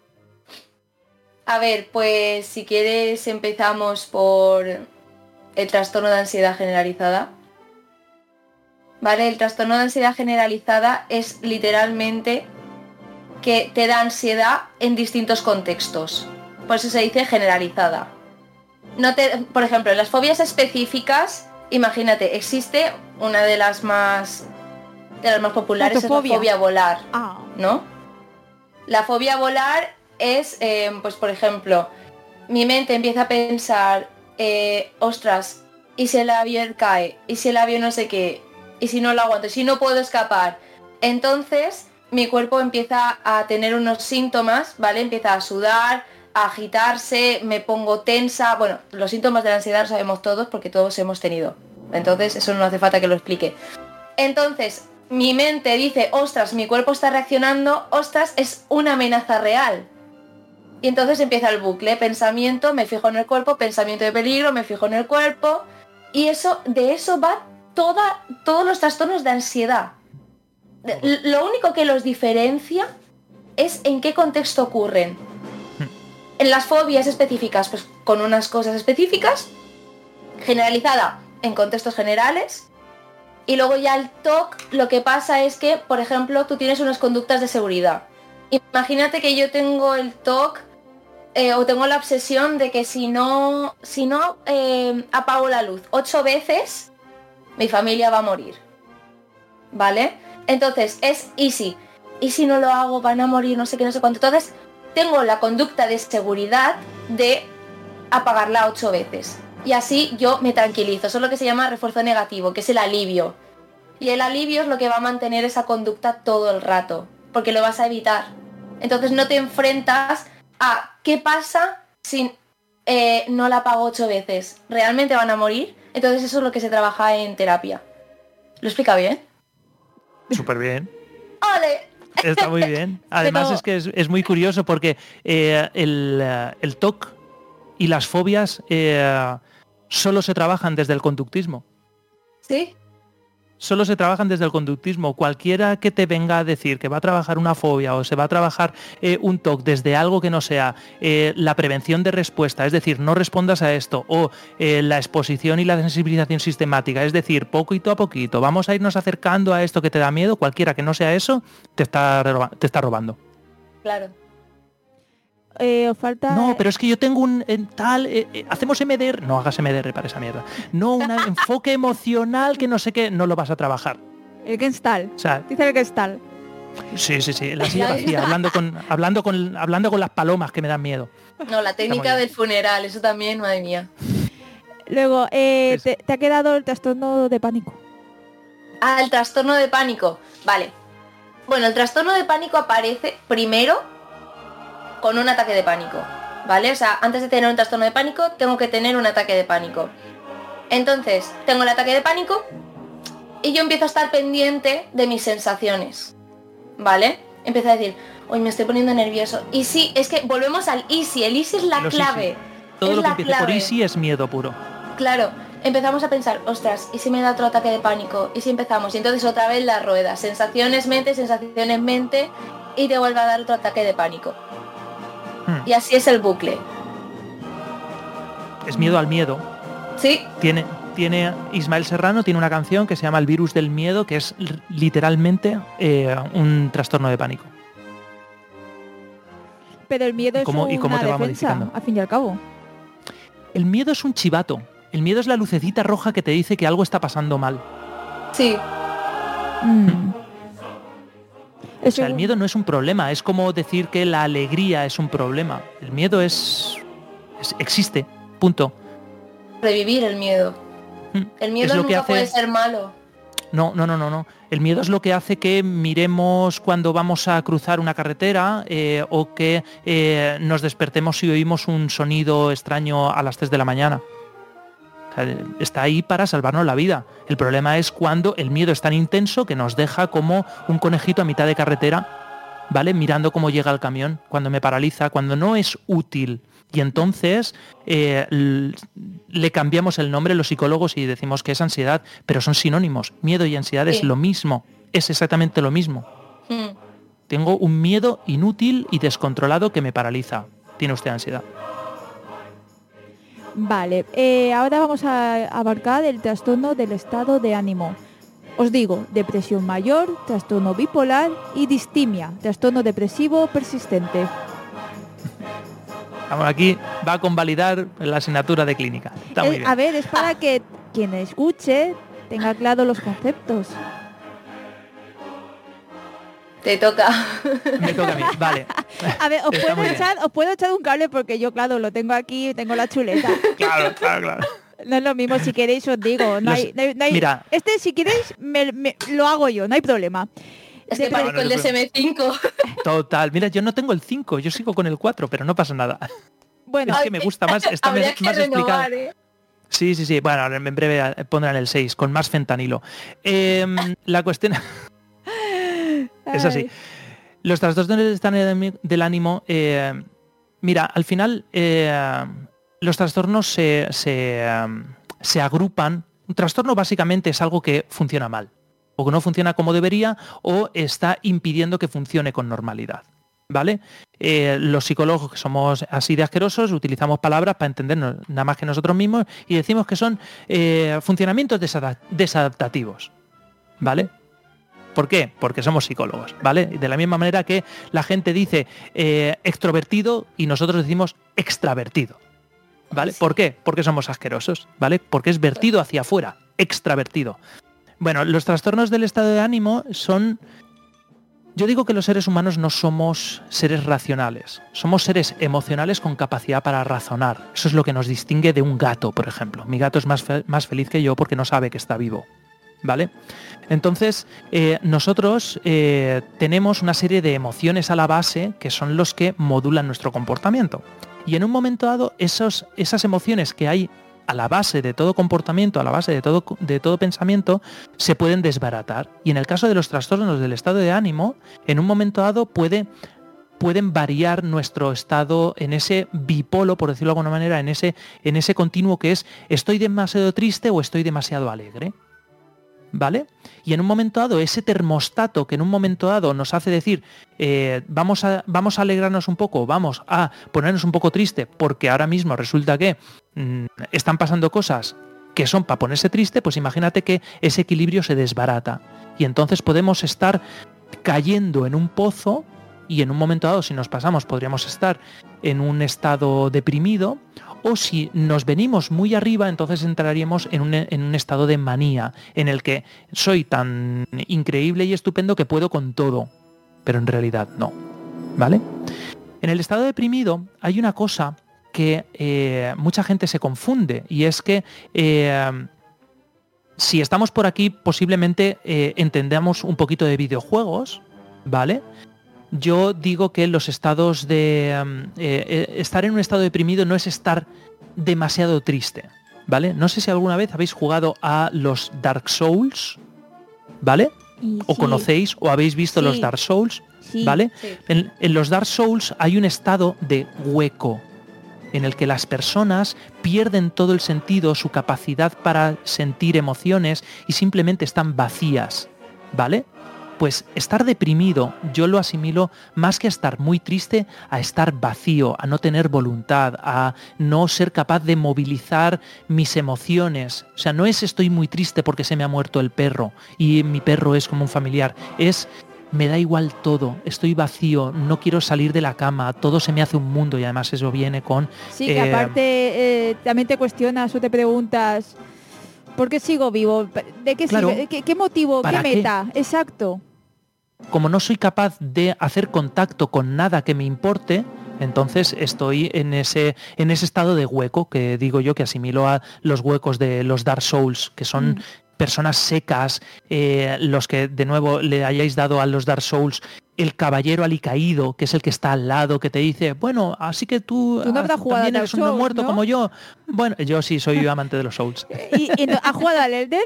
A ver, pues si quieres empezamos por el trastorno de ansiedad generalizada. Vale, el trastorno de ansiedad generalizada es literalmente que te da ansiedad en distintos contextos. Por eso se dice generalizada. No te, por ejemplo, en las fobias específicas, imagínate, existe una de las más de las más populares, es la Fotofobia. fobia a volar. Ah, ¿No? La fobia a volar es, eh, pues por ejemplo, mi mente empieza a pensar, eh, ostras, ¿y si el avión cae? ¿Y si el avión no sé qué? ¿Y si no lo aguanto? ¿Y si no puedo escapar? Entonces mi cuerpo empieza a tener unos síntomas, ¿vale? Empieza a sudar, a agitarse, me pongo tensa. Bueno, los síntomas de la ansiedad los sabemos todos porque todos hemos tenido. Entonces eso no hace falta que lo explique. Entonces mi mente dice, ostras, mi cuerpo está reaccionando, ostras, es una amenaza real. Y entonces empieza el bucle, pensamiento, me fijo en el cuerpo, pensamiento de peligro, me fijo en el cuerpo. Y eso, de eso va toda, todos los trastornos de ansiedad. Lo único que los diferencia es en qué contexto ocurren. En las fobias específicas, pues con unas cosas específicas, generalizada en contextos generales. Y luego ya el T O C, lo que pasa es que, por ejemplo, tú tienes unas conductas de seguridad. Imagínate que yo tengo el T O C eh, o tengo la obsesión de que si no, si no eh, apago la luz ocho veces, mi familia va a morir. ¿Vale? Entonces es easy. Y si no lo hago, van a morir, no sé qué, no sé cuánto. Entonces tengo la conducta de seguridad de apagarla ocho veces. Y así yo me tranquilizo. Eso es lo que se llama refuerzo negativo, que es el alivio. Y el alivio es lo que va a mantener esa conducta todo el rato, porque lo vas a evitar. Entonces no te enfrentas a qué pasa si eh, no la apago ocho veces. ¿Realmente van a morir? Entonces eso es lo que se trabaja en terapia. ¿Lo explica bien? Súper bien. ¡Ole! Está muy bien. Además Pero... es que es, es muy curioso porque eh, el, el T O C y las fobias eh, solo se trabajan desde el conductismo. ¿Sí? Solo se trabajan desde el conductismo. Cualquiera que te venga a decir que va a trabajar una fobia o se va a trabajar eh, un T O C desde algo que no sea eh, la prevención de respuesta, es decir, no respondas a esto, o eh, la exposición y la sensibilización sistemática, es decir, poquito a poquito, vamos a irnos acercando a esto que te da miedo, cualquiera que no sea eso, te está, te está robando. Claro. Eh, falta... No, pero es que yo tengo un eh, tal... Eh, eh, hacemos M D R. No hagas M D R para esa mierda. No, un enfoque emocional que no sé qué, no lo vas a trabajar. El Gestalt. O sea, Dice el Gestalt. sí, sí, sí. La silla vacía, hablando con, hablando con, hablando con las palomas que me dan miedo. No, la técnica del funeral, eso también, madre mía. Luego, eh, Es- te, te ha quedado el trastorno de pánico. Ah, el trastorno de pánico. Vale. Bueno, el trastorno de pánico aparece primero con un ataque de pánico, ¿vale? O sea, antes de tener un trastorno de pánico, tengo que tener un ataque de pánico. Entonces, tengo el ataque de pánico y yo empiezo a estar pendiente de mis sensaciones, ¿vale? Empiezo a decir, hoy me estoy poniendo nervioso. Y sí, es que volvemos al easy. El easy es la Los clave. easy. Todo es lo que la empiece clave. por easy es miedo puro. Claro, empezamos a pensar, ostras, ¿y si me da otro ataque de pánico? ¿Y si empezamos? Y entonces otra vez la rueda, sensaciones, mente, sensaciones, mente, y te vuelve a dar otro ataque de pánico. Hmm. Y así es el bucle. Es miedo al miedo. ¿Sí? Tiene, tiene Ismael Serrano tiene una canción que se llama El virus del miedo, que es r- literalmente eh, un trastorno de pánico. Pero el miedo ¿Y es cómo- y cómo una te va defensa, modificando? al fin y al cabo. El miedo es un chivato. El miedo es la lucecita roja que te dice que algo está pasando mal. Sí. Mm. O sea, el miedo no es un problema, es como decir que la alegría es un problema. El miedo es, es- existe, punto. Revivir el miedo. Mm. El miedo Es lo que nunca hace- puede ser malo. No, no, no, no, no. El miedo es lo que hace que miremos cuando vamos a cruzar una carretera eh, o que eh, nos despertemos si oímos un sonido extraño a las tres de la mañana. O sea, está ahí para salvarnos la vida. El problema es cuando el miedo es tan intenso que nos deja como un conejito a mitad de carretera, ¿vale? Mirando cómo llega el camión, cuando me paraliza, cuando no es útil. Y entonces eh, l- le cambiamos el nombre los psicólogos y decimos que es ansiedad, pero son sinónimos. Miedo y ansiedad es Sí. lo mismo, es exactamente lo mismo. Mm. Tengo un miedo inútil y descontrolado que me paraliza. Tiene usted ansiedad. Vale, eh, ahora vamos a abarcar el trastorno del estado de ánimo. Os digo, depresión mayor, trastorno bipolar y distimia, trastorno depresivo persistente. Vamos, aquí va a convalidar la asignatura de clínica. Está muy Eh, bien. a ver, es para que quien escuche tenga claro los conceptos. Te toca. Me toca a mí, vale. A ver, os Está puedo, muy bien. echar, os puedo echar un cable porque yo, claro, lo tengo aquí, tengo la chuleta. Claro, claro, claro. No es lo mismo, si queréis os digo. No Los- hay, no hay- no hay- mira. Este, si queréis, me- me- lo hago yo, no hay problema. Es que De- parezco el de S M cinco. Total. Mira, yo no tengo el cinco, yo sigo con el cuatro, pero no pasa nada. Bueno, Es que me gusta más, está Habría más, que más explicado. renovar, ¿eh? Sí, sí, sí. Bueno, en breve pondrán el seis, con más fentanilo. Eh, la cuestión es así. ay, Los trastornos del estado del ánimo, eh, mira, al final eh, los trastornos se, se, eh, se agrupan. Un trastorno básicamente es algo que funciona mal, o que no funciona como debería, o está impidiendo que funcione con normalidad. ¿Vale? Eh, los psicólogos que somos así de asquerosos utilizamos palabras para entendernos nada más que nosotros mismos y decimos que son eh, funcionamientos desada- desadaptativos. ¿Vale? ¿Por qué? Porque somos psicólogos, ¿vale? De la misma manera que la gente dice eh, extrovertido y nosotros decimos extravertido, ¿vale? ¿Por qué? Porque somos asquerosos, ¿vale? Porque es vertido hacia afuera, extravertido. Bueno, los trastornos del estado de ánimo son... Yo digo que los seres humanos no somos seres racionales, somos seres emocionales con capacidad para razonar. Eso es lo que nos distingue de un gato, por ejemplo. Mi gato es más, fe- más feliz que yo porque no sabe que está vivo, ¿vale? Entonces, eh, nosotros eh, tenemos una serie de emociones a la base que son los que modulan nuestro comportamiento. Y en un momento dado, esos, esas emociones que hay a la base de todo comportamiento, a la base de todo, de todo pensamiento, se pueden desbaratar. Y en el caso de los trastornos del estado de ánimo, en un momento dado puede, pueden variar nuestro estado en ese bipolo, por decirlo de alguna manera, en ese, en ese continuo que es estoy demasiado triste o estoy demasiado alegre. ¿Vale? Y en un momento dado, ese termostato que en un momento dado nos hace decir eh, vamos, a, vamos a alegrarnos un poco, vamos a ponernos un poco triste, porque ahora mismo resulta que mmm, están pasando cosas que son para ponerse triste, pues imagínate que ese equilibrio se desbarata. Y entonces podemos estar cayendo en un pozo y en un momento dado, si nos pasamos, podríamos estar en un estado deprimido, o si nos venimos muy arriba, entonces entraríamos en un, en un estado de manía, en el que soy tan increíble y estupendo que puedo con todo, pero en realidad no, ¿vale? En el estado deprimido hay una cosa que eh, mucha gente se confunde, y es que eh, si estamos por aquí posiblemente eh, entendamos un poquito de videojuegos, ¿vale? Yo digo que los estados de... Um, eh, estar en un estado deprimido no es estar demasiado triste, ¿vale? No sé si alguna vez habéis jugado a los Dark Souls, ¿vale? y O sí, conocéis o habéis visto Sí. los Dark Souls, sí. ¿vale? Sí. En, en los Dark Souls hay un estado de hueco en el que las personas pierden todo el sentido, su capacidad para sentir emociones y simplemente están vacías, ¿vale? Pues estar deprimido yo lo asimilo más que a estar muy triste, a estar vacío, a no tener voluntad, a no ser capaz de movilizar mis emociones. O sea, no es estoy muy triste porque se me ha muerto el perro y mi perro es como un familiar, es me da igual todo, estoy vacío, no quiero salir de la cama, todo se me hace un mundo, y además eso viene con... Sí, que eh, aparte eh, también te cuestionas o te preguntas, ¿por qué sigo vivo? ¿De qué Claro. sirve? ¿Qué, qué motivo? ¿Qué ¿Para qué? meta? Exacto. Como no soy capaz de hacer contacto con nada que me importe, entonces estoy en ese, en ese estado de hueco que digo yo que asimilo a los huecos de los Dark Souls, que son Mm. personas secas, eh, los que de nuevo le hayáis dado a los Dark Souls el caballero alicaído, que es el que está al lado, que te dice, bueno, así que tú, Tú no habrás ah, jugado también a eres Dark un no Souls, muerto ¿no? como yo. Bueno, yo sí soy amante de los Souls. ¿Y, y no- has jugado al Elden?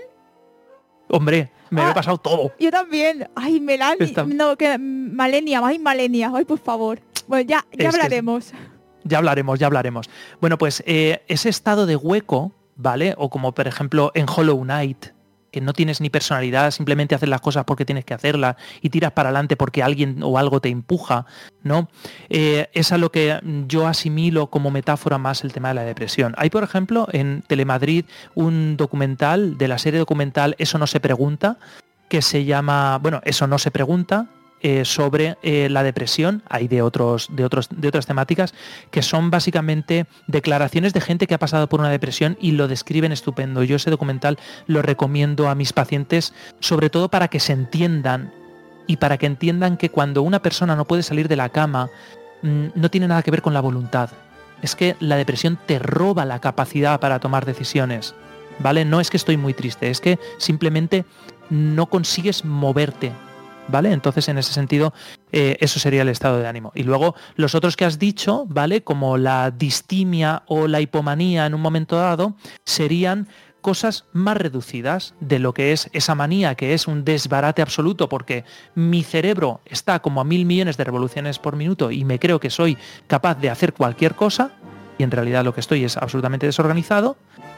Hombre, me lo Ah. he pasado todo. Yo también. Ay, Melania. Está- No, que Malenia, ay, Malenia. Ay, por favor. Bueno, ya, ya Es que- hablaremos. Ya hablaremos, ya hablaremos. Bueno, pues eh, ese estado de hueco, ¿vale? O como por ejemplo en Hollow Knight, que no tienes ni personalidad, simplemente haces las cosas porque tienes que hacerlas y tiras para adelante porque alguien o algo te empuja, ¿no? Eh, es a lo que yo asimilo como metáfora más el tema de la depresión. Hay, por ejemplo, en Telemadrid un documental de la serie documental Eso no se pregunta, que se llama, bueno, Eso no se pregunta, eh, sobre eh, la depresión. Hay de otros, de otros, de otras temáticas que son básicamente declaraciones de gente que ha pasado por una depresión y lo describen estupendo. Yo ese documental lo recomiendo a mis pacientes, sobre todo para que se entiendan y para que entiendan que cuando una persona no puede salir de la cama, mmm, no tiene nada que ver con la voluntad. Es que la depresión te roba la capacidad para tomar decisiones, ¿vale? No es que estoy muy triste, es que simplemente no consigues moverte, ¿vale? Entonces, en ese sentido, eh, eso sería el estado de ánimo. Y luego, los otros que has dicho, ¿vale? Como la distimia o la hipomanía en un momento dado, serían cosas más reducidas de lo que es esa manía, que es un desbarate absoluto, porque mi cerebro está como a mil millones de revoluciones por minuto y me creo que soy capaz de hacer cualquier cosa, y en realidad lo que estoy es absolutamente desorganizado.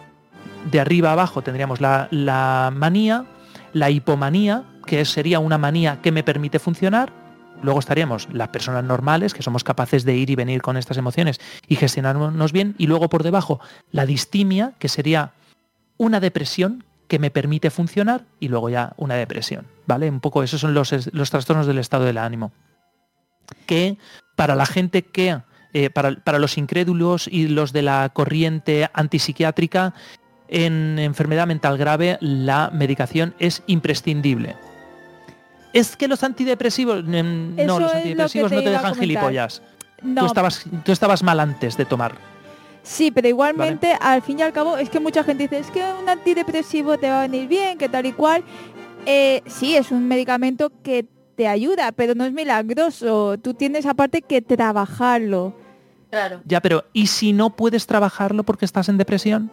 De arriba a abajo tendríamos la, la manía, la hipomanía, que sería una manía que me permite funcionar. Luego estaríamos las personas normales, que somos capaces de ir y venir con estas emociones y gestionarnos bien. Y luego por debajo la distimia, que sería una depresión que me permite funcionar, y luego ya una depresión, ¿vale? Un poco esos son los, los trastornos del estado del ánimo. Que para la gente que, eh, para, para los incrédulos y los de la corriente antipsiquiátrica, en enfermedad mental grave la medicación es imprescindible. Es que los antidepresivos, eh, no, los antidepresivos no te dejan gilipollas. No. Tú estabas, tú estabas mal antes de tomar. Sí, pero igualmente, vale. Al fin y al cabo, es que mucha gente dice, es que un antidepresivo te va a venir bien, que tal y cual. Eh, sí, es un medicamento que te ayuda, pero no es milagroso. Tú tienes aparte que trabajarlo. Claro. Ya, pero ¿y si no puedes trabajarlo porque estás en depresión?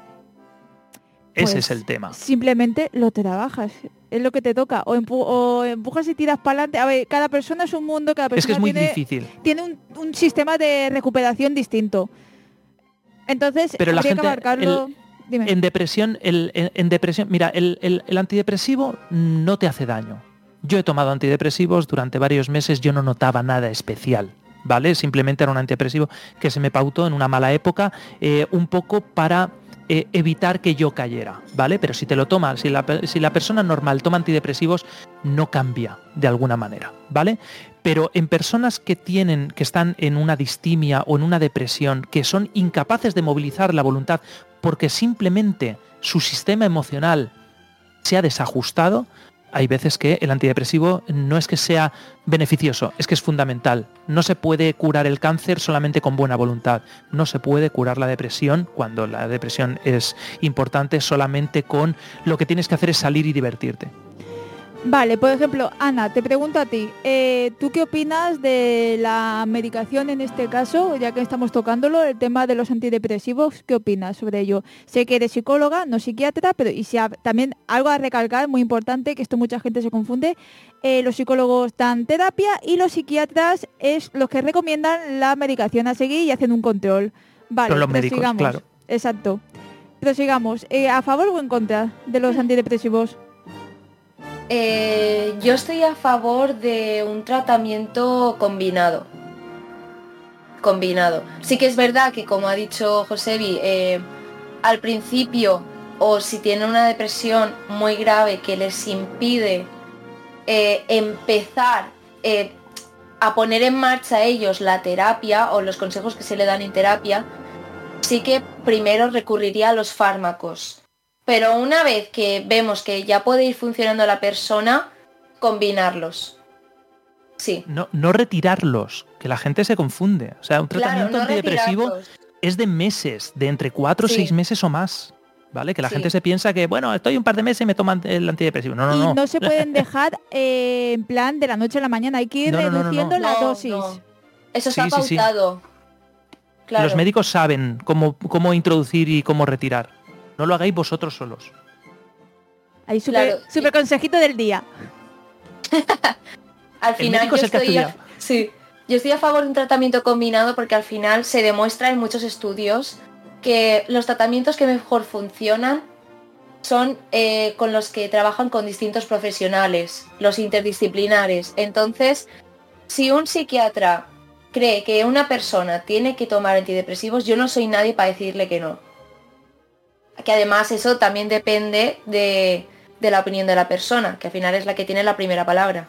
Pues ese es el tema. Simplemente lo trabajas, es lo que te toca. O, empu o empujas y tiras para adelante. A ver, cada persona es un mundo, cada persona es que es muy tiene, difícil. tiene un, un sistema de recuperación distinto. Entonces, pero la gente, que abarcarlo. El, Dime. En depresión, el, en, en depresión, mira, el, el, el antidepresivo no te hace daño. Yo he tomado antidepresivos durante varios meses, yo no notaba nada especial, ¿vale? Simplemente era un antidepresivo que se me pautó en una mala época, eh, un poco para eh, evitar que yo cayera, ¿vale? Pero si te lo tomas, si la, si la persona normal toma antidepresivos, no cambia de alguna manera, ¿vale? Pero en personas que tienen, que están en una distimia o en una depresión, que son incapaces de movilizar la voluntad porque simplemente su sistema emocional se ha desajustado, hay veces que el antidepresivo no es que sea beneficioso, es que es fundamental. No se puede curar el cáncer solamente con buena voluntad. No se puede curar la depresión, cuando la depresión es importante, solamente con lo que tienes que hacer es salir y divertirte. Vale, por ejemplo, Ana, te pregunto a ti, eh, ¿tú qué opinas de la medicación en este caso, ya que estamos tocándolo, el tema de los antidepresivos? ¿Qué opinas sobre ello? Sé que eres psicóloga, no psiquiatra, pero y si ha, también algo a recalcar, muy importante, que esto mucha gente se confunde, eh, los psicólogos dan terapia y los psiquiatras es los que recomiendan la medicación a seguir y hacen un control. Vale, pero los médicos, claro. Exacto. Prosigamos, eh, ¿a favor o en contra de los antidepresivos? Eh, yo estoy a favor de un tratamiento combinado. Combinado. Sí que es verdad que, como ha dicho Josebi, eh, al principio, o si tienen una depresión muy grave que les impide eh, empezar eh, a poner en marcha ellos la terapia o los consejos que se le dan en terapia, sí que primero recurriría a los fármacos. Pero una vez que vemos que ya puede ir funcionando la persona, combinarlos. Sí. No, no retirarlos, que la gente se confunde. O sea, un tratamiento claro, no antidepresivo retirarlos. Es de meses, de entre cuatro o sí. seis meses o más. ¿Vale? Que la sí. gente se piensa que, bueno, estoy un par de meses y me toman el antidepresivo. No, no, y no. Y no se pueden dejar eh, en plan de la noche a la mañana. Hay que ir no, reduciendo no, no, no. la no, dosis. No. Eso está sí, pautado. Sí, sí. Claro. Los médicos saben cómo, cómo introducir y cómo retirar. No lo hagáis vosotros solos. Ahí súper claro. super consejito del día. Al final yo estoy, a, sí, yo estoy a favor de un tratamiento combinado porque al final se demuestra en muchos estudios que los tratamientos que mejor funcionan son eh, con los que trabajan con distintos profesionales, los interdisciplinares. Entonces, si un psiquiatra cree que una persona tiene que tomar antidepresivos, yo no soy nadie para decirle que no. Que además eso también depende de, de la opinión de la persona, que al final es la que tiene la primera palabra.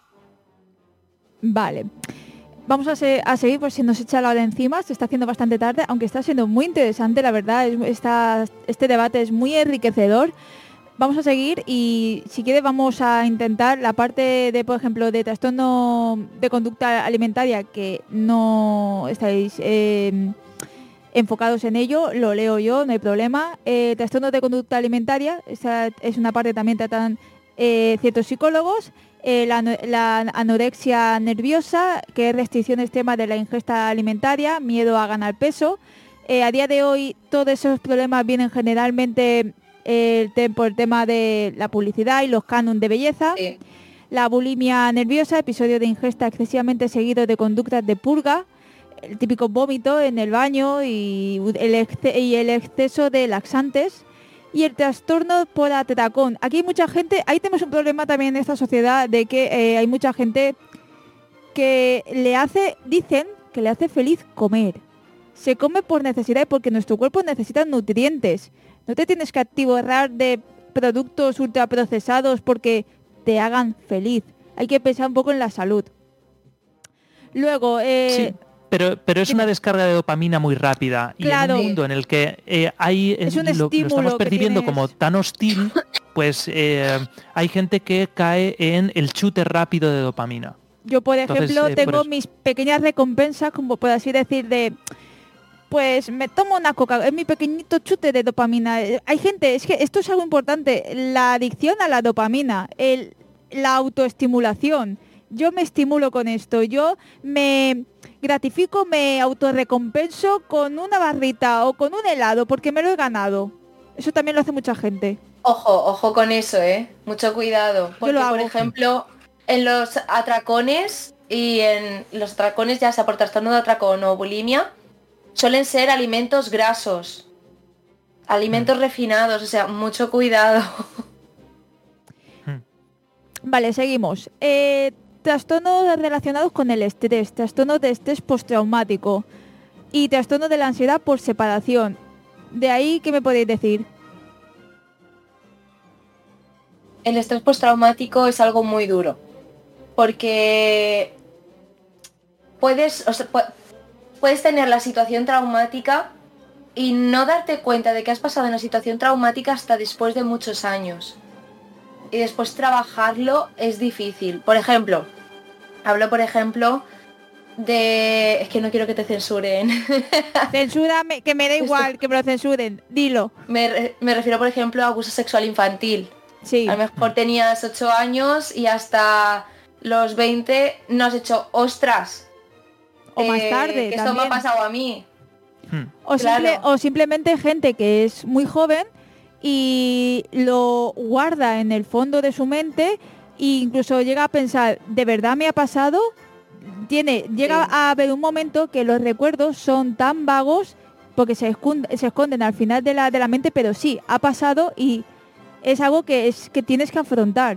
Vale. Vamos a, se a seguir por si nos echa la hora encima, se está haciendo bastante tarde, aunque está siendo muy interesante, la verdad, es, está, este debate es muy enriquecedor. vamos a seguir y si quieres vamos a intentar la parte de, por ejemplo, de trastorno de conducta alimentaria que no estáis eh, enfocados en ello, lo leo yo, no hay problema. Eh, trastorno de conducta alimentaria, esa es una parte que también tratan eh, ciertos psicólogos. Eh, la, la anorexia nerviosa, que es restricción extrema de la ingesta alimentaria, miedo a ganar peso. Eh, a día de hoy todos esos problemas vienen generalmente eh, te, por el tema de la publicidad y los cánones de belleza. Sí. La bulimia nerviosa, episodio de ingesta excesivamente seguido de conductas de purga, el típico vómito en el baño y el, exce- y el exceso de laxantes. Y el trastorno por atracón. Aquí hay mucha gente, ahí tenemos un problema también en esta sociedad de que eh, hay mucha gente que le hace, dicen que le hace feliz comer. Se come por necesidad y porque nuestro cuerpo necesita nutrientes. No te tienes que atiborrar de productos ultraprocesados porque te hagan feliz. Hay que pensar un poco en la salud. Luego, eh, Sí. Pero, pero es Dime. una descarga de dopamina muy rápida y Claro. en un mundo en el que eh, hay Es un lo, lo estímulo estamos que percibiendo tienes. como tan hostil, pues eh, hay gente que cae en el chute rápido de dopamina. yo por Entonces, ejemplo eh, por tengo eso. mis pequeñas recompensas, como por así decir, de pues me tomo una coca, es mi pequeñito chute de dopamina. Eh, Hay gente, es que esto es algo importante, la adicción a la dopamina, el, la autoestimulación. Yo me estimulo con esto, yo me gratifico, me autorrecompenso con una barrita o con un helado porque me lo he ganado. Eso también lo hace mucha gente. Ojo, ojo con eso, ¿eh? Mucho cuidado. Porque, lo por hago. ejemplo, en los atracones y en los atracones, ya sea por trastorno de atracón o bulimia, suelen ser alimentos grasos, alimentos refinados, o sea, mucho cuidado. Vale, seguimos. Eh, trastornos relacionados con el estrés, trastorno de estrés postraumático y trastorno de la ansiedad por separación. De ahí, ¿qué me podéis decir? El estrés postraumático es algo muy duro, porque puedes, o sea, pu- puedes tener la situación traumática y no darte cuenta de que has pasado en la situación traumática hasta después de muchos años. Y después trabajarlo es difícil. Por ejemplo, hablo por ejemplo de... Es que no quiero que te censuren. Censúrame, que me da igual que me lo censuren. Dilo. me, re- me refiero por ejemplo a abuso sexual infantil. Sí. A lo mejor tenías ocho años y hasta los veinte no has hecho ostras. O más eh, tarde que esto me ha también. pasado a mí. Hmm. O, Claro. simple- o simplemente gente que es muy joven y lo guarda en el fondo de su mente e incluso llega a pensar, ¿de verdad me ha pasado? Tiene, llega Sí. a haber un momento que los recuerdos son tan vagos porque se, escon- se esconden al final de la, de la mente, pero sí, ha pasado y es algo que, es, que tienes que afrontar.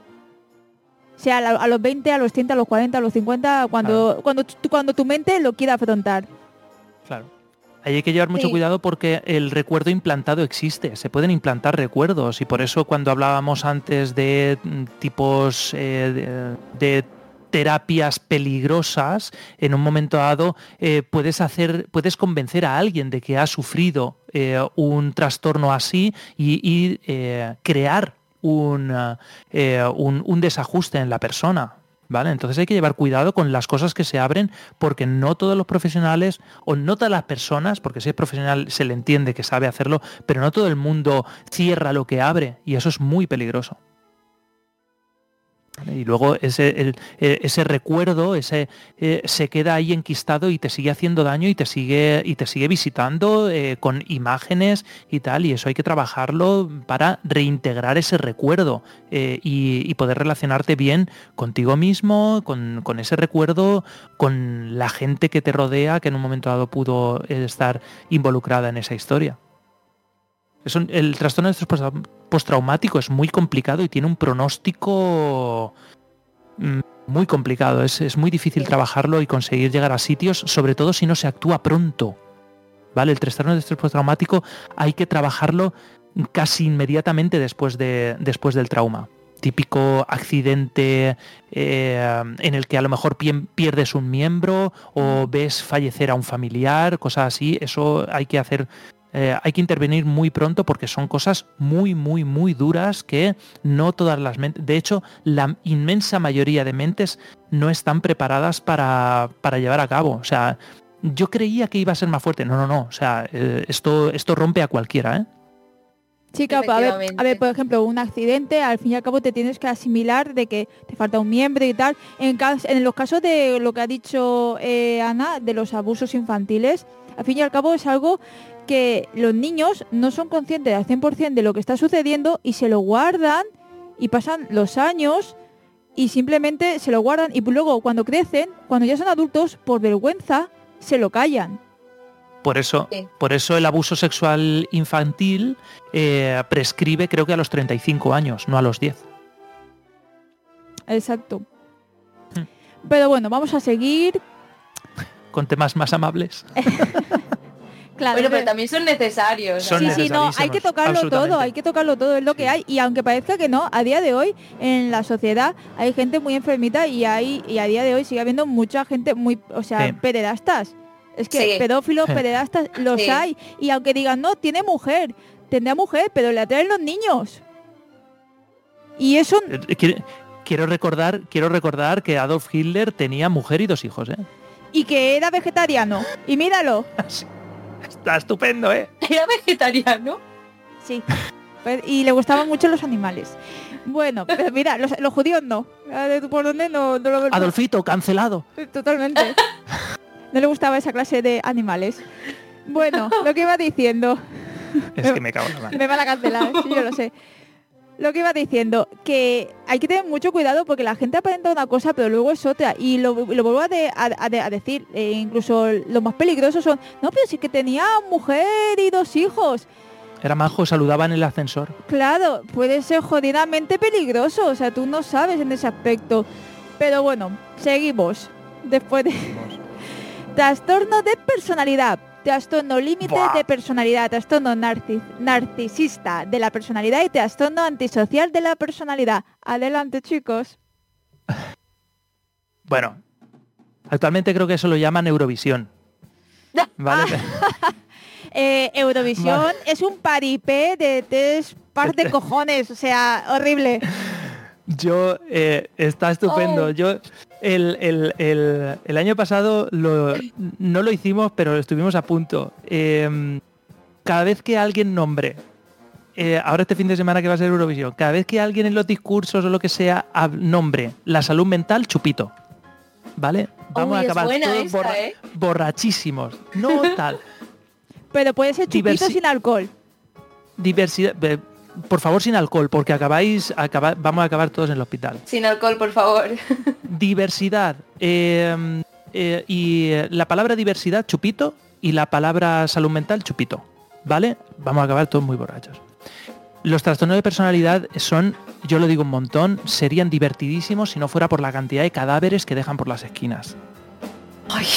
O sea, a, la- a los veinte, a los treinta, a los cuarenta, a los cincuenta, cuando, cuando, tu- cuando tu mente lo quiera afrontar. Claro. Ahí hay que llevar mucho Sí. cuidado porque el recuerdo implantado existe, se pueden implantar recuerdos y por eso cuando hablábamos antes de mm, tipos eh, de, de terapias peligrosas, en un momento dado eh, puedes hacer, puedes convencer a alguien de que ha sufrido eh, un trastorno así y, y, eh, crear un, eh, un, un desajuste en la persona. ¿Vale? Entonces hay que llevar cuidado con las cosas que se abren porque no todos los profesionales o no todas las personas, porque si es profesional se le entiende que sabe hacerlo, pero no todo el mundo cierra lo que abre y eso es muy peligroso. ¿Vale? Y luego ese, el- eh, ese recuerdo ese, eh, se queda ahí enquistado y te sigue haciendo daño y te sigue, y te sigue visitando eh, con imágenes y tal, y eso hay que trabajarlo para reintegrar ese recuerdo eh, y, y poder relacionarte bien contigo mismo, con, con ese recuerdo, con la gente que te rodea, que en un momento dado pudo eh, estar involucrada en esa historia. Eso, el trastorno de estrés post- postraumático es muy complicado y tiene un pronóstico mm, muy complicado. Es, es muy difícil trabajarlo y conseguir llegar a sitios, sobre todo si no se actúa pronto. ¿Vale? El trastorno de estrés postraumático hay que trabajarlo casi inmediatamente después, de, después del trauma. Típico accidente eh, en el que a lo mejor pie- pierdes un miembro o ves fallecer a un familiar, cosas así. Eso hay que hacer eh, hay que intervenir muy pronto porque son cosas muy, muy, muy duras que no todas las mentes, de hecho, la inmensa mayoría de mentes no están preparadas para, para llevar a cabo. O sea, yo creía que iba a ser más fuerte. No, no, no. O sea, eh, esto, esto rompe a cualquiera, ¿eh? Sí, claro, a ver, a ver, por ejemplo, un accidente, al fin y al cabo te tienes que asimilar de que te falta un miembro y tal. En, cas- en los casos de lo que ha dicho eh, Ana, de los abusos infantiles, al fin y al cabo es algo que los niños no son conscientes al cien por ciento de lo que está sucediendo y se lo guardan y pasan los años y simplemente se lo guardan y luego cuando crecen, cuando ya son adultos, por vergüenza, se lo callan. Por eso, Sí. por eso el abuso sexual infantil eh, prescribe creo que a los treinta y cinco años, no a los diez. Exacto. Hmm. Pero bueno, vamos a seguir. Con temas más amables. Claro, Bueno, es pero ver- también son necesarios. Son sí, sí, no, hay que necesariísimos, tocarlo absolutamente. todo, hay que tocarlo todo, es lo que Sí. hay. Y aunque parezca que no, a día de hoy en la sociedad hay gente muy enfermita y hay y a día de hoy sigue habiendo mucha gente muy, o sea, Sí. pederastas. Es que Sí. pedófilos, Sí. pederastas, los Sí. hay. Y aunque digan, no, tiene mujer, tendrá mujer, pero le atraen los niños. Y eso, Eh, Quiero, quiero recordar, quiero recordar que Adolf Hitler tenía mujer y dos hijos, ¿eh? y que era vegetariano. Y míralo. Está estupendo, ¿eh? Era vegetariano. Sí. Pues- y le gustaban mucho los animales. Bueno, pero mira, los, los judíos no. A ver, ¿por dónde no, no lo Adolfito, cancelado. Totalmente. No le gustaba esa clase de animales. Bueno, lo que iba diciendo. Es que me cago en la mano. Me van a cancelar, sí, yo lo sé. Lo que iba diciendo, que hay que tener mucho cuidado porque la gente aparenta una cosa pero luego es otra. Y lo, lo vuelvo a, de- a- a de- a decir, eh, incluso los más peligrosos son, no, pero sí que tenía mujer y dos hijos. Era majo, saludaba en el ascensor. Claro, puede ser jodidamente peligroso, o sea, tú no sabes en ese aspecto. Pero bueno, seguimos. Después de... Trastorno de personalidad. Trastorno límite Buah. de personalidad. Trastorno narcis- narcisista de la personalidad y trastorno antisocial de la personalidad. Adelante, chicos. Bueno, actualmente creo que eso lo llaman Eurovisión. ¿Vale? Eh, Eurovisión Vale. es un paripé de tres par de cojones, o sea, horrible. Yo, eh, está estupendo. Oh. Yo, el, el- el- el año pasado lo- no lo hicimos, pero estuvimos a punto. Eh, cada vez que alguien nombre, eh, ahora este fin de semana que va a ser Eurovisión, cada vez que alguien en los discursos o lo que sea hab- nombre la salud mental, chupito. ¿Vale? Vamos Uy, a es acabar buena todos esta, borra- ¿eh? borrachísimos. No tal. Pero puede ser chupito Diversi- sin alcohol. Diversidad. eh, por favor, sin alcohol, porque acabáis, acaba- vamos a acabar todos en el hospital. Sin alcohol, por favor. Diversidad. eh, eh, y eh, la palabra diversidad, chupito, y la palabra salud mental, chupito. ¿Vale? Vamos a acabar todos muy borrachos. Los trastornos de personalidad son, yo lo digo un montón, serían divertidísimos si no fuera por la cantidad de cadáveres que dejan por las esquinas. Ay,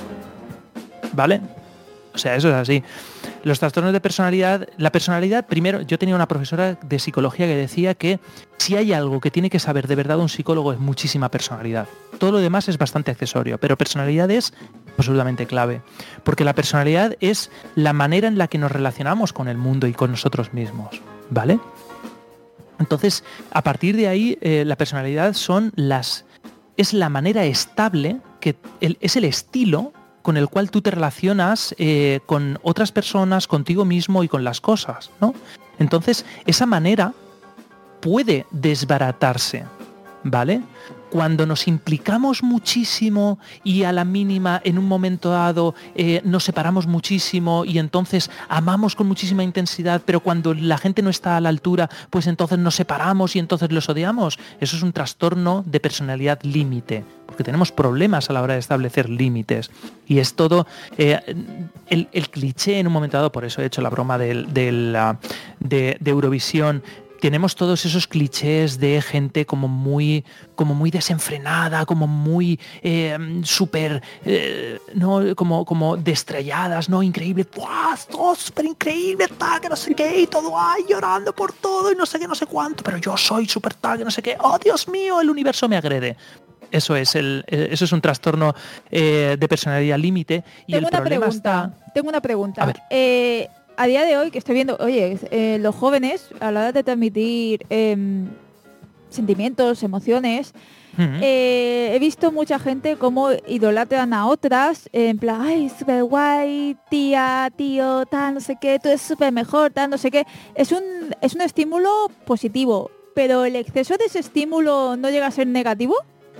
¿Vale? O sea, eso es así. Los trastornos de personalidad, la personalidad, primero, yo tenía una profesora de psicología que decía que si hay algo que tiene que saber de verdad un psicólogo es muchísima personalidad. Todo lo demás es bastante accesorio, pero personalidad es absolutamente clave. Porque la personalidad es la manera en la que nos relacionamos con el mundo y con nosotros mismos. ¿Vale? Entonces, a partir de ahí, eh, la personalidad son las, es la manera estable, que el- es el estilo con el cual tú te relacionas eh, con otras personas, contigo mismo y con las cosas, ¿no? Entonces, esa manera puede desbaratarse, ¿vale? Cuando nos implicamos muchísimo y a la mínima, en un momento dado, eh, nos separamos muchísimo y entonces amamos con muchísima intensidad, pero cuando la gente no está a la altura, pues entonces nos separamos y entonces los odiamos. Eso es un trastorno de personalidad límite, porque tenemos problemas a la hora de establecer límites. Y es todo eh, el, el cliché en un momento dado, por eso he hecho la broma del, del, ah, de, de Eurovisión. Tenemos todos esos clichés de gente como muy, como muy desenfrenada, como muy eh, súper, eh, no, como, como destrelladas, ¿no? Increíble, ¡buah! Todo súper increíble, tal, que no sé qué, y todo ahí llorando por todo, y no sé qué, no sé cuánto, pero yo soy súper tal, que no sé qué, ¡oh, Dios mío, el universo me agrede! Eso es, el, eso es un trastorno eh, de personalidad límite, y Tengo el una problema pregunta. está... Tengo una pregunta. A ver. Eh, a día de hoy que estoy viendo, oye, eh, los jóvenes a la hora de transmitir eh, sentimientos, emociones, uh-huh. eh, he visto mucha gente como idolatran a otras, eh, en plan, ay, súper guay, tía, tío, tal, no sé qué, tú eres súper mejor, tal, no sé qué. Es un, es un estímulo positivo, pero el exceso de ese estímulo no llega a ser negativo.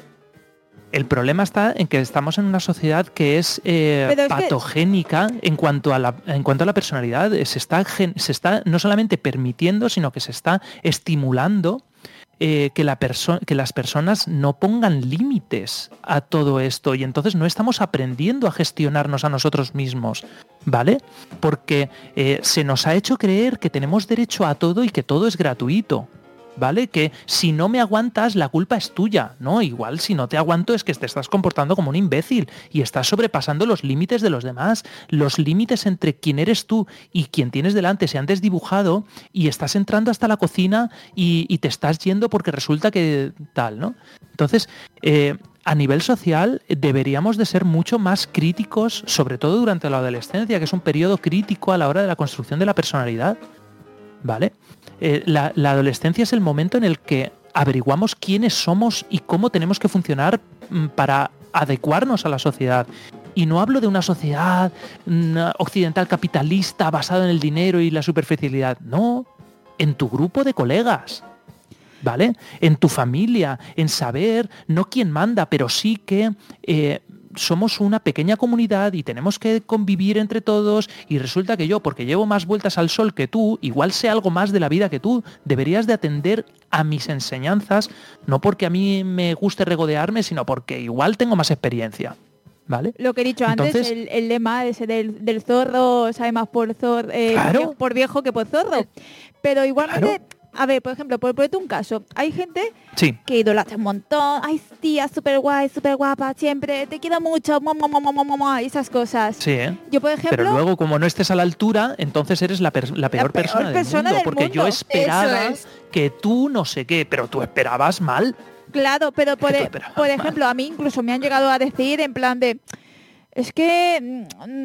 El problema está en que estamos en una sociedad que es, eh, es patogénica que... en cuanto a la en cuanto a la personalidad. Se está, se está no solamente permitiendo, sino que se está estimulando eh, que, la perso- que las personas no pongan límites a todo esto. Y entonces no estamos aprendiendo a gestionarnos a nosotros mismos, ¿vale? Porque eh, se nos ha hecho creer que tenemos derecho a todo y que todo es gratuito. ¿Vale? Que si no me aguantas, la culpa es tuya, ¿no? Igual si no te aguanto es que te estás comportando como un imbécil y estás sobrepasando los límites de los demás. Los límites entre quién eres tú y quién tienes delante se han desdibujado y estás entrando hasta la cocina y, y te estás yendo porque resulta que tal, ¿no? Entonces, eh, a nivel social deberíamos de ser mucho más críticos, sobre todo durante la adolescencia, que es un periodo crítico a la hora de la construcción de la personalidad, ¿vale? Eh, la, la adolescencia es el momento en el que averiguamos quiénes somos y cómo tenemos que funcionar m, para adecuarnos a la sociedad. Y no hablo de una sociedad una occidental capitalista basada en el dinero y la superficialidad. No, en tu grupo de colegas, ¿vale? En tu familia, en saber, no quién manda, pero sí que... Eh, somos una pequeña comunidad y tenemos que convivir entre todos y resulta que yo, porque llevo más vueltas al sol que tú, igual sé algo más de la vida que tú, deberías de atender a mis enseñanzas, no porque a mí me guste regodearme, sino porque igual tengo más experiencia, ¿vale? Lo que he dicho Entonces, antes, el, el lema ese del, del zorro sabe más por, zor, eh, claro. viejo, por viejo que por zorro, pero igualmente... Claro. A ver, por ejemplo, por ponerte un caso, hay gente sí. que idolatra un montón, ay tía, súper guay, súper guapa, siempre, te quiero mucho, mamá, mamá, mamá, esas cosas. Sí, ¿eh? Yo, por ejemplo... Pero luego, como no estés a la altura, entonces eres la, per- la, peor, la peor persona, persona del mundo, del porque mundo. Yo esperaba es. que tú no sé qué, pero tú esperabas mal. Claro, pero por, e- por ejemplo, mal. A mí incluso me han llegado a decir en plan de... Es que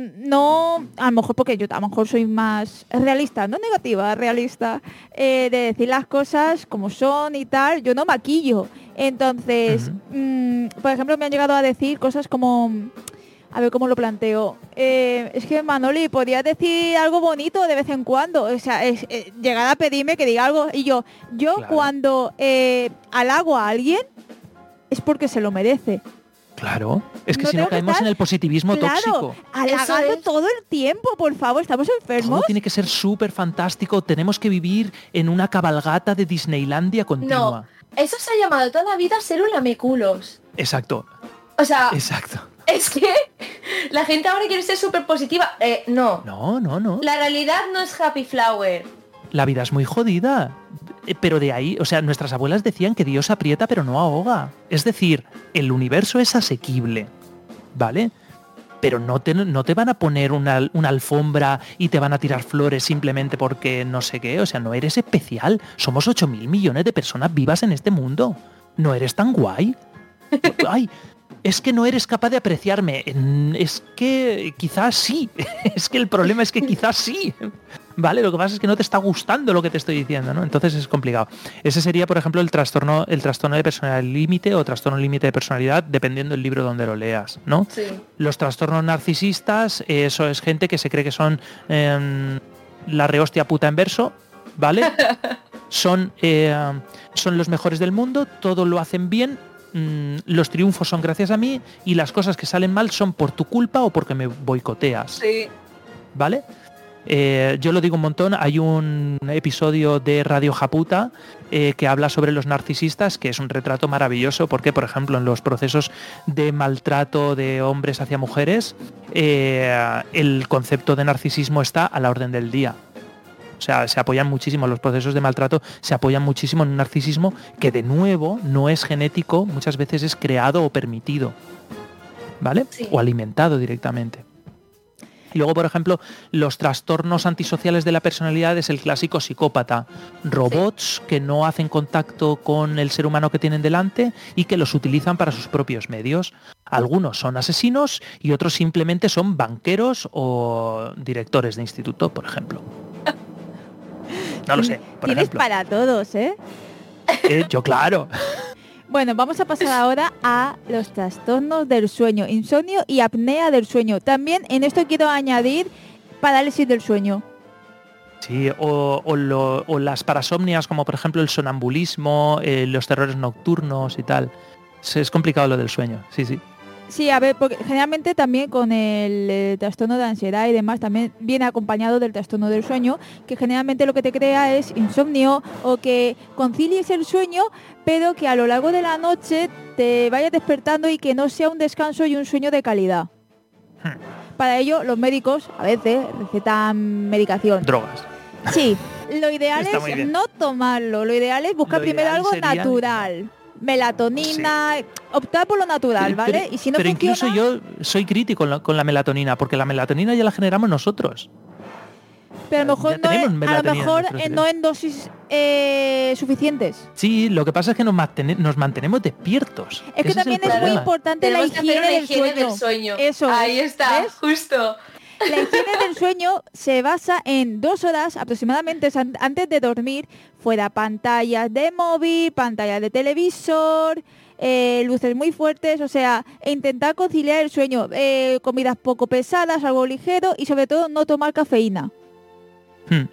no, a lo mejor porque yo a lo mejor soy más realista, no negativa, realista, eh, de decir las cosas como son y tal, yo no maquillo. Entonces, uh-huh. mmm, por ejemplo, me han llegado a decir cosas como, a ver cómo lo planteo, eh, es que Manoli, podrías decir algo bonito de vez en cuando, o sea, es, eh, llegar a pedirme que diga algo, y yo, yo claro. cuando eh, halago a alguien es porque se lo merece. Claro, es que no si no caemos estar, en el positivismo claro, tóxico. Halagando es. todo el tiempo, por favor, estamos enfermos. Todo tiene que ser súper fantástico, tenemos que vivir en una cabalgata de Disneylandia continua. No, eso se ha llamado toda la vida ser un lameculos. Exacto. O sea, Exacto. Es que la gente ahora quiere ser súper positiva. Eh, no. No, no, no. La realidad no es happy flower. La vida es muy jodida. Pero de ahí, o sea, nuestras abuelas decían que Dios aprieta pero no ahoga. Es decir, el universo es asequible, ¿vale? Pero no te, no te van a poner una, una alfombra y te van a tirar flores simplemente porque no sé qué. O sea, no eres especial. Somos ocho mil millones de personas vivas en este mundo. No eres tan guay. Ay, es que no eres capaz de apreciarme. Es que quizás sí. Es que el problema es que quizás sí. Vale, lo que pasa es que no te está gustando lo que te estoy diciendo, ¿no? Entonces es complicado. Ese sería, por ejemplo, el trastorno, el trastorno de personalidad límite o trastorno límite de personalidad, dependiendo del libro donde lo leas, ¿no? Sí. Los trastornos narcisistas, eso es gente que se cree que son eh, la rehostia puta en verso, ¿vale? son, eh, son los mejores del mundo, todo lo hacen bien, mmm, los triunfos son gracias a mí y las cosas que salen mal son por tu culpa o porque me boicoteas. Sí. ¿Vale? Eh, yo lo digo un montón, hay un episodio de Radio Japuta eh, que habla sobre los narcisistas, que es un retrato maravilloso, porque por ejemplo en los procesos de maltrato de hombres hacia mujeres, eh, el concepto de narcisismo está a la orden del día. O sea, se apoyan muchísimo, los procesos de maltrato se apoyan muchísimo en un narcisismo que de nuevo no es genético, muchas veces es creado o permitido, ¿vale? Sí. O alimentado directamente. Y luego, por ejemplo, los trastornos antisociales de la personalidad es el clásico psicópata. Robots sí. que no hacen contacto con el ser humano que tienen delante y que los utilizan para sus propios medios. Algunos son asesinos y otros simplemente son banqueros o directores de instituto, por ejemplo. No lo sé. Por Tienes ejemplo. para todos, ¿eh? eh yo, claro. Bueno, vamos a pasar ahora a los trastornos del sueño, insomnio y apnea del sueño. También en esto quiero añadir parálisis del sueño. Sí, o, o, lo, o las parasomnias, como por ejemplo el sonambulismo, eh, los terrores nocturnos y tal. Es, es complicado lo del sueño, sí, sí. Sí, a ver, porque generalmente también con el eh, trastorno de ansiedad y demás también viene acompañado del trastorno del sueño, que generalmente lo que te crea es insomnio o que concilies el sueño, pero que a lo largo de la noche te vayas despertando y que no sea un descanso y un sueño de calidad. Hmm. Para ello, los médicos a veces recetan medicación. Drogas. Sí, lo ideal es no tomarlo, lo ideal es buscar lo primero algo sería... natural. Melatonina, sí. optar por lo natural, ¿vale? Pero, y si no pero funciona... incluso yo soy crítico con la, con la melatonina, porque la melatonina ya la generamos nosotros. Pero a lo mejor, no, es, a lo mejor en no en dosis eh, suficientes. Sí, lo que pasa es que nos, mantene, nos mantenemos despiertos. Es que Ese también es, es muy importante la higiene, del, higiene sueño. del sueño. Eso, ahí está, ¿ves? Justo. La higiene del sueño se basa en dos horas aproximadamente antes de dormir, fuera pantallas de móvil, pantallas de televisor, eh, luces muy fuertes, o sea, e intentar conciliar el sueño, eh, comidas poco pesadas, algo ligero y sobre todo no tomar cafeína. Hmm.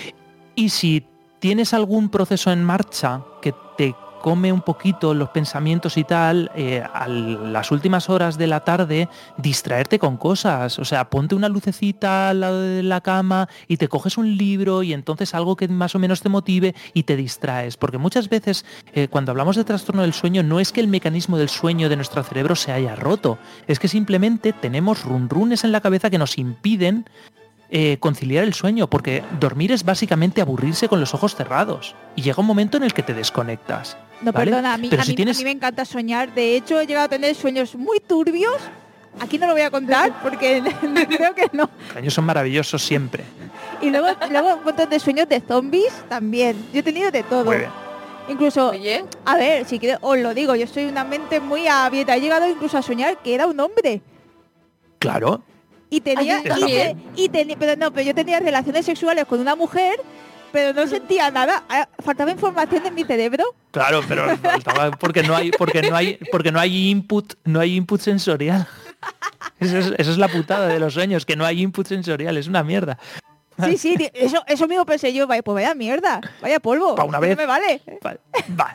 Y si tienes algún proceso en marcha que te come un poquito los pensamientos y tal, eh, a las últimas horas de la tarde, distraerte con cosas. O sea, ponte una lucecita al lado de la cama y te coges un libro y entonces algo que más o menos te motive y te distraes. Porque muchas veces, eh, cuando hablamos de trastorno del sueño, no es que el mecanismo del sueño de nuestro cerebro se haya roto. Es que simplemente tenemos runrunes en la cabeza que nos impiden Eh, conciliar el sueño, porque dormir es básicamente aburrirse con los ojos cerrados y llega un momento en el que te desconectas. No, ¿vale? perdona, a mí, Pero a, si mí, tienes... a mí me encanta soñar. De hecho, he llegado a tener sueños muy turbios. Aquí no lo voy a contar porque creo que no. Los sueños son maravillosos siempre. Y luego, luego un montón de sueños de zombies también. Yo he tenido de todo. Muy bien. Incluso, Oye. a ver, si quiero, os lo digo, yo soy una mente muy abierta. He llegado incluso a soñar que era un hombre. Claro. Y tenía, Ay, y, te, y tenía, pero no, pero yo tenía relaciones sexuales con una mujer, pero no sentía nada. Faltaba información en mi cerebro. Claro, pero faltaba porque no hay, porque no hay, porque no hay input, no hay input sensorial. Eso es, eso es la putada de los sueños, que no hay input sensorial, es una mierda. Sí, sí, eso, eso mismo pensé yo, pues vaya mierda, vaya polvo. Para una vez. No me vale. Va, va.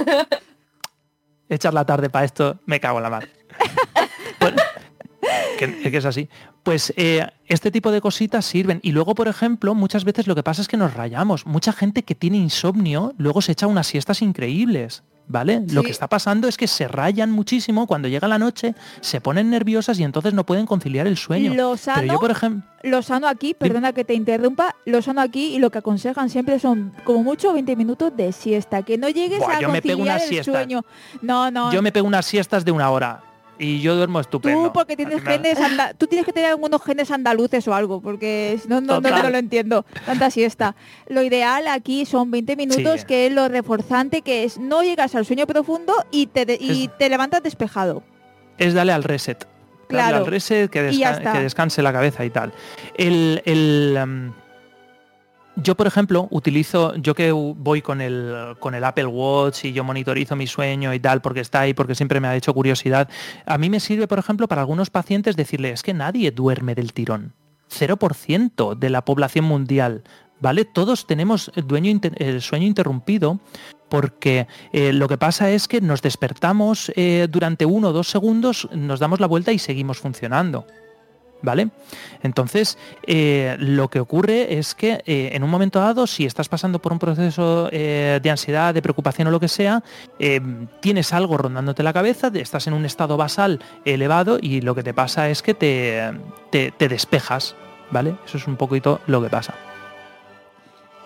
Echar la tarde para esto, me cago en la mar. Bueno, que, que es así. Pues eh, este tipo de cositas sirven. Y luego, por ejemplo, muchas veces lo que pasa es que nos rayamos. Mucha gente que tiene insomnio luego se echa unas siestas increíbles, ¿vale? Sí. Lo que está pasando es que se rayan muchísimo cuando llega la noche, se ponen nerviosas y entonces no pueden conciliar el sueño. Lo sano, Pero yo, por ejemplo, lo sano aquí, perdona que te interrumpa, lo sano aquí y lo que aconsejan siempre son como mucho veinte minutos de siesta, que no llegues Buah, a yo conciliar me pego unas el siestas. sueño. No, no. Yo me pego unas siestas de una hora. Y yo duermo estupendo. Tú porque tienes genes anda- tú tienes que tener algunos genes andaluces o algo, porque no, no, no, no lo entiendo. Tanta siesta. Lo ideal aquí son veinte minutos, sí. Que es lo reforzante, que es no llegas al sueño profundo y te, de- y es, te levantas despejado. Es darle al reset. Claro. Darle al reset, que, desca- que descanse la cabeza y tal. El... el um, Yo, por ejemplo, utilizo, yo que voy con el, con el Apple Watch y yo monitorizo mi sueño y tal, porque está ahí, porque siempre me ha hecho curiosidad, a mí me sirve, por ejemplo, para algunos pacientes decirle, es que nadie duerme del tirón. cero por ciento de la población mundial, ¿vale? Todos tenemos el, dueño, el sueño interrumpido porque eh, lo que pasa es que nos despertamos eh, durante uno o dos segundos, nos damos la vuelta y seguimos funcionando. ¿Vale? Entonces, eh, lo que ocurre es que eh, en un momento dado, si estás pasando por un proceso eh, de ansiedad, de preocupación o lo que sea, eh, tienes algo rondándote la cabeza, estás en un estado basal elevado y lo que te pasa es que te, te, te despejas, ¿vale? Eso es un poquito lo que pasa.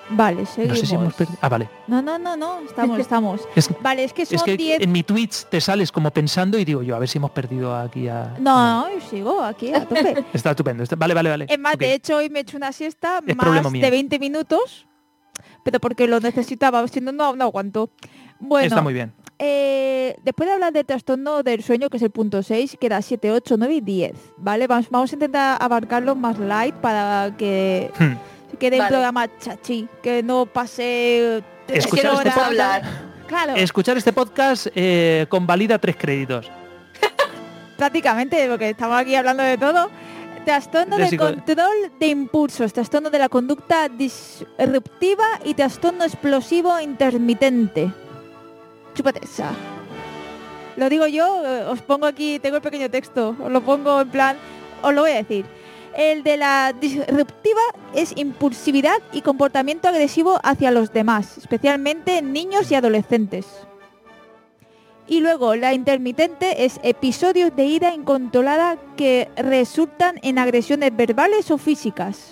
Vale, seguimos. No sé si hemos perdido. Ah, vale. No, no, no, no, estamos, estamos. Es, vale, es que son es que diez... en mi Twitch te sales como pensando y digo yo, a ver si hemos perdido aquí a... No, no, yo sigo aquí a tope. Está estupendo. Está... Vale, vale, vale. Es más, okay. de hecho, hoy me he hecho una siesta es más de veinte minutos, pero porque lo necesitaba, si no, no, no aguanto. Bueno, está muy bien. Eh, después de hablar del trastorno del sueño, que es el punto seis, queda siete, ocho, nueve y diez, ¿vale? Vamos, vamos a intentar abarcarlo más light para que... Hmm. quede vale. un programa chachi, que no pase escuchar horas este hablar. Claro. Escuchar este podcast eh, convalida tres créditos. Prácticamente, porque estamos aquí hablando de todo. Trastorno de, de control de impulsos, trastorno de la conducta disruptiva y trastorno explosivo intermitente. Chúpate esa. Lo digo yo, os pongo aquí, tengo el pequeño texto, os lo pongo en plan, os lo voy a decir. El de la disruptiva es impulsividad y comportamiento agresivo hacia los demás, especialmente niños y adolescentes. Y luego la intermitente es episodios de ira incontrolada que resultan en agresiones verbales o físicas.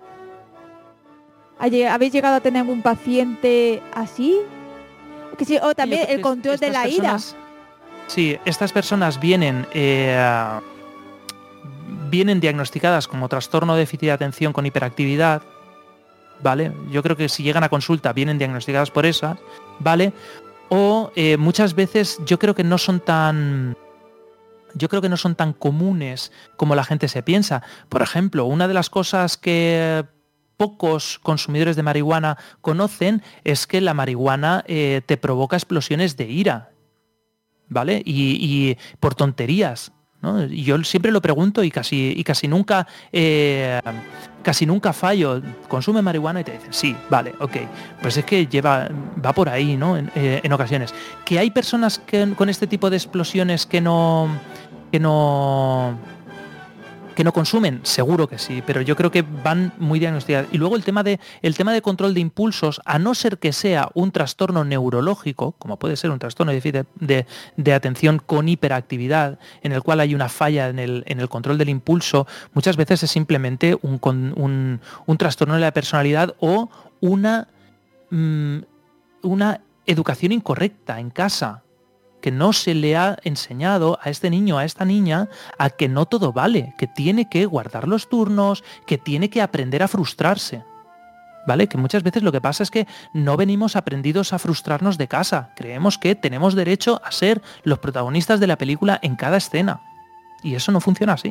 ¿Habéis llegado a tener un paciente así? Que sí, o también sí, el control de la personas, ira. Sí, estas personas vienen... Eh, vienen diagnosticadas como trastorno de déficit de atención con hiperactividad, ¿vale? Yo creo que si llegan a consulta vienen diagnosticadas por esas, ¿vale? O eh, muchas veces yo creo que no son tan... Yo creo que no son tan comunes como la gente se piensa. Por ejemplo, una de las cosas que pocos consumidores de marihuana conocen es que la marihuana eh, te provoca explosiones de ira, ¿vale? Y, y por tonterías, ¿no? Y yo siempre lo pregunto y casi y casi nunca eh, casi nunca fallo. ¿Consume marihuana? Y te dicen sí, vale, ok. Pues es que lleva va por ahí, ¿no? En, eh, en ocasiones. Que hay personas que con este tipo de explosiones que no que no que no consumen, seguro que sí, pero yo creo que van muy diagnosticadas. Y luego el tema de el tema de control de impulsos, a no ser que sea un trastorno neurológico, como puede ser un trastorno de déficit de, de atención con hiperactividad, en el cual hay una falla en el, en el control del impulso, muchas veces es simplemente un, un, un trastorno de la personalidad o una, mmm, una educación incorrecta en casa, que no se le ha enseñado a este niño, a esta niña, a que no todo vale, que tiene que guardar los turnos, que tiene que aprender a frustrarse, ¿vale? Que muchas veces lo que pasa es que no venimos aprendidos a frustrarnos de casa. Creemos que tenemos derecho a ser los protagonistas de la película en cada escena. Y eso no funciona así.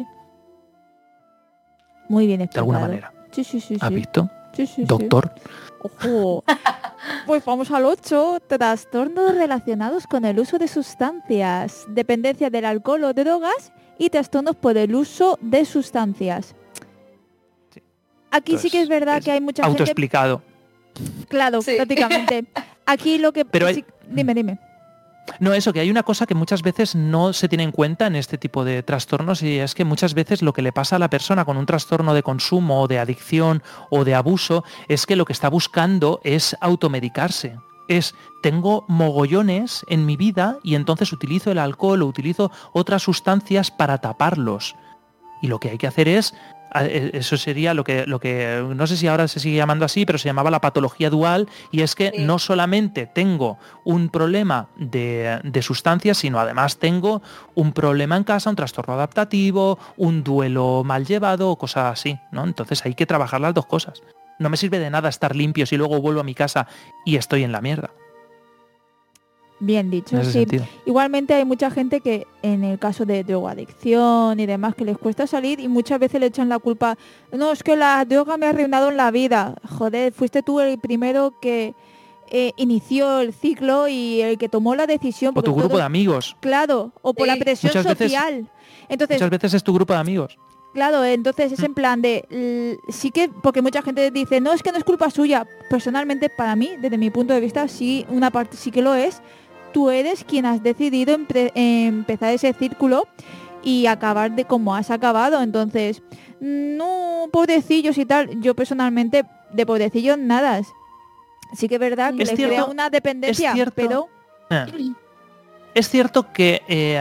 Muy bien explicado. De alguna manera. Sí, sí, sí. ¿Has sí. visto? Sí, sí, Doctor. Sí. Ojo. Pues vamos al ocho. Trastornos relacionados con el uso de sustancias, dependencia del alcohol o drogas y trastornos por el uso de sustancias. Sí. Aquí Entonces, sí que es verdad es que hay mucha autoexplicado. gente... Claro, sí. prácticamente. Aquí lo que... Pero hay... sí... Dime, dime. No, eso, que hay una cosa que muchas veces no se tiene en cuenta en este tipo de trastornos y es que muchas veces lo que le pasa a la persona con un trastorno de consumo o de adicción o de abuso es que lo que está buscando es automedicarse. Es, tengo mogollones en mi vida y entonces utilizo el alcohol o utilizo otras sustancias para taparlos. Y lo que hay que hacer es... Eso sería lo que, lo que, no sé si ahora se sigue llamando así, pero se llamaba la patología dual, y es que sí. No solamente tengo un problema de, de sustancias, sino además tengo un problema en casa, un trastorno adaptativo, un duelo mal llevado o cosas así, ¿no? Entonces hay que trabajar las dos cosas. No me sirve de nada estar limpio si luego vuelvo a mi casa y estoy en la mierda. Bien dicho, sí. Sentido. Igualmente hay mucha gente que en el caso de drogadicción y demás que les cuesta salir y muchas veces le echan la culpa. No, es que la droga me ha arruinado en la vida. Joder, fuiste tú el primero que eh, inició el ciclo y el que tomó la decisión. O tu grupo todo, de amigos. Claro, o por sí. la presión muchas social. Veces, entonces, muchas veces es tu grupo de amigos. Claro, entonces es en plan de... Sí que, porque mucha gente dice, no, es que no es culpa suya. Personalmente, para mí, desde mi punto de vista, sí, una parte sí que lo es. Tú eres quien has decidido empe- empezar ese círculo y acabar de como has acabado. Entonces, no, pobrecillos y tal. Yo personalmente, de pobrecillos, nada. Sí que es verdad que es les cierto, crea una dependencia, es cierto, pero... Eh. es cierto que eh,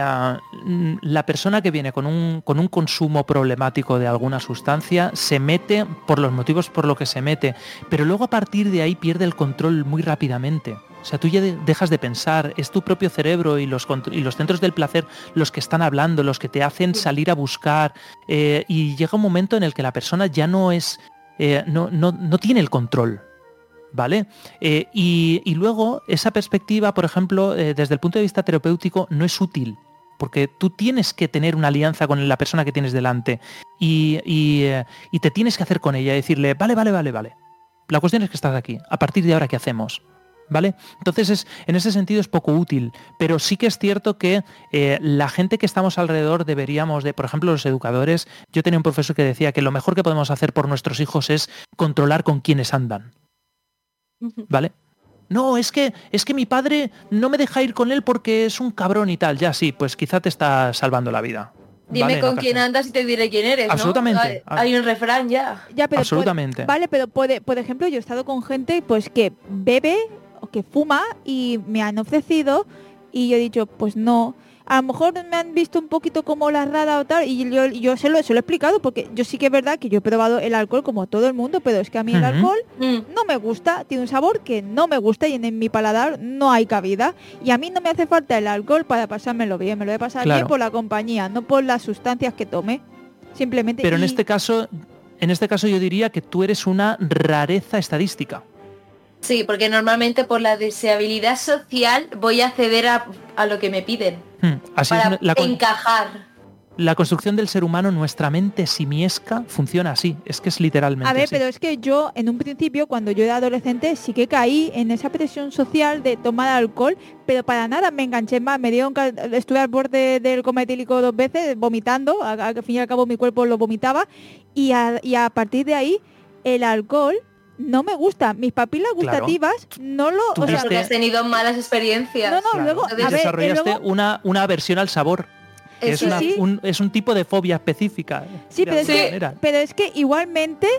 la persona que viene con un, con un consumo problemático de alguna sustancia se mete por los motivos por los que se mete, pero luego a partir de ahí pierde el control muy rápidamente. O sea, tú ya de, dejas de pensar, es tu propio cerebro y los, y los centros del placer los que están hablando, los que te hacen salir a buscar, eh, y llega un momento en el que la persona ya no es, eh, no, no, no tiene el control. ¿Vale? Eh, y, y luego esa perspectiva, por ejemplo, eh, desde el punto de vista terapéutico no es útil, porque tú tienes que tener una alianza con la persona que tienes delante y, y, eh, y te tienes que hacer con ella, decirle, vale, vale, vale, vale. La cuestión es que estás aquí, a partir de ahora, ¿qué hacemos? ¿Vale? Entonces, es, en ese sentido es poco útil, pero sí que es cierto que eh, la gente que estamos alrededor deberíamos de, por ejemplo, los educadores, yo tenía un profesor que decía que lo mejor que podemos hacer por nuestros hijos es controlar con quiénes andan. ¿Vale? No, es que es que mi padre no me deja ir con él porque es un cabrón y tal. Ya sí, pues quizá te está salvando la vida. Dime ¿vale? con No, quién andas y te diré quién eres, ¿no? Absolutamente. Hay, hay un refrán ya. Ya, pero Absolutamente. Puede, vale, pero puede, por ejemplo, yo he estado con gente pues que bebe o que fuma y me han ofrecido y yo he dicho, pues no. A lo mejor me han visto un poquito como la rara o tal, y yo, yo se, lo, se lo he explicado, porque yo sí que es verdad que yo he probado el alcohol como todo el mundo, pero es que a mí el Uh-huh. alcohol Mm. no me gusta, tiene un sabor que no me gusta y en, en mi paladar no hay cabida. Y a mí no me hace falta el alcohol para pasármelo bien, me lo voy a pasar Claro. bien por la compañía, no por las sustancias que tome. Simplemente. Pero en y- este caso, en este caso yo diría que tú eres una rareza estadística. Sí, porque normalmente por la deseabilidad social voy a ceder a, a lo que me piden. Hmm. Así para es la, con- encajar. la construcción del ser humano, nuestra mente simiesca funciona así. Es que es literalmente A ver, así. pero es que yo en un principio, cuando yo era adolescente, sí que caí en esa presión social de tomar alcohol, pero para nada me enganché más, me dieron, ca- estuve al borde del coma etílico dos veces, vomitando, a- a- al fin y al cabo mi cuerpo lo vomitaba, y a, y a partir de ahí el alcohol no me gusta, mis papilas Claro. gustativas no lo... Tú O sea, viste- Porque has tenido malas experiencias. no, no, Claro. luego... Entonces A ver, y desarrollaste luego- una, una aversión al sabor. Que es, Eso una- sí. un, es un tipo de fobia específica. Sí, de pero es, alguna que, manera. pero es que igualmente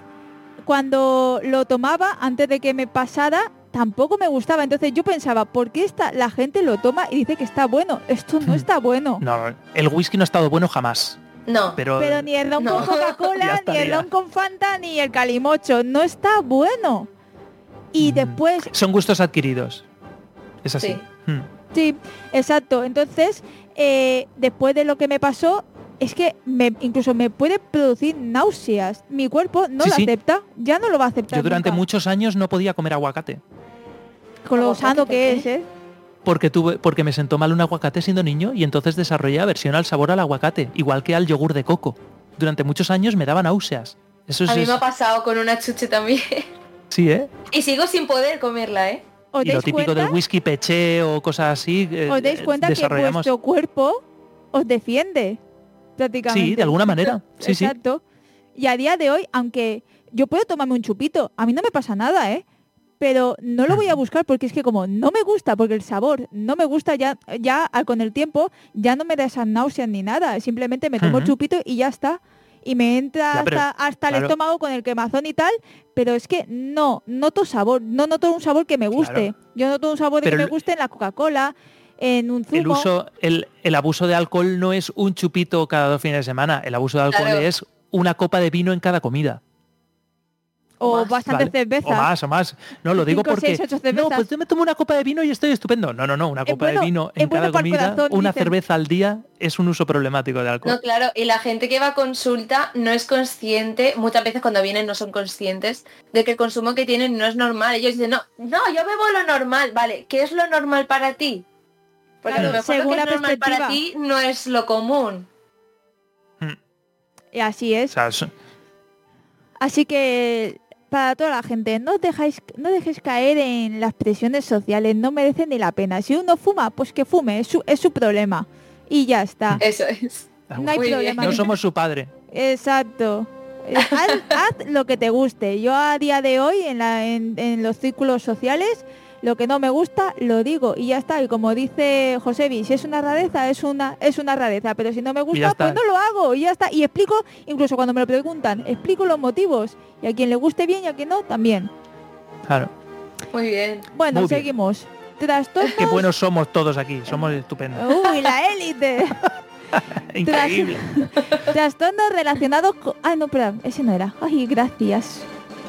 cuando lo tomaba antes de que me pasara tampoco me gustaba. Entonces yo pensaba, ¿por qué esta, la gente lo toma y dice que está bueno? Esto no Hmm. está bueno. No, el whisky no ha estado bueno jamás. No. Pero, Pero ni el ron No. con Ya Coca-Cola, ni estaría. el ron con Fanta, ni el calimocho. No está bueno. Y Mm. después, son gustos adquiridos. Es así. Sí. Hmm. sí, exacto. Entonces, eh, después de lo que me pasó, es que me, incluso me puede producir náuseas. Mi cuerpo no Sí, lo sí. acepta, ya no lo va a aceptar Yo durante nunca. muchos años no podía comer aguacate. Con lo ¿Aguacate sano por que qué? es, ¿eh? Porque tuve, porque me sentó mal un aguacate siendo niño y entonces desarrollé aversión al sabor al aguacate, igual que al yogur de coco. Durante muchos años me daban náuseas. Eso es, A mí es- me ha pasado con una chuche también. sí, ¿eh? Y sigo sin poder comerla, ¿eh? ¿Os Y lo dais típico cuenta? del whisky peché o cosas así. eh, ¿Os dais eh, cuenta que desarrollamos. vuestro cuerpo os defiende? Prácticamente. Sí, de alguna manera. Sí, sí. Exacto. Y a día de hoy, aunque yo puedo tomarme un chupito, a mí no me pasa nada, ¿eh? Pero no lo voy a buscar porque es que como no me gusta, porque el sabor no me gusta, ya, ya al- con el tiempo ya no me da esas náuseas ni nada. Simplemente me tomo el Ujú. chupito y ya está. Y me entra Ya, pero, hasta, hasta el claro. estómago con el quemazón y tal, pero es que no, noto sabor, no noto un sabor que me guste. Claro. Yo noto un sabor de Pero que me el- guste en la Coca-Cola, en un zumo. El uso, el, el abuso de alcohol no es un chupito cada dos fines de semana. El abuso de alcohol Claro. es una copa de vino en cada comida. o más, bastante ¿vale? cerveza. O más, o más. No, lo digo Cinco, porque... seis, ocho cervezas. no, pues yo me tomo una copa de vino y estoy estupendo. No, no, no. Una Es copa bueno- de vino es en bueno cada para el comida, corazón, una dicen. cerveza al día, es un uso problemático de alcohol. No, claro, y la gente que va a consulta no es consciente, muchas veces cuando vienen no son conscientes de que el consumo que tienen no es normal. Ellos dicen, no, no, yo bebo lo normal, vale, ¿qué es lo normal para ti? Porque Claro, a lo mejor lo según que la es normal para perspectiva. ti no es lo común. Hmm. Y así O es. sea, es- Así que para toda la gente, no dejáis, no dejéis caer en las presiones sociales, no merecen ni la pena. Si uno fuma, pues que fume, es su, es su problema. Y ya está. Eso es. No hay Muy bien. problema. no somos su padre. Exacto. Eh, Haz, haz lo que te guste. Yo a día de hoy, en, la, en, en los círculos sociales, lo que no me gusta, lo digo y ya está. Y como dice Josebi, si es una rareza, es una, es una rareza. Pero si no me ya gusta, está. pues no lo hago y ya está. Y explico, incluso cuando me lo preguntan, explico los motivos. Y a quien le guste bien y a quien no, también. Claro. Muy bien. Bueno, Muy bien. seguimos. Trastornos... Qué buenos somos todos aquí, somos estupendos. Uy, la élite. Increíble. Tras... Trastornos relacionados con... Ay, no, espera, ese no era. Ay, gracias.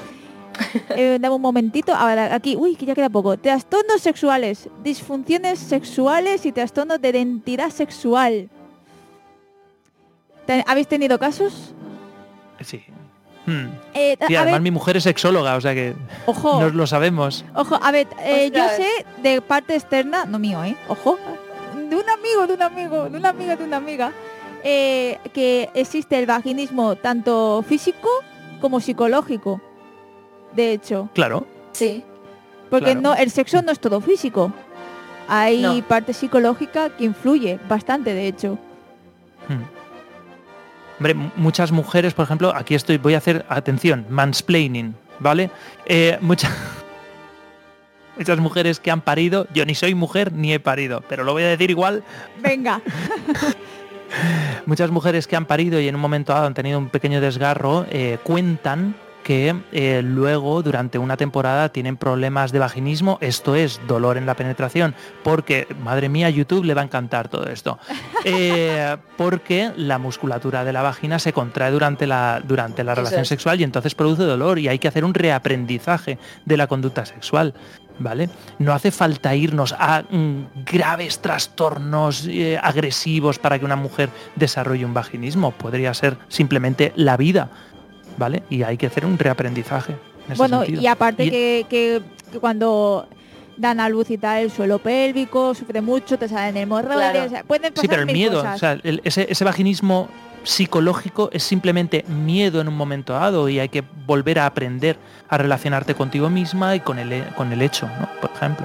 Eh, dame un momentito. Ahora, aquí, uy, que ya queda poco. Trastornos sexuales, disfunciones sexuales y trastornos de identidad sexual. ¿Habéis tenido casos? Sí. Hmm. Eh, sí, a además ver, mi mujer es sexóloga, o sea que ojo, nos lo sabemos. Ojo, a ver, eh, yo Ostras. sé de parte externa, no mío, ¿eh? Ojo, de un amigo, de un amigo, de una amiga, de una amiga, eh, que existe el vaginismo tanto físico como psicológico, de hecho. Claro. Sí. Porque Claro. no, el sexo no es todo físico. Hay No. parte psicológica que influye bastante, de hecho. Hmm. Hombre, m- muchas mujeres, por ejemplo, aquí estoy, voy a hacer, atención, mansplaining, ¿vale? Eh, muchas, muchas mujeres que han parido, yo ni soy mujer ni he parido, pero lo voy a decir igual, Venga. muchas mujeres que han parido y en un momento dado han tenido un pequeño desgarro, eh, cuentan que eh, luego durante una temporada tienen problemas de vaginismo, esto es dolor en la penetración, porque, madre mía, YouTube le va a encantar todo esto, eh, porque la musculatura de la vagina se contrae durante la, durante la Eso relación es. sexual y entonces produce dolor y hay que hacer un reaprendizaje de la conducta sexual. ¿Vale? No hace falta irnos a mm, graves trastornos eh, agresivos para que una mujer desarrolle un vaginismo. Podría ser simplemente la vida, ¿vale? Y hay que hacer un reaprendizaje. En ese Bueno, sentido. y aparte Y- que, que- que cuando dan a luz y tal, el suelo pélvico sufre mucho, te salen hemorroides, Claro. o sea, pueden pasar Sí, pero el mil miedo, cosas. o sea, el- ese, ese vaginismo psicológico es simplemente miedo en un momento dado y hay que volver a aprender a relacionarte contigo misma y con el, he- con el hecho, ¿no? Por ejemplo.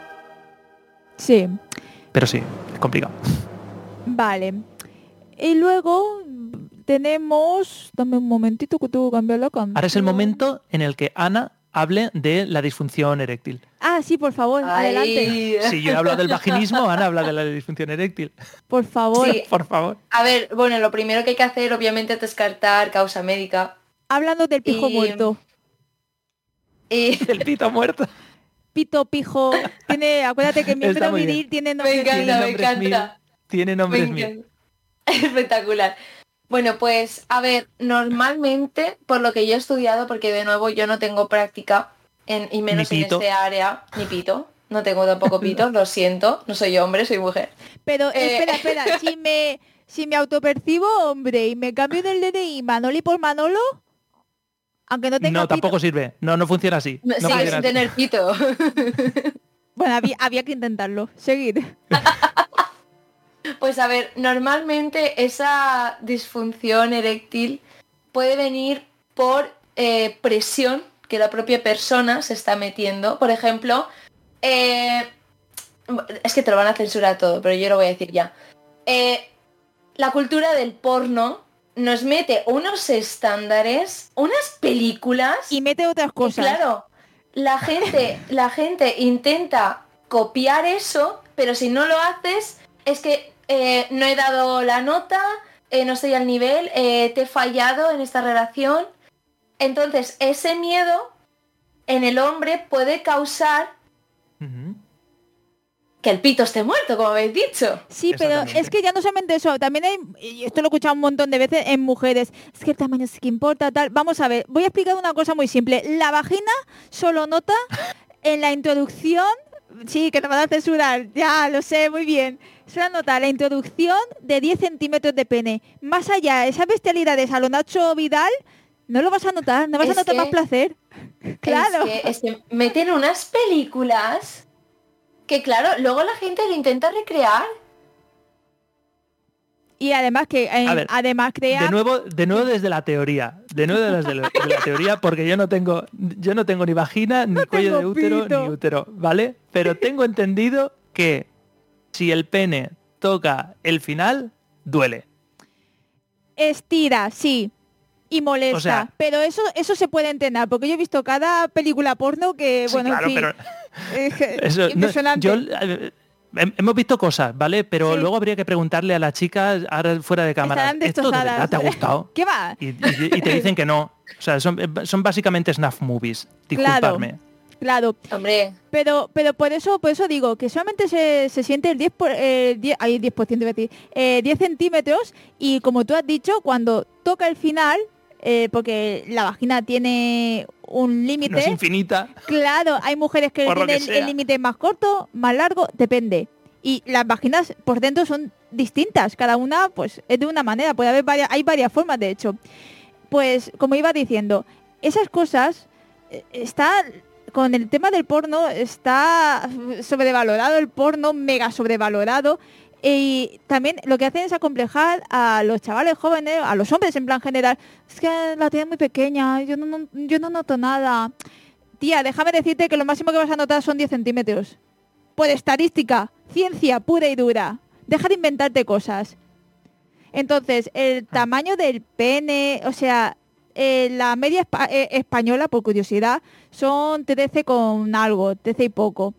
Sí, Pero sí, es complicado. vale. Y luego tenemos... Dame un momentito que tengo que cambiar la canción. Ahora es el momento en el que Ana hable de la disfunción eréctil. Ah, sí, por favor, adelante. Ay. Si yo he hablado del vaginismo, Ana habla de la disfunción eréctil. Por favor. Sí. Por favor. A ver, bueno, lo primero que hay que hacer, obviamente, es descartar causa médica. Hablando del pijo Y- muerto. Y El pito muerto. Pito, pijo, tiene, acuérdate que el Está miembro muy viril bien. tiene Me nombre encanta, viril. me nombres mil. encanta. Tiene me nombres mil. encanta. Espectacular. Bueno, pues a ver, normalmente, por lo que yo he estudiado, porque de nuevo yo no tengo práctica en, y menos Ni en pito. este área, ni pito. No tengo tampoco pito, lo siento, no soy hombre, soy mujer. Pero Eh. espera, espera, si me, si me autopercibo hombre y me cambio del D N I Manoli por Manolo, aunque no tenga No, pito- tampoco sirve. No, no funciona así. No Sigues funciona sin así. tener pito. Bueno, había, había que intentarlo. Seguir. Pues a ver, normalmente esa disfunción eréctil puede venir por eh, presión que la propia persona se está metiendo. Por ejemplo, eh, es que te lo van a censurar todo, pero yo lo voy a decir ya. Eh, la cultura del porno nos mete unos estándares, unas películas Y mete otras y cosas. claro, la gente, la gente intenta copiar eso, pero si no lo haces, es que eh, no he dado la nota, eh, no estoy al nivel, eh, te he fallado en esta relación. Entonces, ese miedo en el hombre puede causar Ujú. que el pito esté muerto, como habéis dicho. Sí, pero Exactamente. es que ya no solamente eso, también hay, y esto lo he escuchado un montón de veces en mujeres, es que el tamaño sí que importa, tal. Vamos a ver, voy a explicar una cosa muy simple. La vagina solo nota en la introducción, sí, que te van a censurar, ya lo sé, muy bien. Solo nota la introducción de diez centímetros de pene. Más allá, esa bestialidad de Salonacho Vidal, no lo vas a notar, no vas Es a notar que- más placer. Claro. Es que, es que meten unas películas que, claro, luego la gente lo intenta recrear. Y además que eh, A ver, además crea De nuevo, de nuevo desde la teoría. De nuevo desde la, de la teoría, porque yo no tengo, yo no tengo ni vagina, ni cuello de tengo útero, pito. ni útero, ¿vale? Pero tengo entendido que si el pene toca el final, duele. estira, sí. Y molesta, O sea- pero eso eso se puede entrenar, porque yo he visto cada película porno que, Sí, bueno, claro, en fin, pero eh, eso, no, impresionante. yo, eh, hem- hemos visto cosas, ¿vale? Pero Sí. luego habría que preguntarle a la chica ahora fuera de cámara, Estarán ¿esto de destrozadas. verdad te ha gustado? ¿Qué va? Y, y- y te dicen que no. O sea, son, son básicamente snuff movies. Disculparme. Claro. Hombre. Pero pero por eso por eso digo que solamente se, se siente el diez por, eh, diez, ay, diez por ciento, iba a decir, eh, diez centímetros, y como tú has dicho, cuando toca el final, eh, porque la vagina tiene un límite. No es infinita. Claro, hay mujeres que tienen el límite más corto, más largo, depende. Y las vaginas por dentro son distintas, cada una pues es de una manera, puede haber varias, hay varias formas de hecho. Pues como iba diciendo, esas cosas eh, está con el tema del porno, está sobrevalorado el porno, mega sobrevalorado, y también lo que hacen es acomplejar a los chavales jóvenes, a los hombres en plan general. Es que la tienen muy pequeña, yo no, no, yo no noto nada. Tía, déjame decirte que lo máximo que vas a notar son diez centímetros. Por estadística, ciencia pura y dura. Deja de inventarte cosas. Entonces, el tamaño del pene, o sea, eh, la media espa eh, española, por curiosidad, son trece con algo, trece y poco.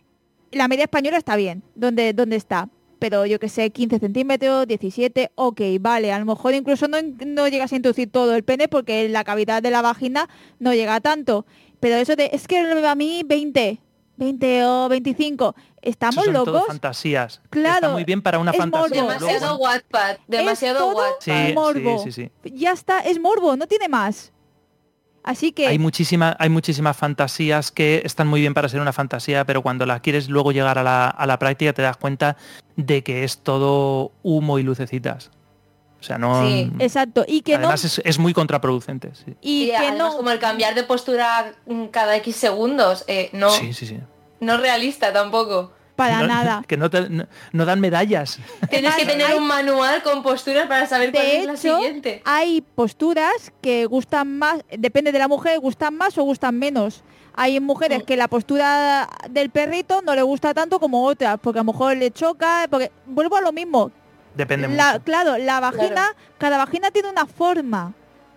La media española está bien, donde, donde está. Pero yo que sé, quince centímetros, diecisiete, ok, vale. A lo mejor incluso no, no llegas a introducir todo el pene porque la cavidad de la vagina no llega a tanto. Pero eso de, es que a mí veinte, veinte o veinticinco, ¿estamos Eso son locos? todo fantasías. Claro. Está muy bien para una es fantasía. Morbo. Demasiado Wattpad, demasiado es todo Wattpad. Sí, morbo. sí, sí, sí. Ya está, es morbo, no tiene más. Así que... Hay, muchísima, hay muchísimas fantasías que están muy bien para ser una fantasía, pero cuando las quieres luego llegar a la, a la práctica te das cuenta de que es todo humo y lucecitas. O sea, no... Sí. Exacto. Y que además no... es, es muy contraproducente. Sí, Y Sí, que además, no... como el cambiar de postura cada X segundos, eh, no, sí, sí, sí. no es realista tampoco. Para No- nada. Que no, te- no, no dan medallas. Tienes que tener Hay- un manual con posturas para saber cuál De es la hecho, siguiente. hay posturas que gustan más, depende de la mujer, gustan más o gustan menos. Hay mujeres Mm. que la postura del perrito no le gusta tanto como otras, porque a lo mejor le choca, porque vuelvo a lo mismo. Depende La, mucho. claro, la vagina, Claro. cada vagina tiene una forma.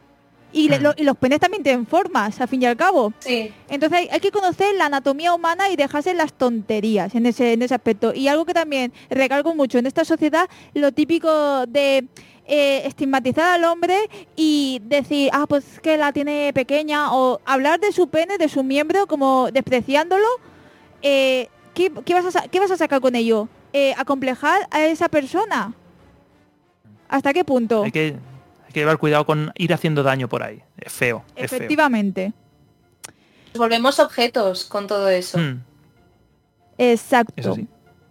Y, le- Mm. lo- y los penes también tienen formas, al fin y al cabo. Sí. Entonces hay, hay que conocer la anatomía humana y dejarse las tonterías en ese, en ese aspecto. Y algo que también recalco mucho en esta sociedad, lo típico de eh, estigmatizar al hombre y decir, ah, pues que la tiene pequeña, o hablar de su pene, de su miembro, como despreciándolo. Eh, ¿qué, qué vas a, sa- qué vas a sacar con ello? Eh, ¿Acomplejar a esa persona? ¿Hasta qué punto? Hay que, hay que llevar cuidado con ir haciendo daño por ahí. Es feo. Es feo. Efectivamente. Nos volvemos objetos con todo eso. Mm, Exacto. eso sí.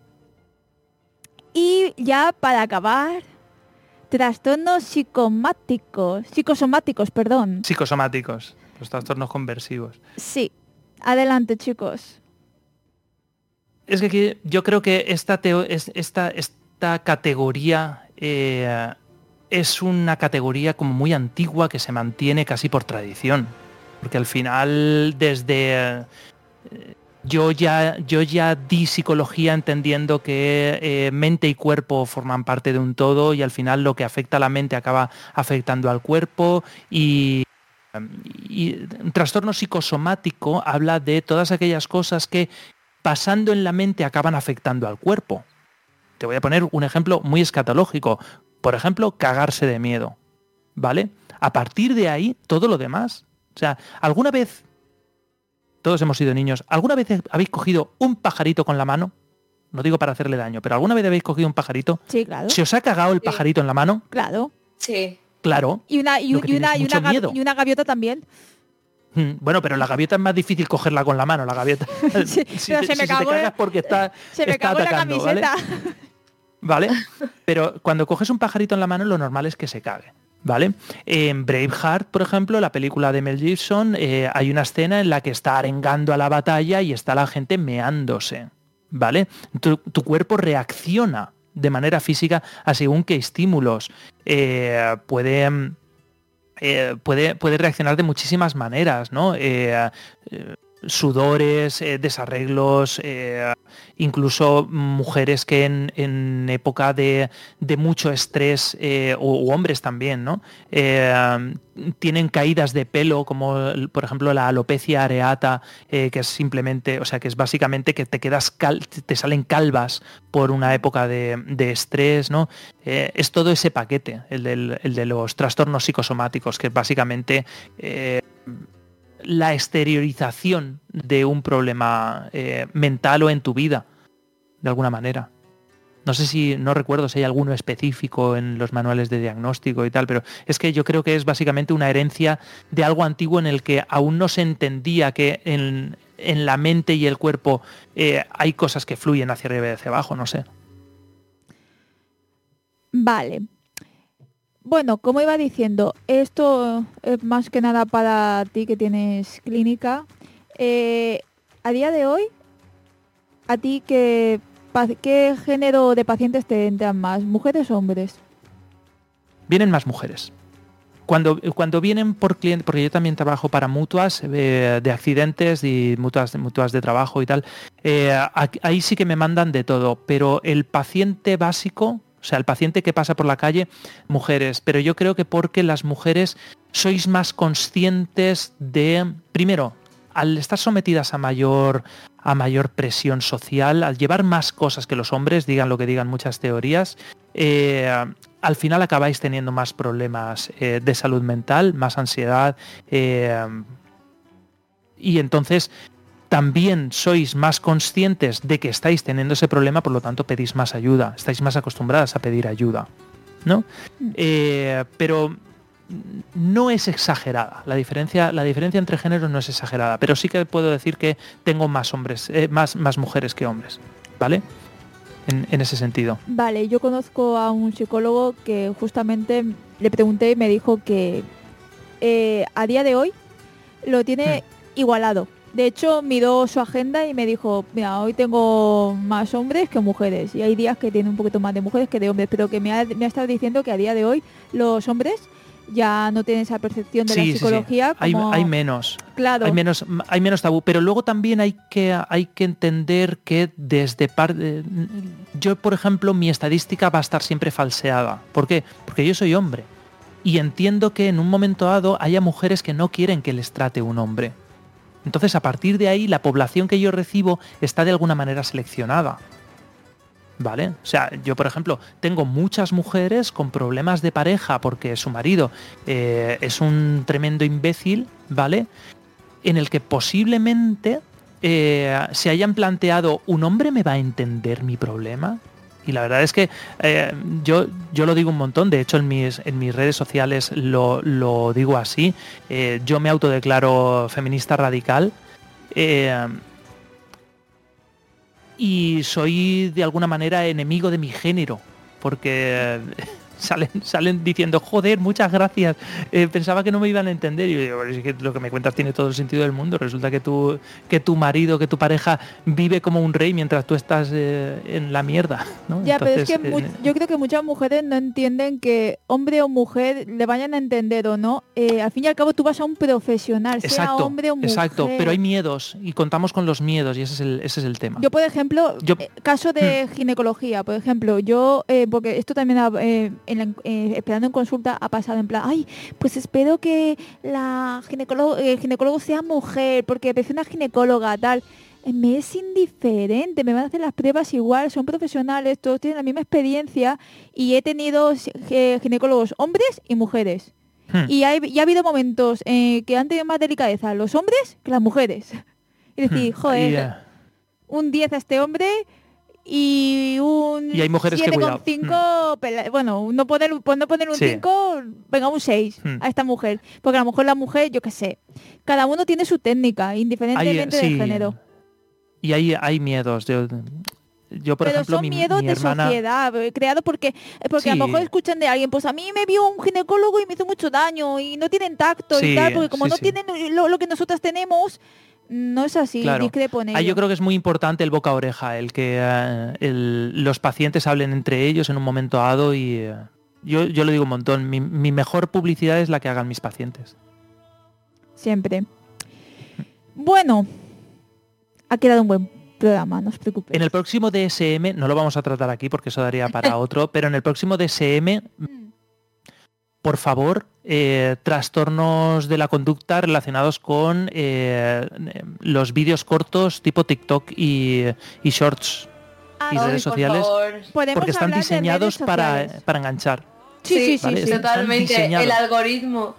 Y ya para acabar, trastornos psicomáticos, psicosomáticos, perdón. Psicosomáticos. Los trastornos conversivos. Sí, adelante chicos. Es que aquí yo creo que esta, teo- es- esta, esta categoría eh, es una categoría como muy antigua que se mantiene casi por tradición. Porque al final, desde... eh, yo, ya, yo ya di psicología entendiendo que eh, mente y cuerpo forman parte de un todo y al final lo que afecta a la mente acaba afectando al cuerpo y... Y un trastorno psicosomático habla de todas aquellas cosas que pasando en la mente acaban afectando al cuerpo. Te voy a poner un ejemplo muy escatológico. Por ejemplo, cagarse de miedo. ¿Vale? A partir de ahí, todo lo demás. O sea, ¿alguna vez, todos hemos sido niños, ¿alguna vez habéis cogido un pajarito con la mano? No digo para hacerle daño, pero ¿alguna vez habéis cogido un pajarito? Sí, claro. ¿Se os ha cagado el Sí. pajarito en la mano? Claro. Sí. Claro. Y una, y, Lo que y una, tienes y, mucho una, gav- miedo. y una gaviota también. Mm, Bueno, pero la gaviota es más difícil cogerla con la mano, la gaviota. Sí, si pero te, se me si cagó te en- cagas porque está, Se me está cagó en la atacando, ¿vale? camiseta. ¿Vale? Pero cuando coges un pajarito en la mano, lo normal es que se cague, ¿vale? En Braveheart, por ejemplo, la película de Mel Gibson, eh, hay una escena en la que está arengando a la batalla y está la gente meándose, ¿vale? Tu, tu cuerpo reacciona de manera física a según qué estímulos. Eh, puede... eh, puede, puede reaccionar de muchísimas maneras, ¿no? Eh, eh, sudores, eh, desarreglos, eh, incluso mujeres que en, en época de, de mucho estrés, eh, o, o hombres también, ¿no? Eh, tienen caídas de pelo, como por ejemplo la alopecia areata, eh, que es simplemente, o sea, que es básicamente que te quedas cal, te salen calvas por una época de, de estrés, ¿no? Eh, es todo ese paquete, el, del, el de los trastornos psicosomáticos, que básicamente eh, la exteriorización de un problema eh, mental o en tu vida, de alguna manera. No sé si, no recuerdo si hay alguno específico en los manuales de diagnóstico y tal, pero es que yo creo que es básicamente una herencia de algo antiguo en el que aún no se entendía que en, en la mente y el cuerpo eh, hay cosas que fluyen hacia arriba y hacia abajo, no sé. Vale. Bueno, como iba diciendo, esto es más que nada para ti que tienes clínica. Eh, a día de hoy, a ti que... ¿Qué género de pacientes te entran más? ¿Mujeres o hombres? Vienen más mujeres. Cuando, cuando vienen por clientes, porque yo también trabajo para mutuas eh, de accidentes y mutuas, mutuas de trabajo y tal, eh, ahí sí que me mandan de todo, pero el paciente básico, o sea, el paciente que pasa por la calle, mujeres, pero yo creo que porque las mujeres sois más conscientes de, primero, al estar sometidas a mayor, a mayor presión social, al llevar más cosas que los hombres, digan lo que digan muchas teorías, eh, al final acabáis teniendo más problemas eh, de salud mental, más ansiedad, eh, y entonces también sois más conscientes de que estáis teniendo ese problema, por lo tanto pedís más ayuda, estáis más acostumbradas a pedir ayuda, ¿no? Eh, pero no es exagerada, la diferencia, la diferencia entre géneros no es exagerada, pero sí que puedo decir que tengo más hombres, eh, más, más mujeres que hombres, ¿vale? En, en ese sentido. Vale, yo conozco a un psicólogo que justamente le pregunté y me dijo que eh, a día de hoy lo tiene hmm. igualado. De hecho, miró su agenda y me dijo, mira, hoy tengo más hombres que mujeres. Y hay días que tiene un poquito más de mujeres que de hombres, pero que me ha, me ha estado diciendo que a día de hoy los hombres ya no tienen esa percepción de sí, la psicología. Sí, sí. Como... Hay, hay menos. Claro. Hay menos, hay menos tabú. Pero luego también hay que, hay que entender que desde parte... Yo, por ejemplo, mi estadística va a estar siempre falseada. ¿Por qué? Porque yo soy hombre. Y entiendo que en un momento dado haya mujeres que no quieren que les trate un hombre. Entonces, a partir de ahí, la población que yo recibo está de alguna manera seleccionada. ¿Vale? O sea, yo, por ejemplo, tengo muchas mujeres con problemas de pareja porque su marido eh, es un tremendo imbécil, ¿vale? En el que posiblemente eh, se hayan planteado, ¿un hombre me va a entender mi problema? Y la verdad es que eh, yo, yo lo digo un montón, de hecho en mis, en mis redes sociales lo, lo digo así, eh, yo me autodeclaro feminista radical, eh, y soy de alguna manera enemigo de mi género, porque salen, salen diciendo, joder, muchas gracias, eh, pensaba que no me iban a entender. Y yo digo, es que lo que me cuentas tiene todo el sentido del mundo. Resulta que tu, que tu marido, que tu pareja vive como un rey mientras tú estás eh, en la mierda, ¿no? Ya, Entonces, pero es que eh, mu- yo creo que muchas mujeres no entienden que hombre o mujer le vayan a entender o no. Eh, al fin y al cabo tú vas a un profesional, sea exacto, hombre o mujer. Exacto, pero hay miedos y contamos con los miedos y ese es el, ese es el tema. Yo, por ejemplo, Yo, eh, caso de ginecología, por ejemplo, yo, eh, porque esto también ha, eh, en la, eh, esperando en consulta ha pasado en plan, ay, pues espero que la ginecólogo, el ginecólogo sea mujer, porque prefiero una ginecóloga, tal. Eh, Me es indiferente, me van a hacer las pruebas igual, son profesionales, todos tienen la misma experiencia y he tenido eh, ginecólogos hombres y mujeres. Hmm. Y, hay, y ha habido momentos eh, que han tenido más delicadeza los hombres que las mujeres. Es decir, hmm. joder, yeah. un diez a este hombre y un y hay mujeres siete que con cinco, hmm. bueno, no poner, pues no poner un sí. cinco, venga, un seis hmm. a esta mujer. Porque a lo mejor la mujer, yo qué sé, cada uno tiene su técnica, indiferentemente hay, del sí. género. Y hay, hay miedos. Yo, yo por Pero ejemplo, son mi, miedos mi de hermana... sociedad, creados porque, porque sí. a lo mejor escuchan de alguien, pues a mí me vio un ginecólogo y me hizo mucho daño y no tienen tacto sí, y tal, porque como sí, no sí. tienen lo, lo que nosotras tenemos, no es así, claro. discrepo en ello. Ah, yo creo que es muy importante el boca a oreja, el que uh, el, los pacientes hablen entre ellos en un momento dado y uh, yo, yo lo digo un montón, mi, mi mejor publicidad es la que hagan mis pacientes. Siempre. Bueno, ha quedado un buen programa, no os preocupéis. En el próximo D S M, no lo vamos a tratar aquí porque eso daría para otro, pero en el próximo D S M, por favor, eh, trastornos de la conducta relacionados con eh, los vídeos cortos tipo TikTok y, y Shorts ah, y no, redes sociales, porque están diseñados para, para enganchar. Sí, sí, sí, ¿vale? sí, sí. Totalmente, el algoritmo.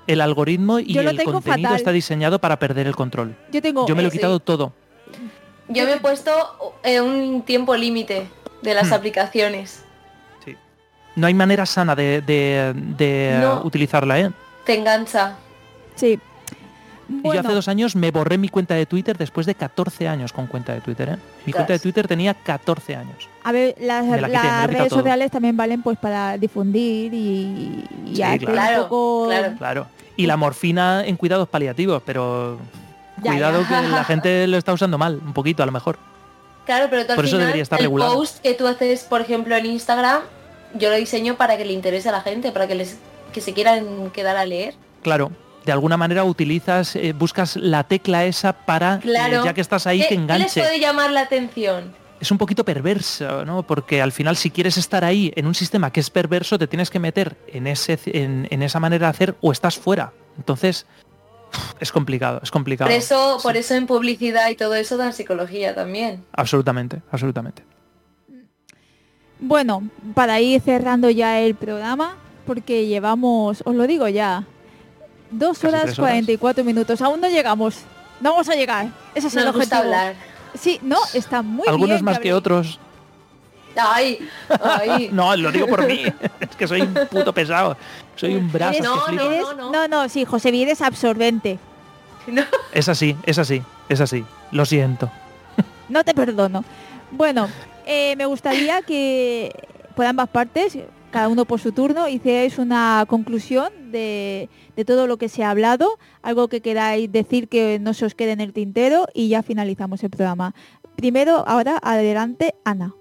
el algoritmo y Yo lo el tengo contenido fatal. está diseñado para perder el control. Yo tengo... Yo me lo he sí. quitado todo. Yo me he puesto eh, un tiempo límite de las Hmm. aplicaciones. Sí. No hay manera sana de, de- de No. utilizarla, ¿eh? Te engancha. Sí. Y yo Bueno, hace dos años me borré mi cuenta de Twitter después de catorce años con cuenta de Twitter, ¿eh? Mi Ostras. cuenta de Twitter tenía catorce años. a ver, las, me la quité, me la las he quitado redes todo. sociales también valen pues para difundir y, y Sí, hacer claro. un poco... Claro, Claro. Y la morfina en cuidados paliativos, pero Ya, cuidado ya. que la gente lo está usando mal, un poquito a lo mejor. Claro, pero tú al Por eso final, debería estar el regulado. post que tú haces, por ejemplo, en Instagram, yo lo diseño para que le interese a la gente, para que les que se quieran quedar a leer. Claro, de alguna manera utilizas, eh, buscas la tecla esa para, eh, Claro. ya que estás ahí, ¿Qué, que qué les enganche. puede llamar la atención? Es un poquito perverso, ¿no? Porque al final, si quieres estar ahí en un sistema que es perverso, te tienes que meter en, ese, en, en esa manera de hacer o estás fuera. Entonces, es complicado, es complicado. Por eso, Sí, por eso en publicidad y todo eso dan psicología también. Absolutamente, absolutamente. Bueno, para ir cerrando ya el programa, porque llevamos, os lo digo ya, dos Casi horas tres horas. cuarenta y cuatro minutos. Aún no llegamos. No vamos a llegar. Ese es el Nos gusta objetivo. hablar. Sí, no, está muy Algunos bien. más que habléis. otros. Ay, ay. No, lo digo por mí. Es que soy un puto pesado. Soy un brazo No, que no, flipa. Eres- no. no, no, sí, José Miguel es absorbente. No. Es así, es así, es así. Lo siento. No te perdono. Bueno, eh, me gustaría que por ambas partes, cada uno por su turno, hicierais una conclusión de, de todo lo que se ha hablado, algo que queráis decir que no se os quede en el tintero y ya finalizamos el programa. Primero, ahora, adelante, Ana.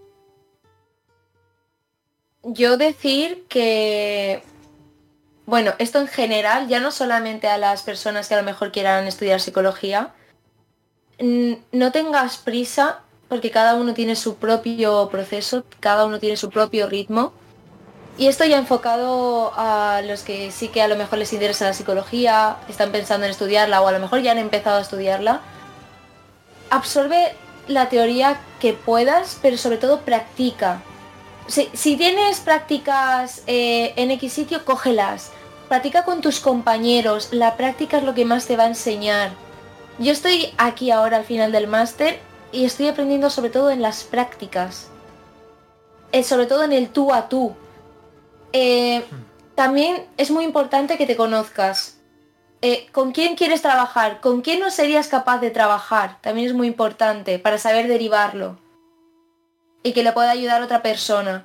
Yo decir que, bueno, esto en general, ya no solamente a las personas que a lo mejor quieran estudiar psicología, n- no tengas prisa porque cada uno tiene su propio proceso, cada uno tiene su propio ritmo. Y esto ya enfocado a los que sí que a lo mejor les interesa la psicología, están pensando en estudiarla o a lo mejor ya han empezado a estudiarla. Absorbe la teoría que puedas, pero sobre todo practica. Si, si tienes prácticas eh, en X sitio, cógelas. Practica con tus compañeros. La práctica es lo que más te va a enseñar. Yo estoy aquí ahora al final del máster y estoy aprendiendo sobre todo en las prácticas. Eh, sobre todo en el tú a tú. Eh, también es muy importante que te conozcas. Eh, ¿Con quién quieres trabajar? ¿Con quién no serías capaz de trabajar? También es muy importante para saber derivarlo. Y que le pueda ayudar a otra persona.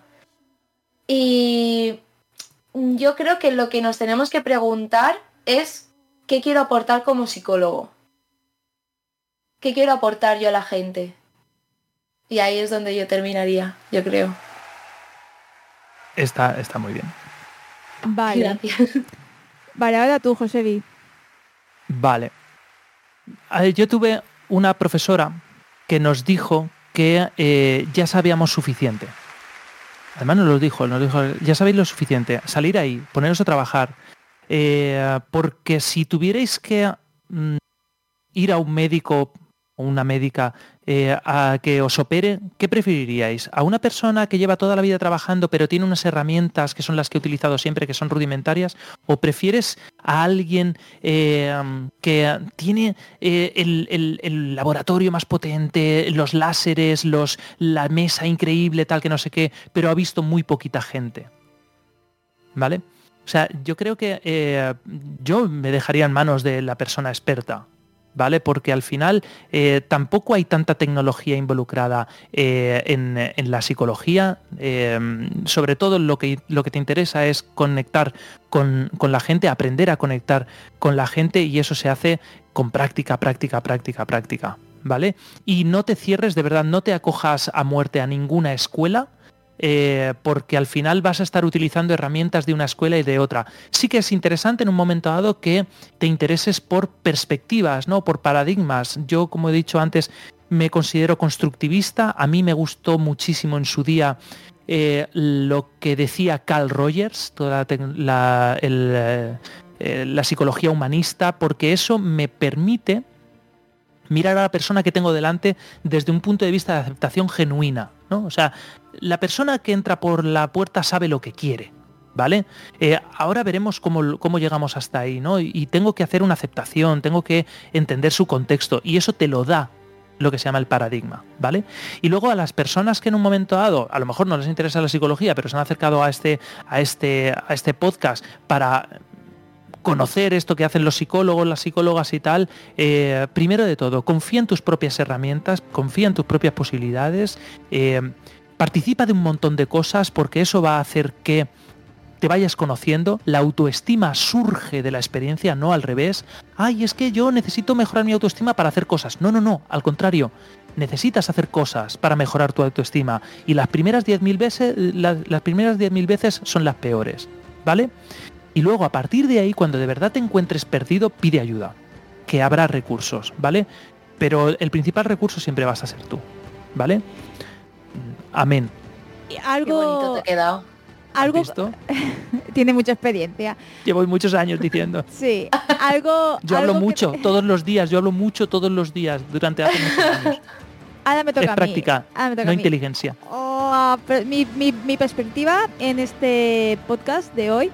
Y yo creo que lo que nos tenemos que preguntar es ¿qué quiero aportar como psicólogo? ¿Qué quiero aportar yo a la gente? Y ahí es donde yo terminaría, yo creo. Está, está muy bien. Vale. Gracias. Vale, ahora tú, Josebi. Vale. A ver, yo tuve una profesora que nos dijo que eh, ya sabíamos suficiente. Además nos lo dijo, nos dijo, ya sabéis lo suficiente, salir ahí, poneros a trabajar. Eh, porque si tuvierais que mm, ir a un médico o una médica eh, a que os opere, ¿qué preferiríais? ¿A una persona que lleva toda la vida trabajando pero tiene unas herramientas que son las que he utilizado siempre, que son rudimentarias? ¿O prefieres a alguien eh, que tiene eh, el, el- el laboratorio más potente, los láseres, los, la mesa increíble, tal que no sé qué, pero ha visto muy poquita gente? ¿Vale? O sea, yo creo que eh, yo me dejaría en manos de la persona experta, ¿vale? Porque al final eh, tampoco hay tanta tecnología involucrada eh, en, en la psicología. Eh, sobre todo lo que, lo que te interesa es conectar con, con la gente, aprender a conectar con la gente, y eso se hace con práctica, práctica, práctica, práctica, ¿vale? Y no te cierres, de verdad, no te acojas a muerte a ninguna escuela, Eh, porque al final vas a estar utilizando herramientas de una escuela y de otra. Sí que es interesante en un momento dado que te intereses por perspectivas, ¿no? Por paradigmas. Yo, como he dicho antes, me considero constructivista. A mí me gustó muchísimo en su día eh, lo que decía Carl Rogers, toda la, tec- la, el, eh, eh, la psicología humanista, porque eso me permite mirar a la persona que tengo delante desde un punto de vista de aceptación genuina, ¿no? O sea, la persona que entra por la puerta sabe lo que quiere, ¿vale? Eh, ahora veremos cómo, cómo llegamos hasta ahí, ¿no? Y, y tengo que hacer una aceptación, tengo que entender su contexto, y eso te lo da lo que se llama el paradigma, ¿vale? Y luego a las personas que en un momento dado, a lo mejor no les interesa la psicología, pero se han acercado a este, a este, a este podcast para conocer esto que hacen los psicólogos, las psicólogas y tal, eh, primero de todo, confía en tus propias herramientas, confía en tus propias posibilidades, eh, participa de un montón de cosas, porque eso va a hacer que te vayas conociendo. La autoestima surge de la experiencia, no al revés. Ay, es que yo necesito mejorar mi autoestima para hacer cosas. No, no, no, al contrario. Necesitas hacer cosas para mejorar tu autoestima. Y las primeras diez mil veces, las, las primeras diez mil veces son las peores, ¿vale? Y luego, a partir de ahí, cuando de verdad te encuentres perdido, pide ayuda. Que habrá recursos, ¿vale? Pero el principal recurso siempre vas a ser tú, ¿vale? Amén. Algo... Qué bonito te ha quedado. Algo tiene mucha experiencia. Llevo muchos años diciendo. Sí, algo. Yo algo hablo mucho, que... todos los días. Yo hablo mucho todos los días durante hace muchos años. Ahora me toca es a mí. práctica, Ahora me toca no a mí. inteligencia. Oh, mi, mi, mi perspectiva en este podcast de hoy,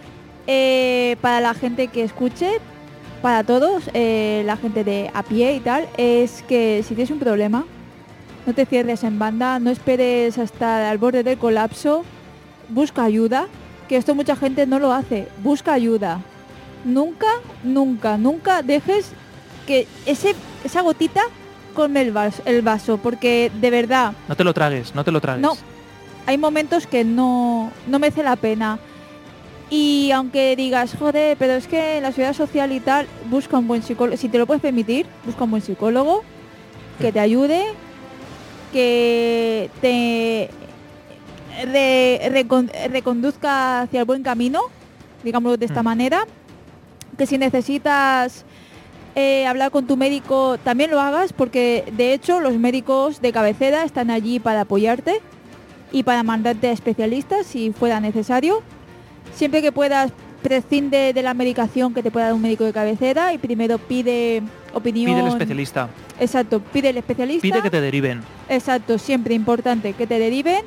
eh, para la gente que escuche, para todos, eh, la gente de a pie y tal, es que si tienes un problema, no te cierres en banda, no esperes hasta al borde del colapso. Busca ayuda, que esto mucha gente no lo hace. Busca ayuda. Nunca, nunca, nunca dejes que ese, esa gotita come el vaso, el vaso, porque de verdad... No te lo tragues, no te lo tragues. No, hay momentos que no, no merece la pena. Y aunque digas, joder, pero es que en la seguridad social y tal, busca un buen psicólogo. Si te lo puedes permitir, busca un buen psicólogo que te ayude, que te... Re, recon, reconduzca hacia el buen camino, digámoslo de esta mm. manera, que si necesitas eh, hablar con tu médico también lo hagas, porque de hecho los médicos de cabecera están allí para apoyarte y para mandarte a especialistas si fuera necesario. Siempre que puedas, prescinde de la medicación que te pueda dar un médico de cabecera y primero pide opinión. Pide el especialista. Exacto, pide el especialista. Pide que te deriven. Exacto, siempre importante que te deriven.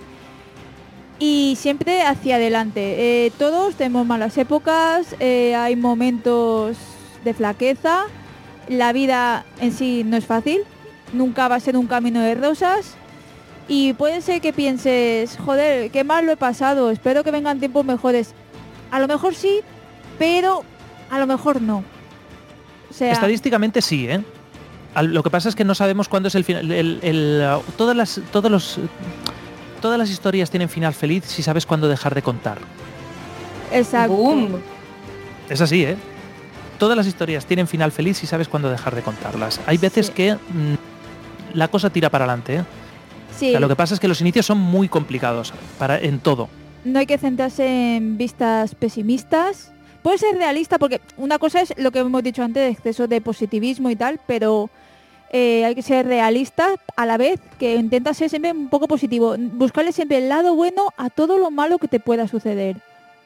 Y siempre hacia adelante. Eh, todos tenemos malas épocas, eh, hay momentos de flaqueza, la vida en sí no es fácil, nunca va a ser un camino de rosas y puede ser que pienses, joder, qué mal lo he pasado, espero que vengan tiempos mejores. A lo mejor sí, pero a lo mejor no. O sea, estadísticamente sí, ¿eh? Lo que pasa es que no sabemos cuándo es el final. El, el, el, todas las, todos los... Todas las historias tienen final feliz si sabes cuándo dejar de contar. Exacto. Boom. Es así, ¿eh? Todas las historias tienen final feliz si sabes cuándo dejar de contarlas. Hay veces sí. que mmm, la cosa tira para adelante, ¿eh? Sí. O sea, lo que pasa es que los inicios son muy complicados para, en todo. No hay que centrarse en vistas pesimistas. Puede ser realista porque una cosa es lo que hemos dicho antes de exceso de positivismo y tal, pero... Eh, hay que ser realista a la vez que intenta ser siempre un poco positivo, buscarle siempre el lado bueno a todo lo malo que te pueda suceder.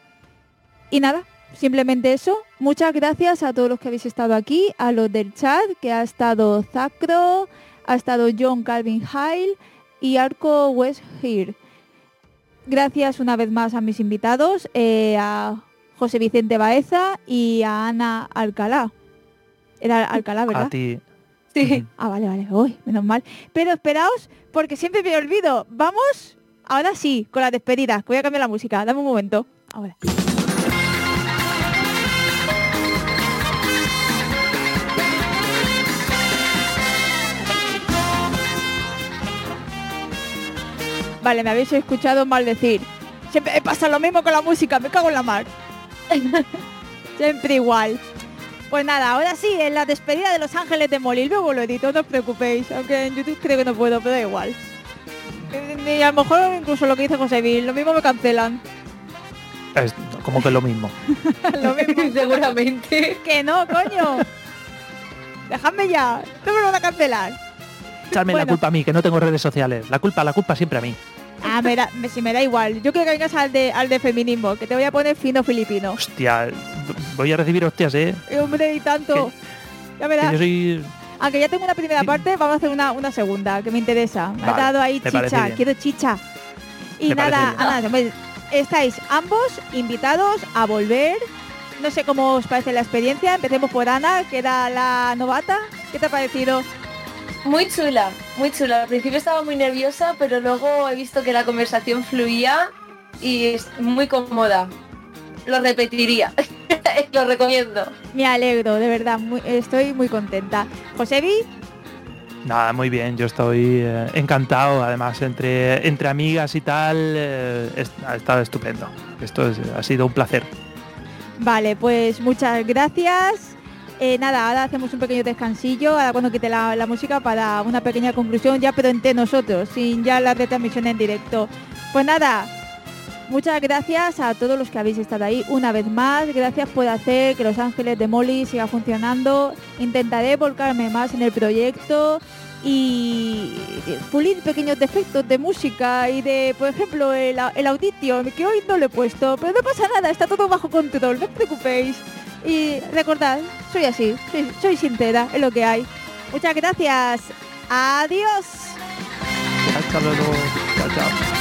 Y nada, simplemente eso. Muchas gracias a todos los que habéis estado aquí, a los del chat, que ha estado Zacro, ha estado John Calvin Hale y Arco West Here. Gracias una vez más a mis invitados, eh, a José Vicente Baeza y a Ana Alcalá. Era Alcalá, ¿verdad? A ti. Sí. Ah, vale, vale. Uy, menos mal. Pero esperaos, porque siempre me olvido. Vamos, ahora sí, con la despedida. Voy a cambiar la música. Dame un momento. Ahora. Vale, me habéis escuchado mal decir. Siempre me pasa lo mismo con la música. Me cago en la mar. Siempre igual. Pues nada, ahora sí, en la despedida de Los Ángeles de Molly. Luego lo edito, no os preocupéis. Aunque en YouTube creo que no puedo, pero da igual. Y a lo mejor incluso lo que dice José Vil, lo mismo me cancelan. Es como que lo mismo. Lo mismo. Seguramente. Que no, coño. Dejadme ya. No me lo van a cancelar. Echarme bueno. la culpa a mí, que no tengo redes sociales. La culpa, la culpa siempre a mí. Ah, me da, me, si me da igual. Yo quiero que vengas al de, al de feminismo, que te voy a poner fino filipino. Hostia, voy a recibir hostias, ¿eh? Hombre, y tanto. Ya verás. Yo soy... Aunque ya tengo una primera parte, vamos a hacer una, una segunda, que me interesa. Me vale, ha dado ahí chicha, quiero chicha. Y me nada, Ana, estáis ambos invitados a volver. No sé cómo os parece la experiencia. Empecemos por Ana, que era la novata. ¿Qué te ha parecido? Muy chula, muy chula. Al principio estaba muy nerviosa, pero luego he visto que la conversación fluía y es muy cómoda. Lo repetiría. Lo recomiendo. Me alegro, de verdad. Muy, estoy muy contenta. Josebi. Nada, muy bien, yo estoy eh, encantado, además entre, entre amigas y tal, eh, es, ha estado estupendo. Esto es, ha sido un placer. Vale, pues muchas gracias. Eh, nada, ahora hacemos un pequeño descansillo, ahora cuando quite la, la música para una pequeña conclusión ya, pero entre nosotros, sin ya la retransmisión en directo. Pues nada, muchas gracias a todos los que habéis estado ahí una vez más. Gracias por hacer que Los Ángeles de Molly siga funcionando. Intentaré volcarme más en el proyecto y pulir pequeños defectos de música y de, por ejemplo, el, el audition, que hoy no lo he puesto, pero no pasa nada, está todo bajo control, no os preocupéis. Y recordad, soy así, soy, soy sincera, es lo que hay. Muchas gracias. Adiós. Hasta luego. Chao, chao.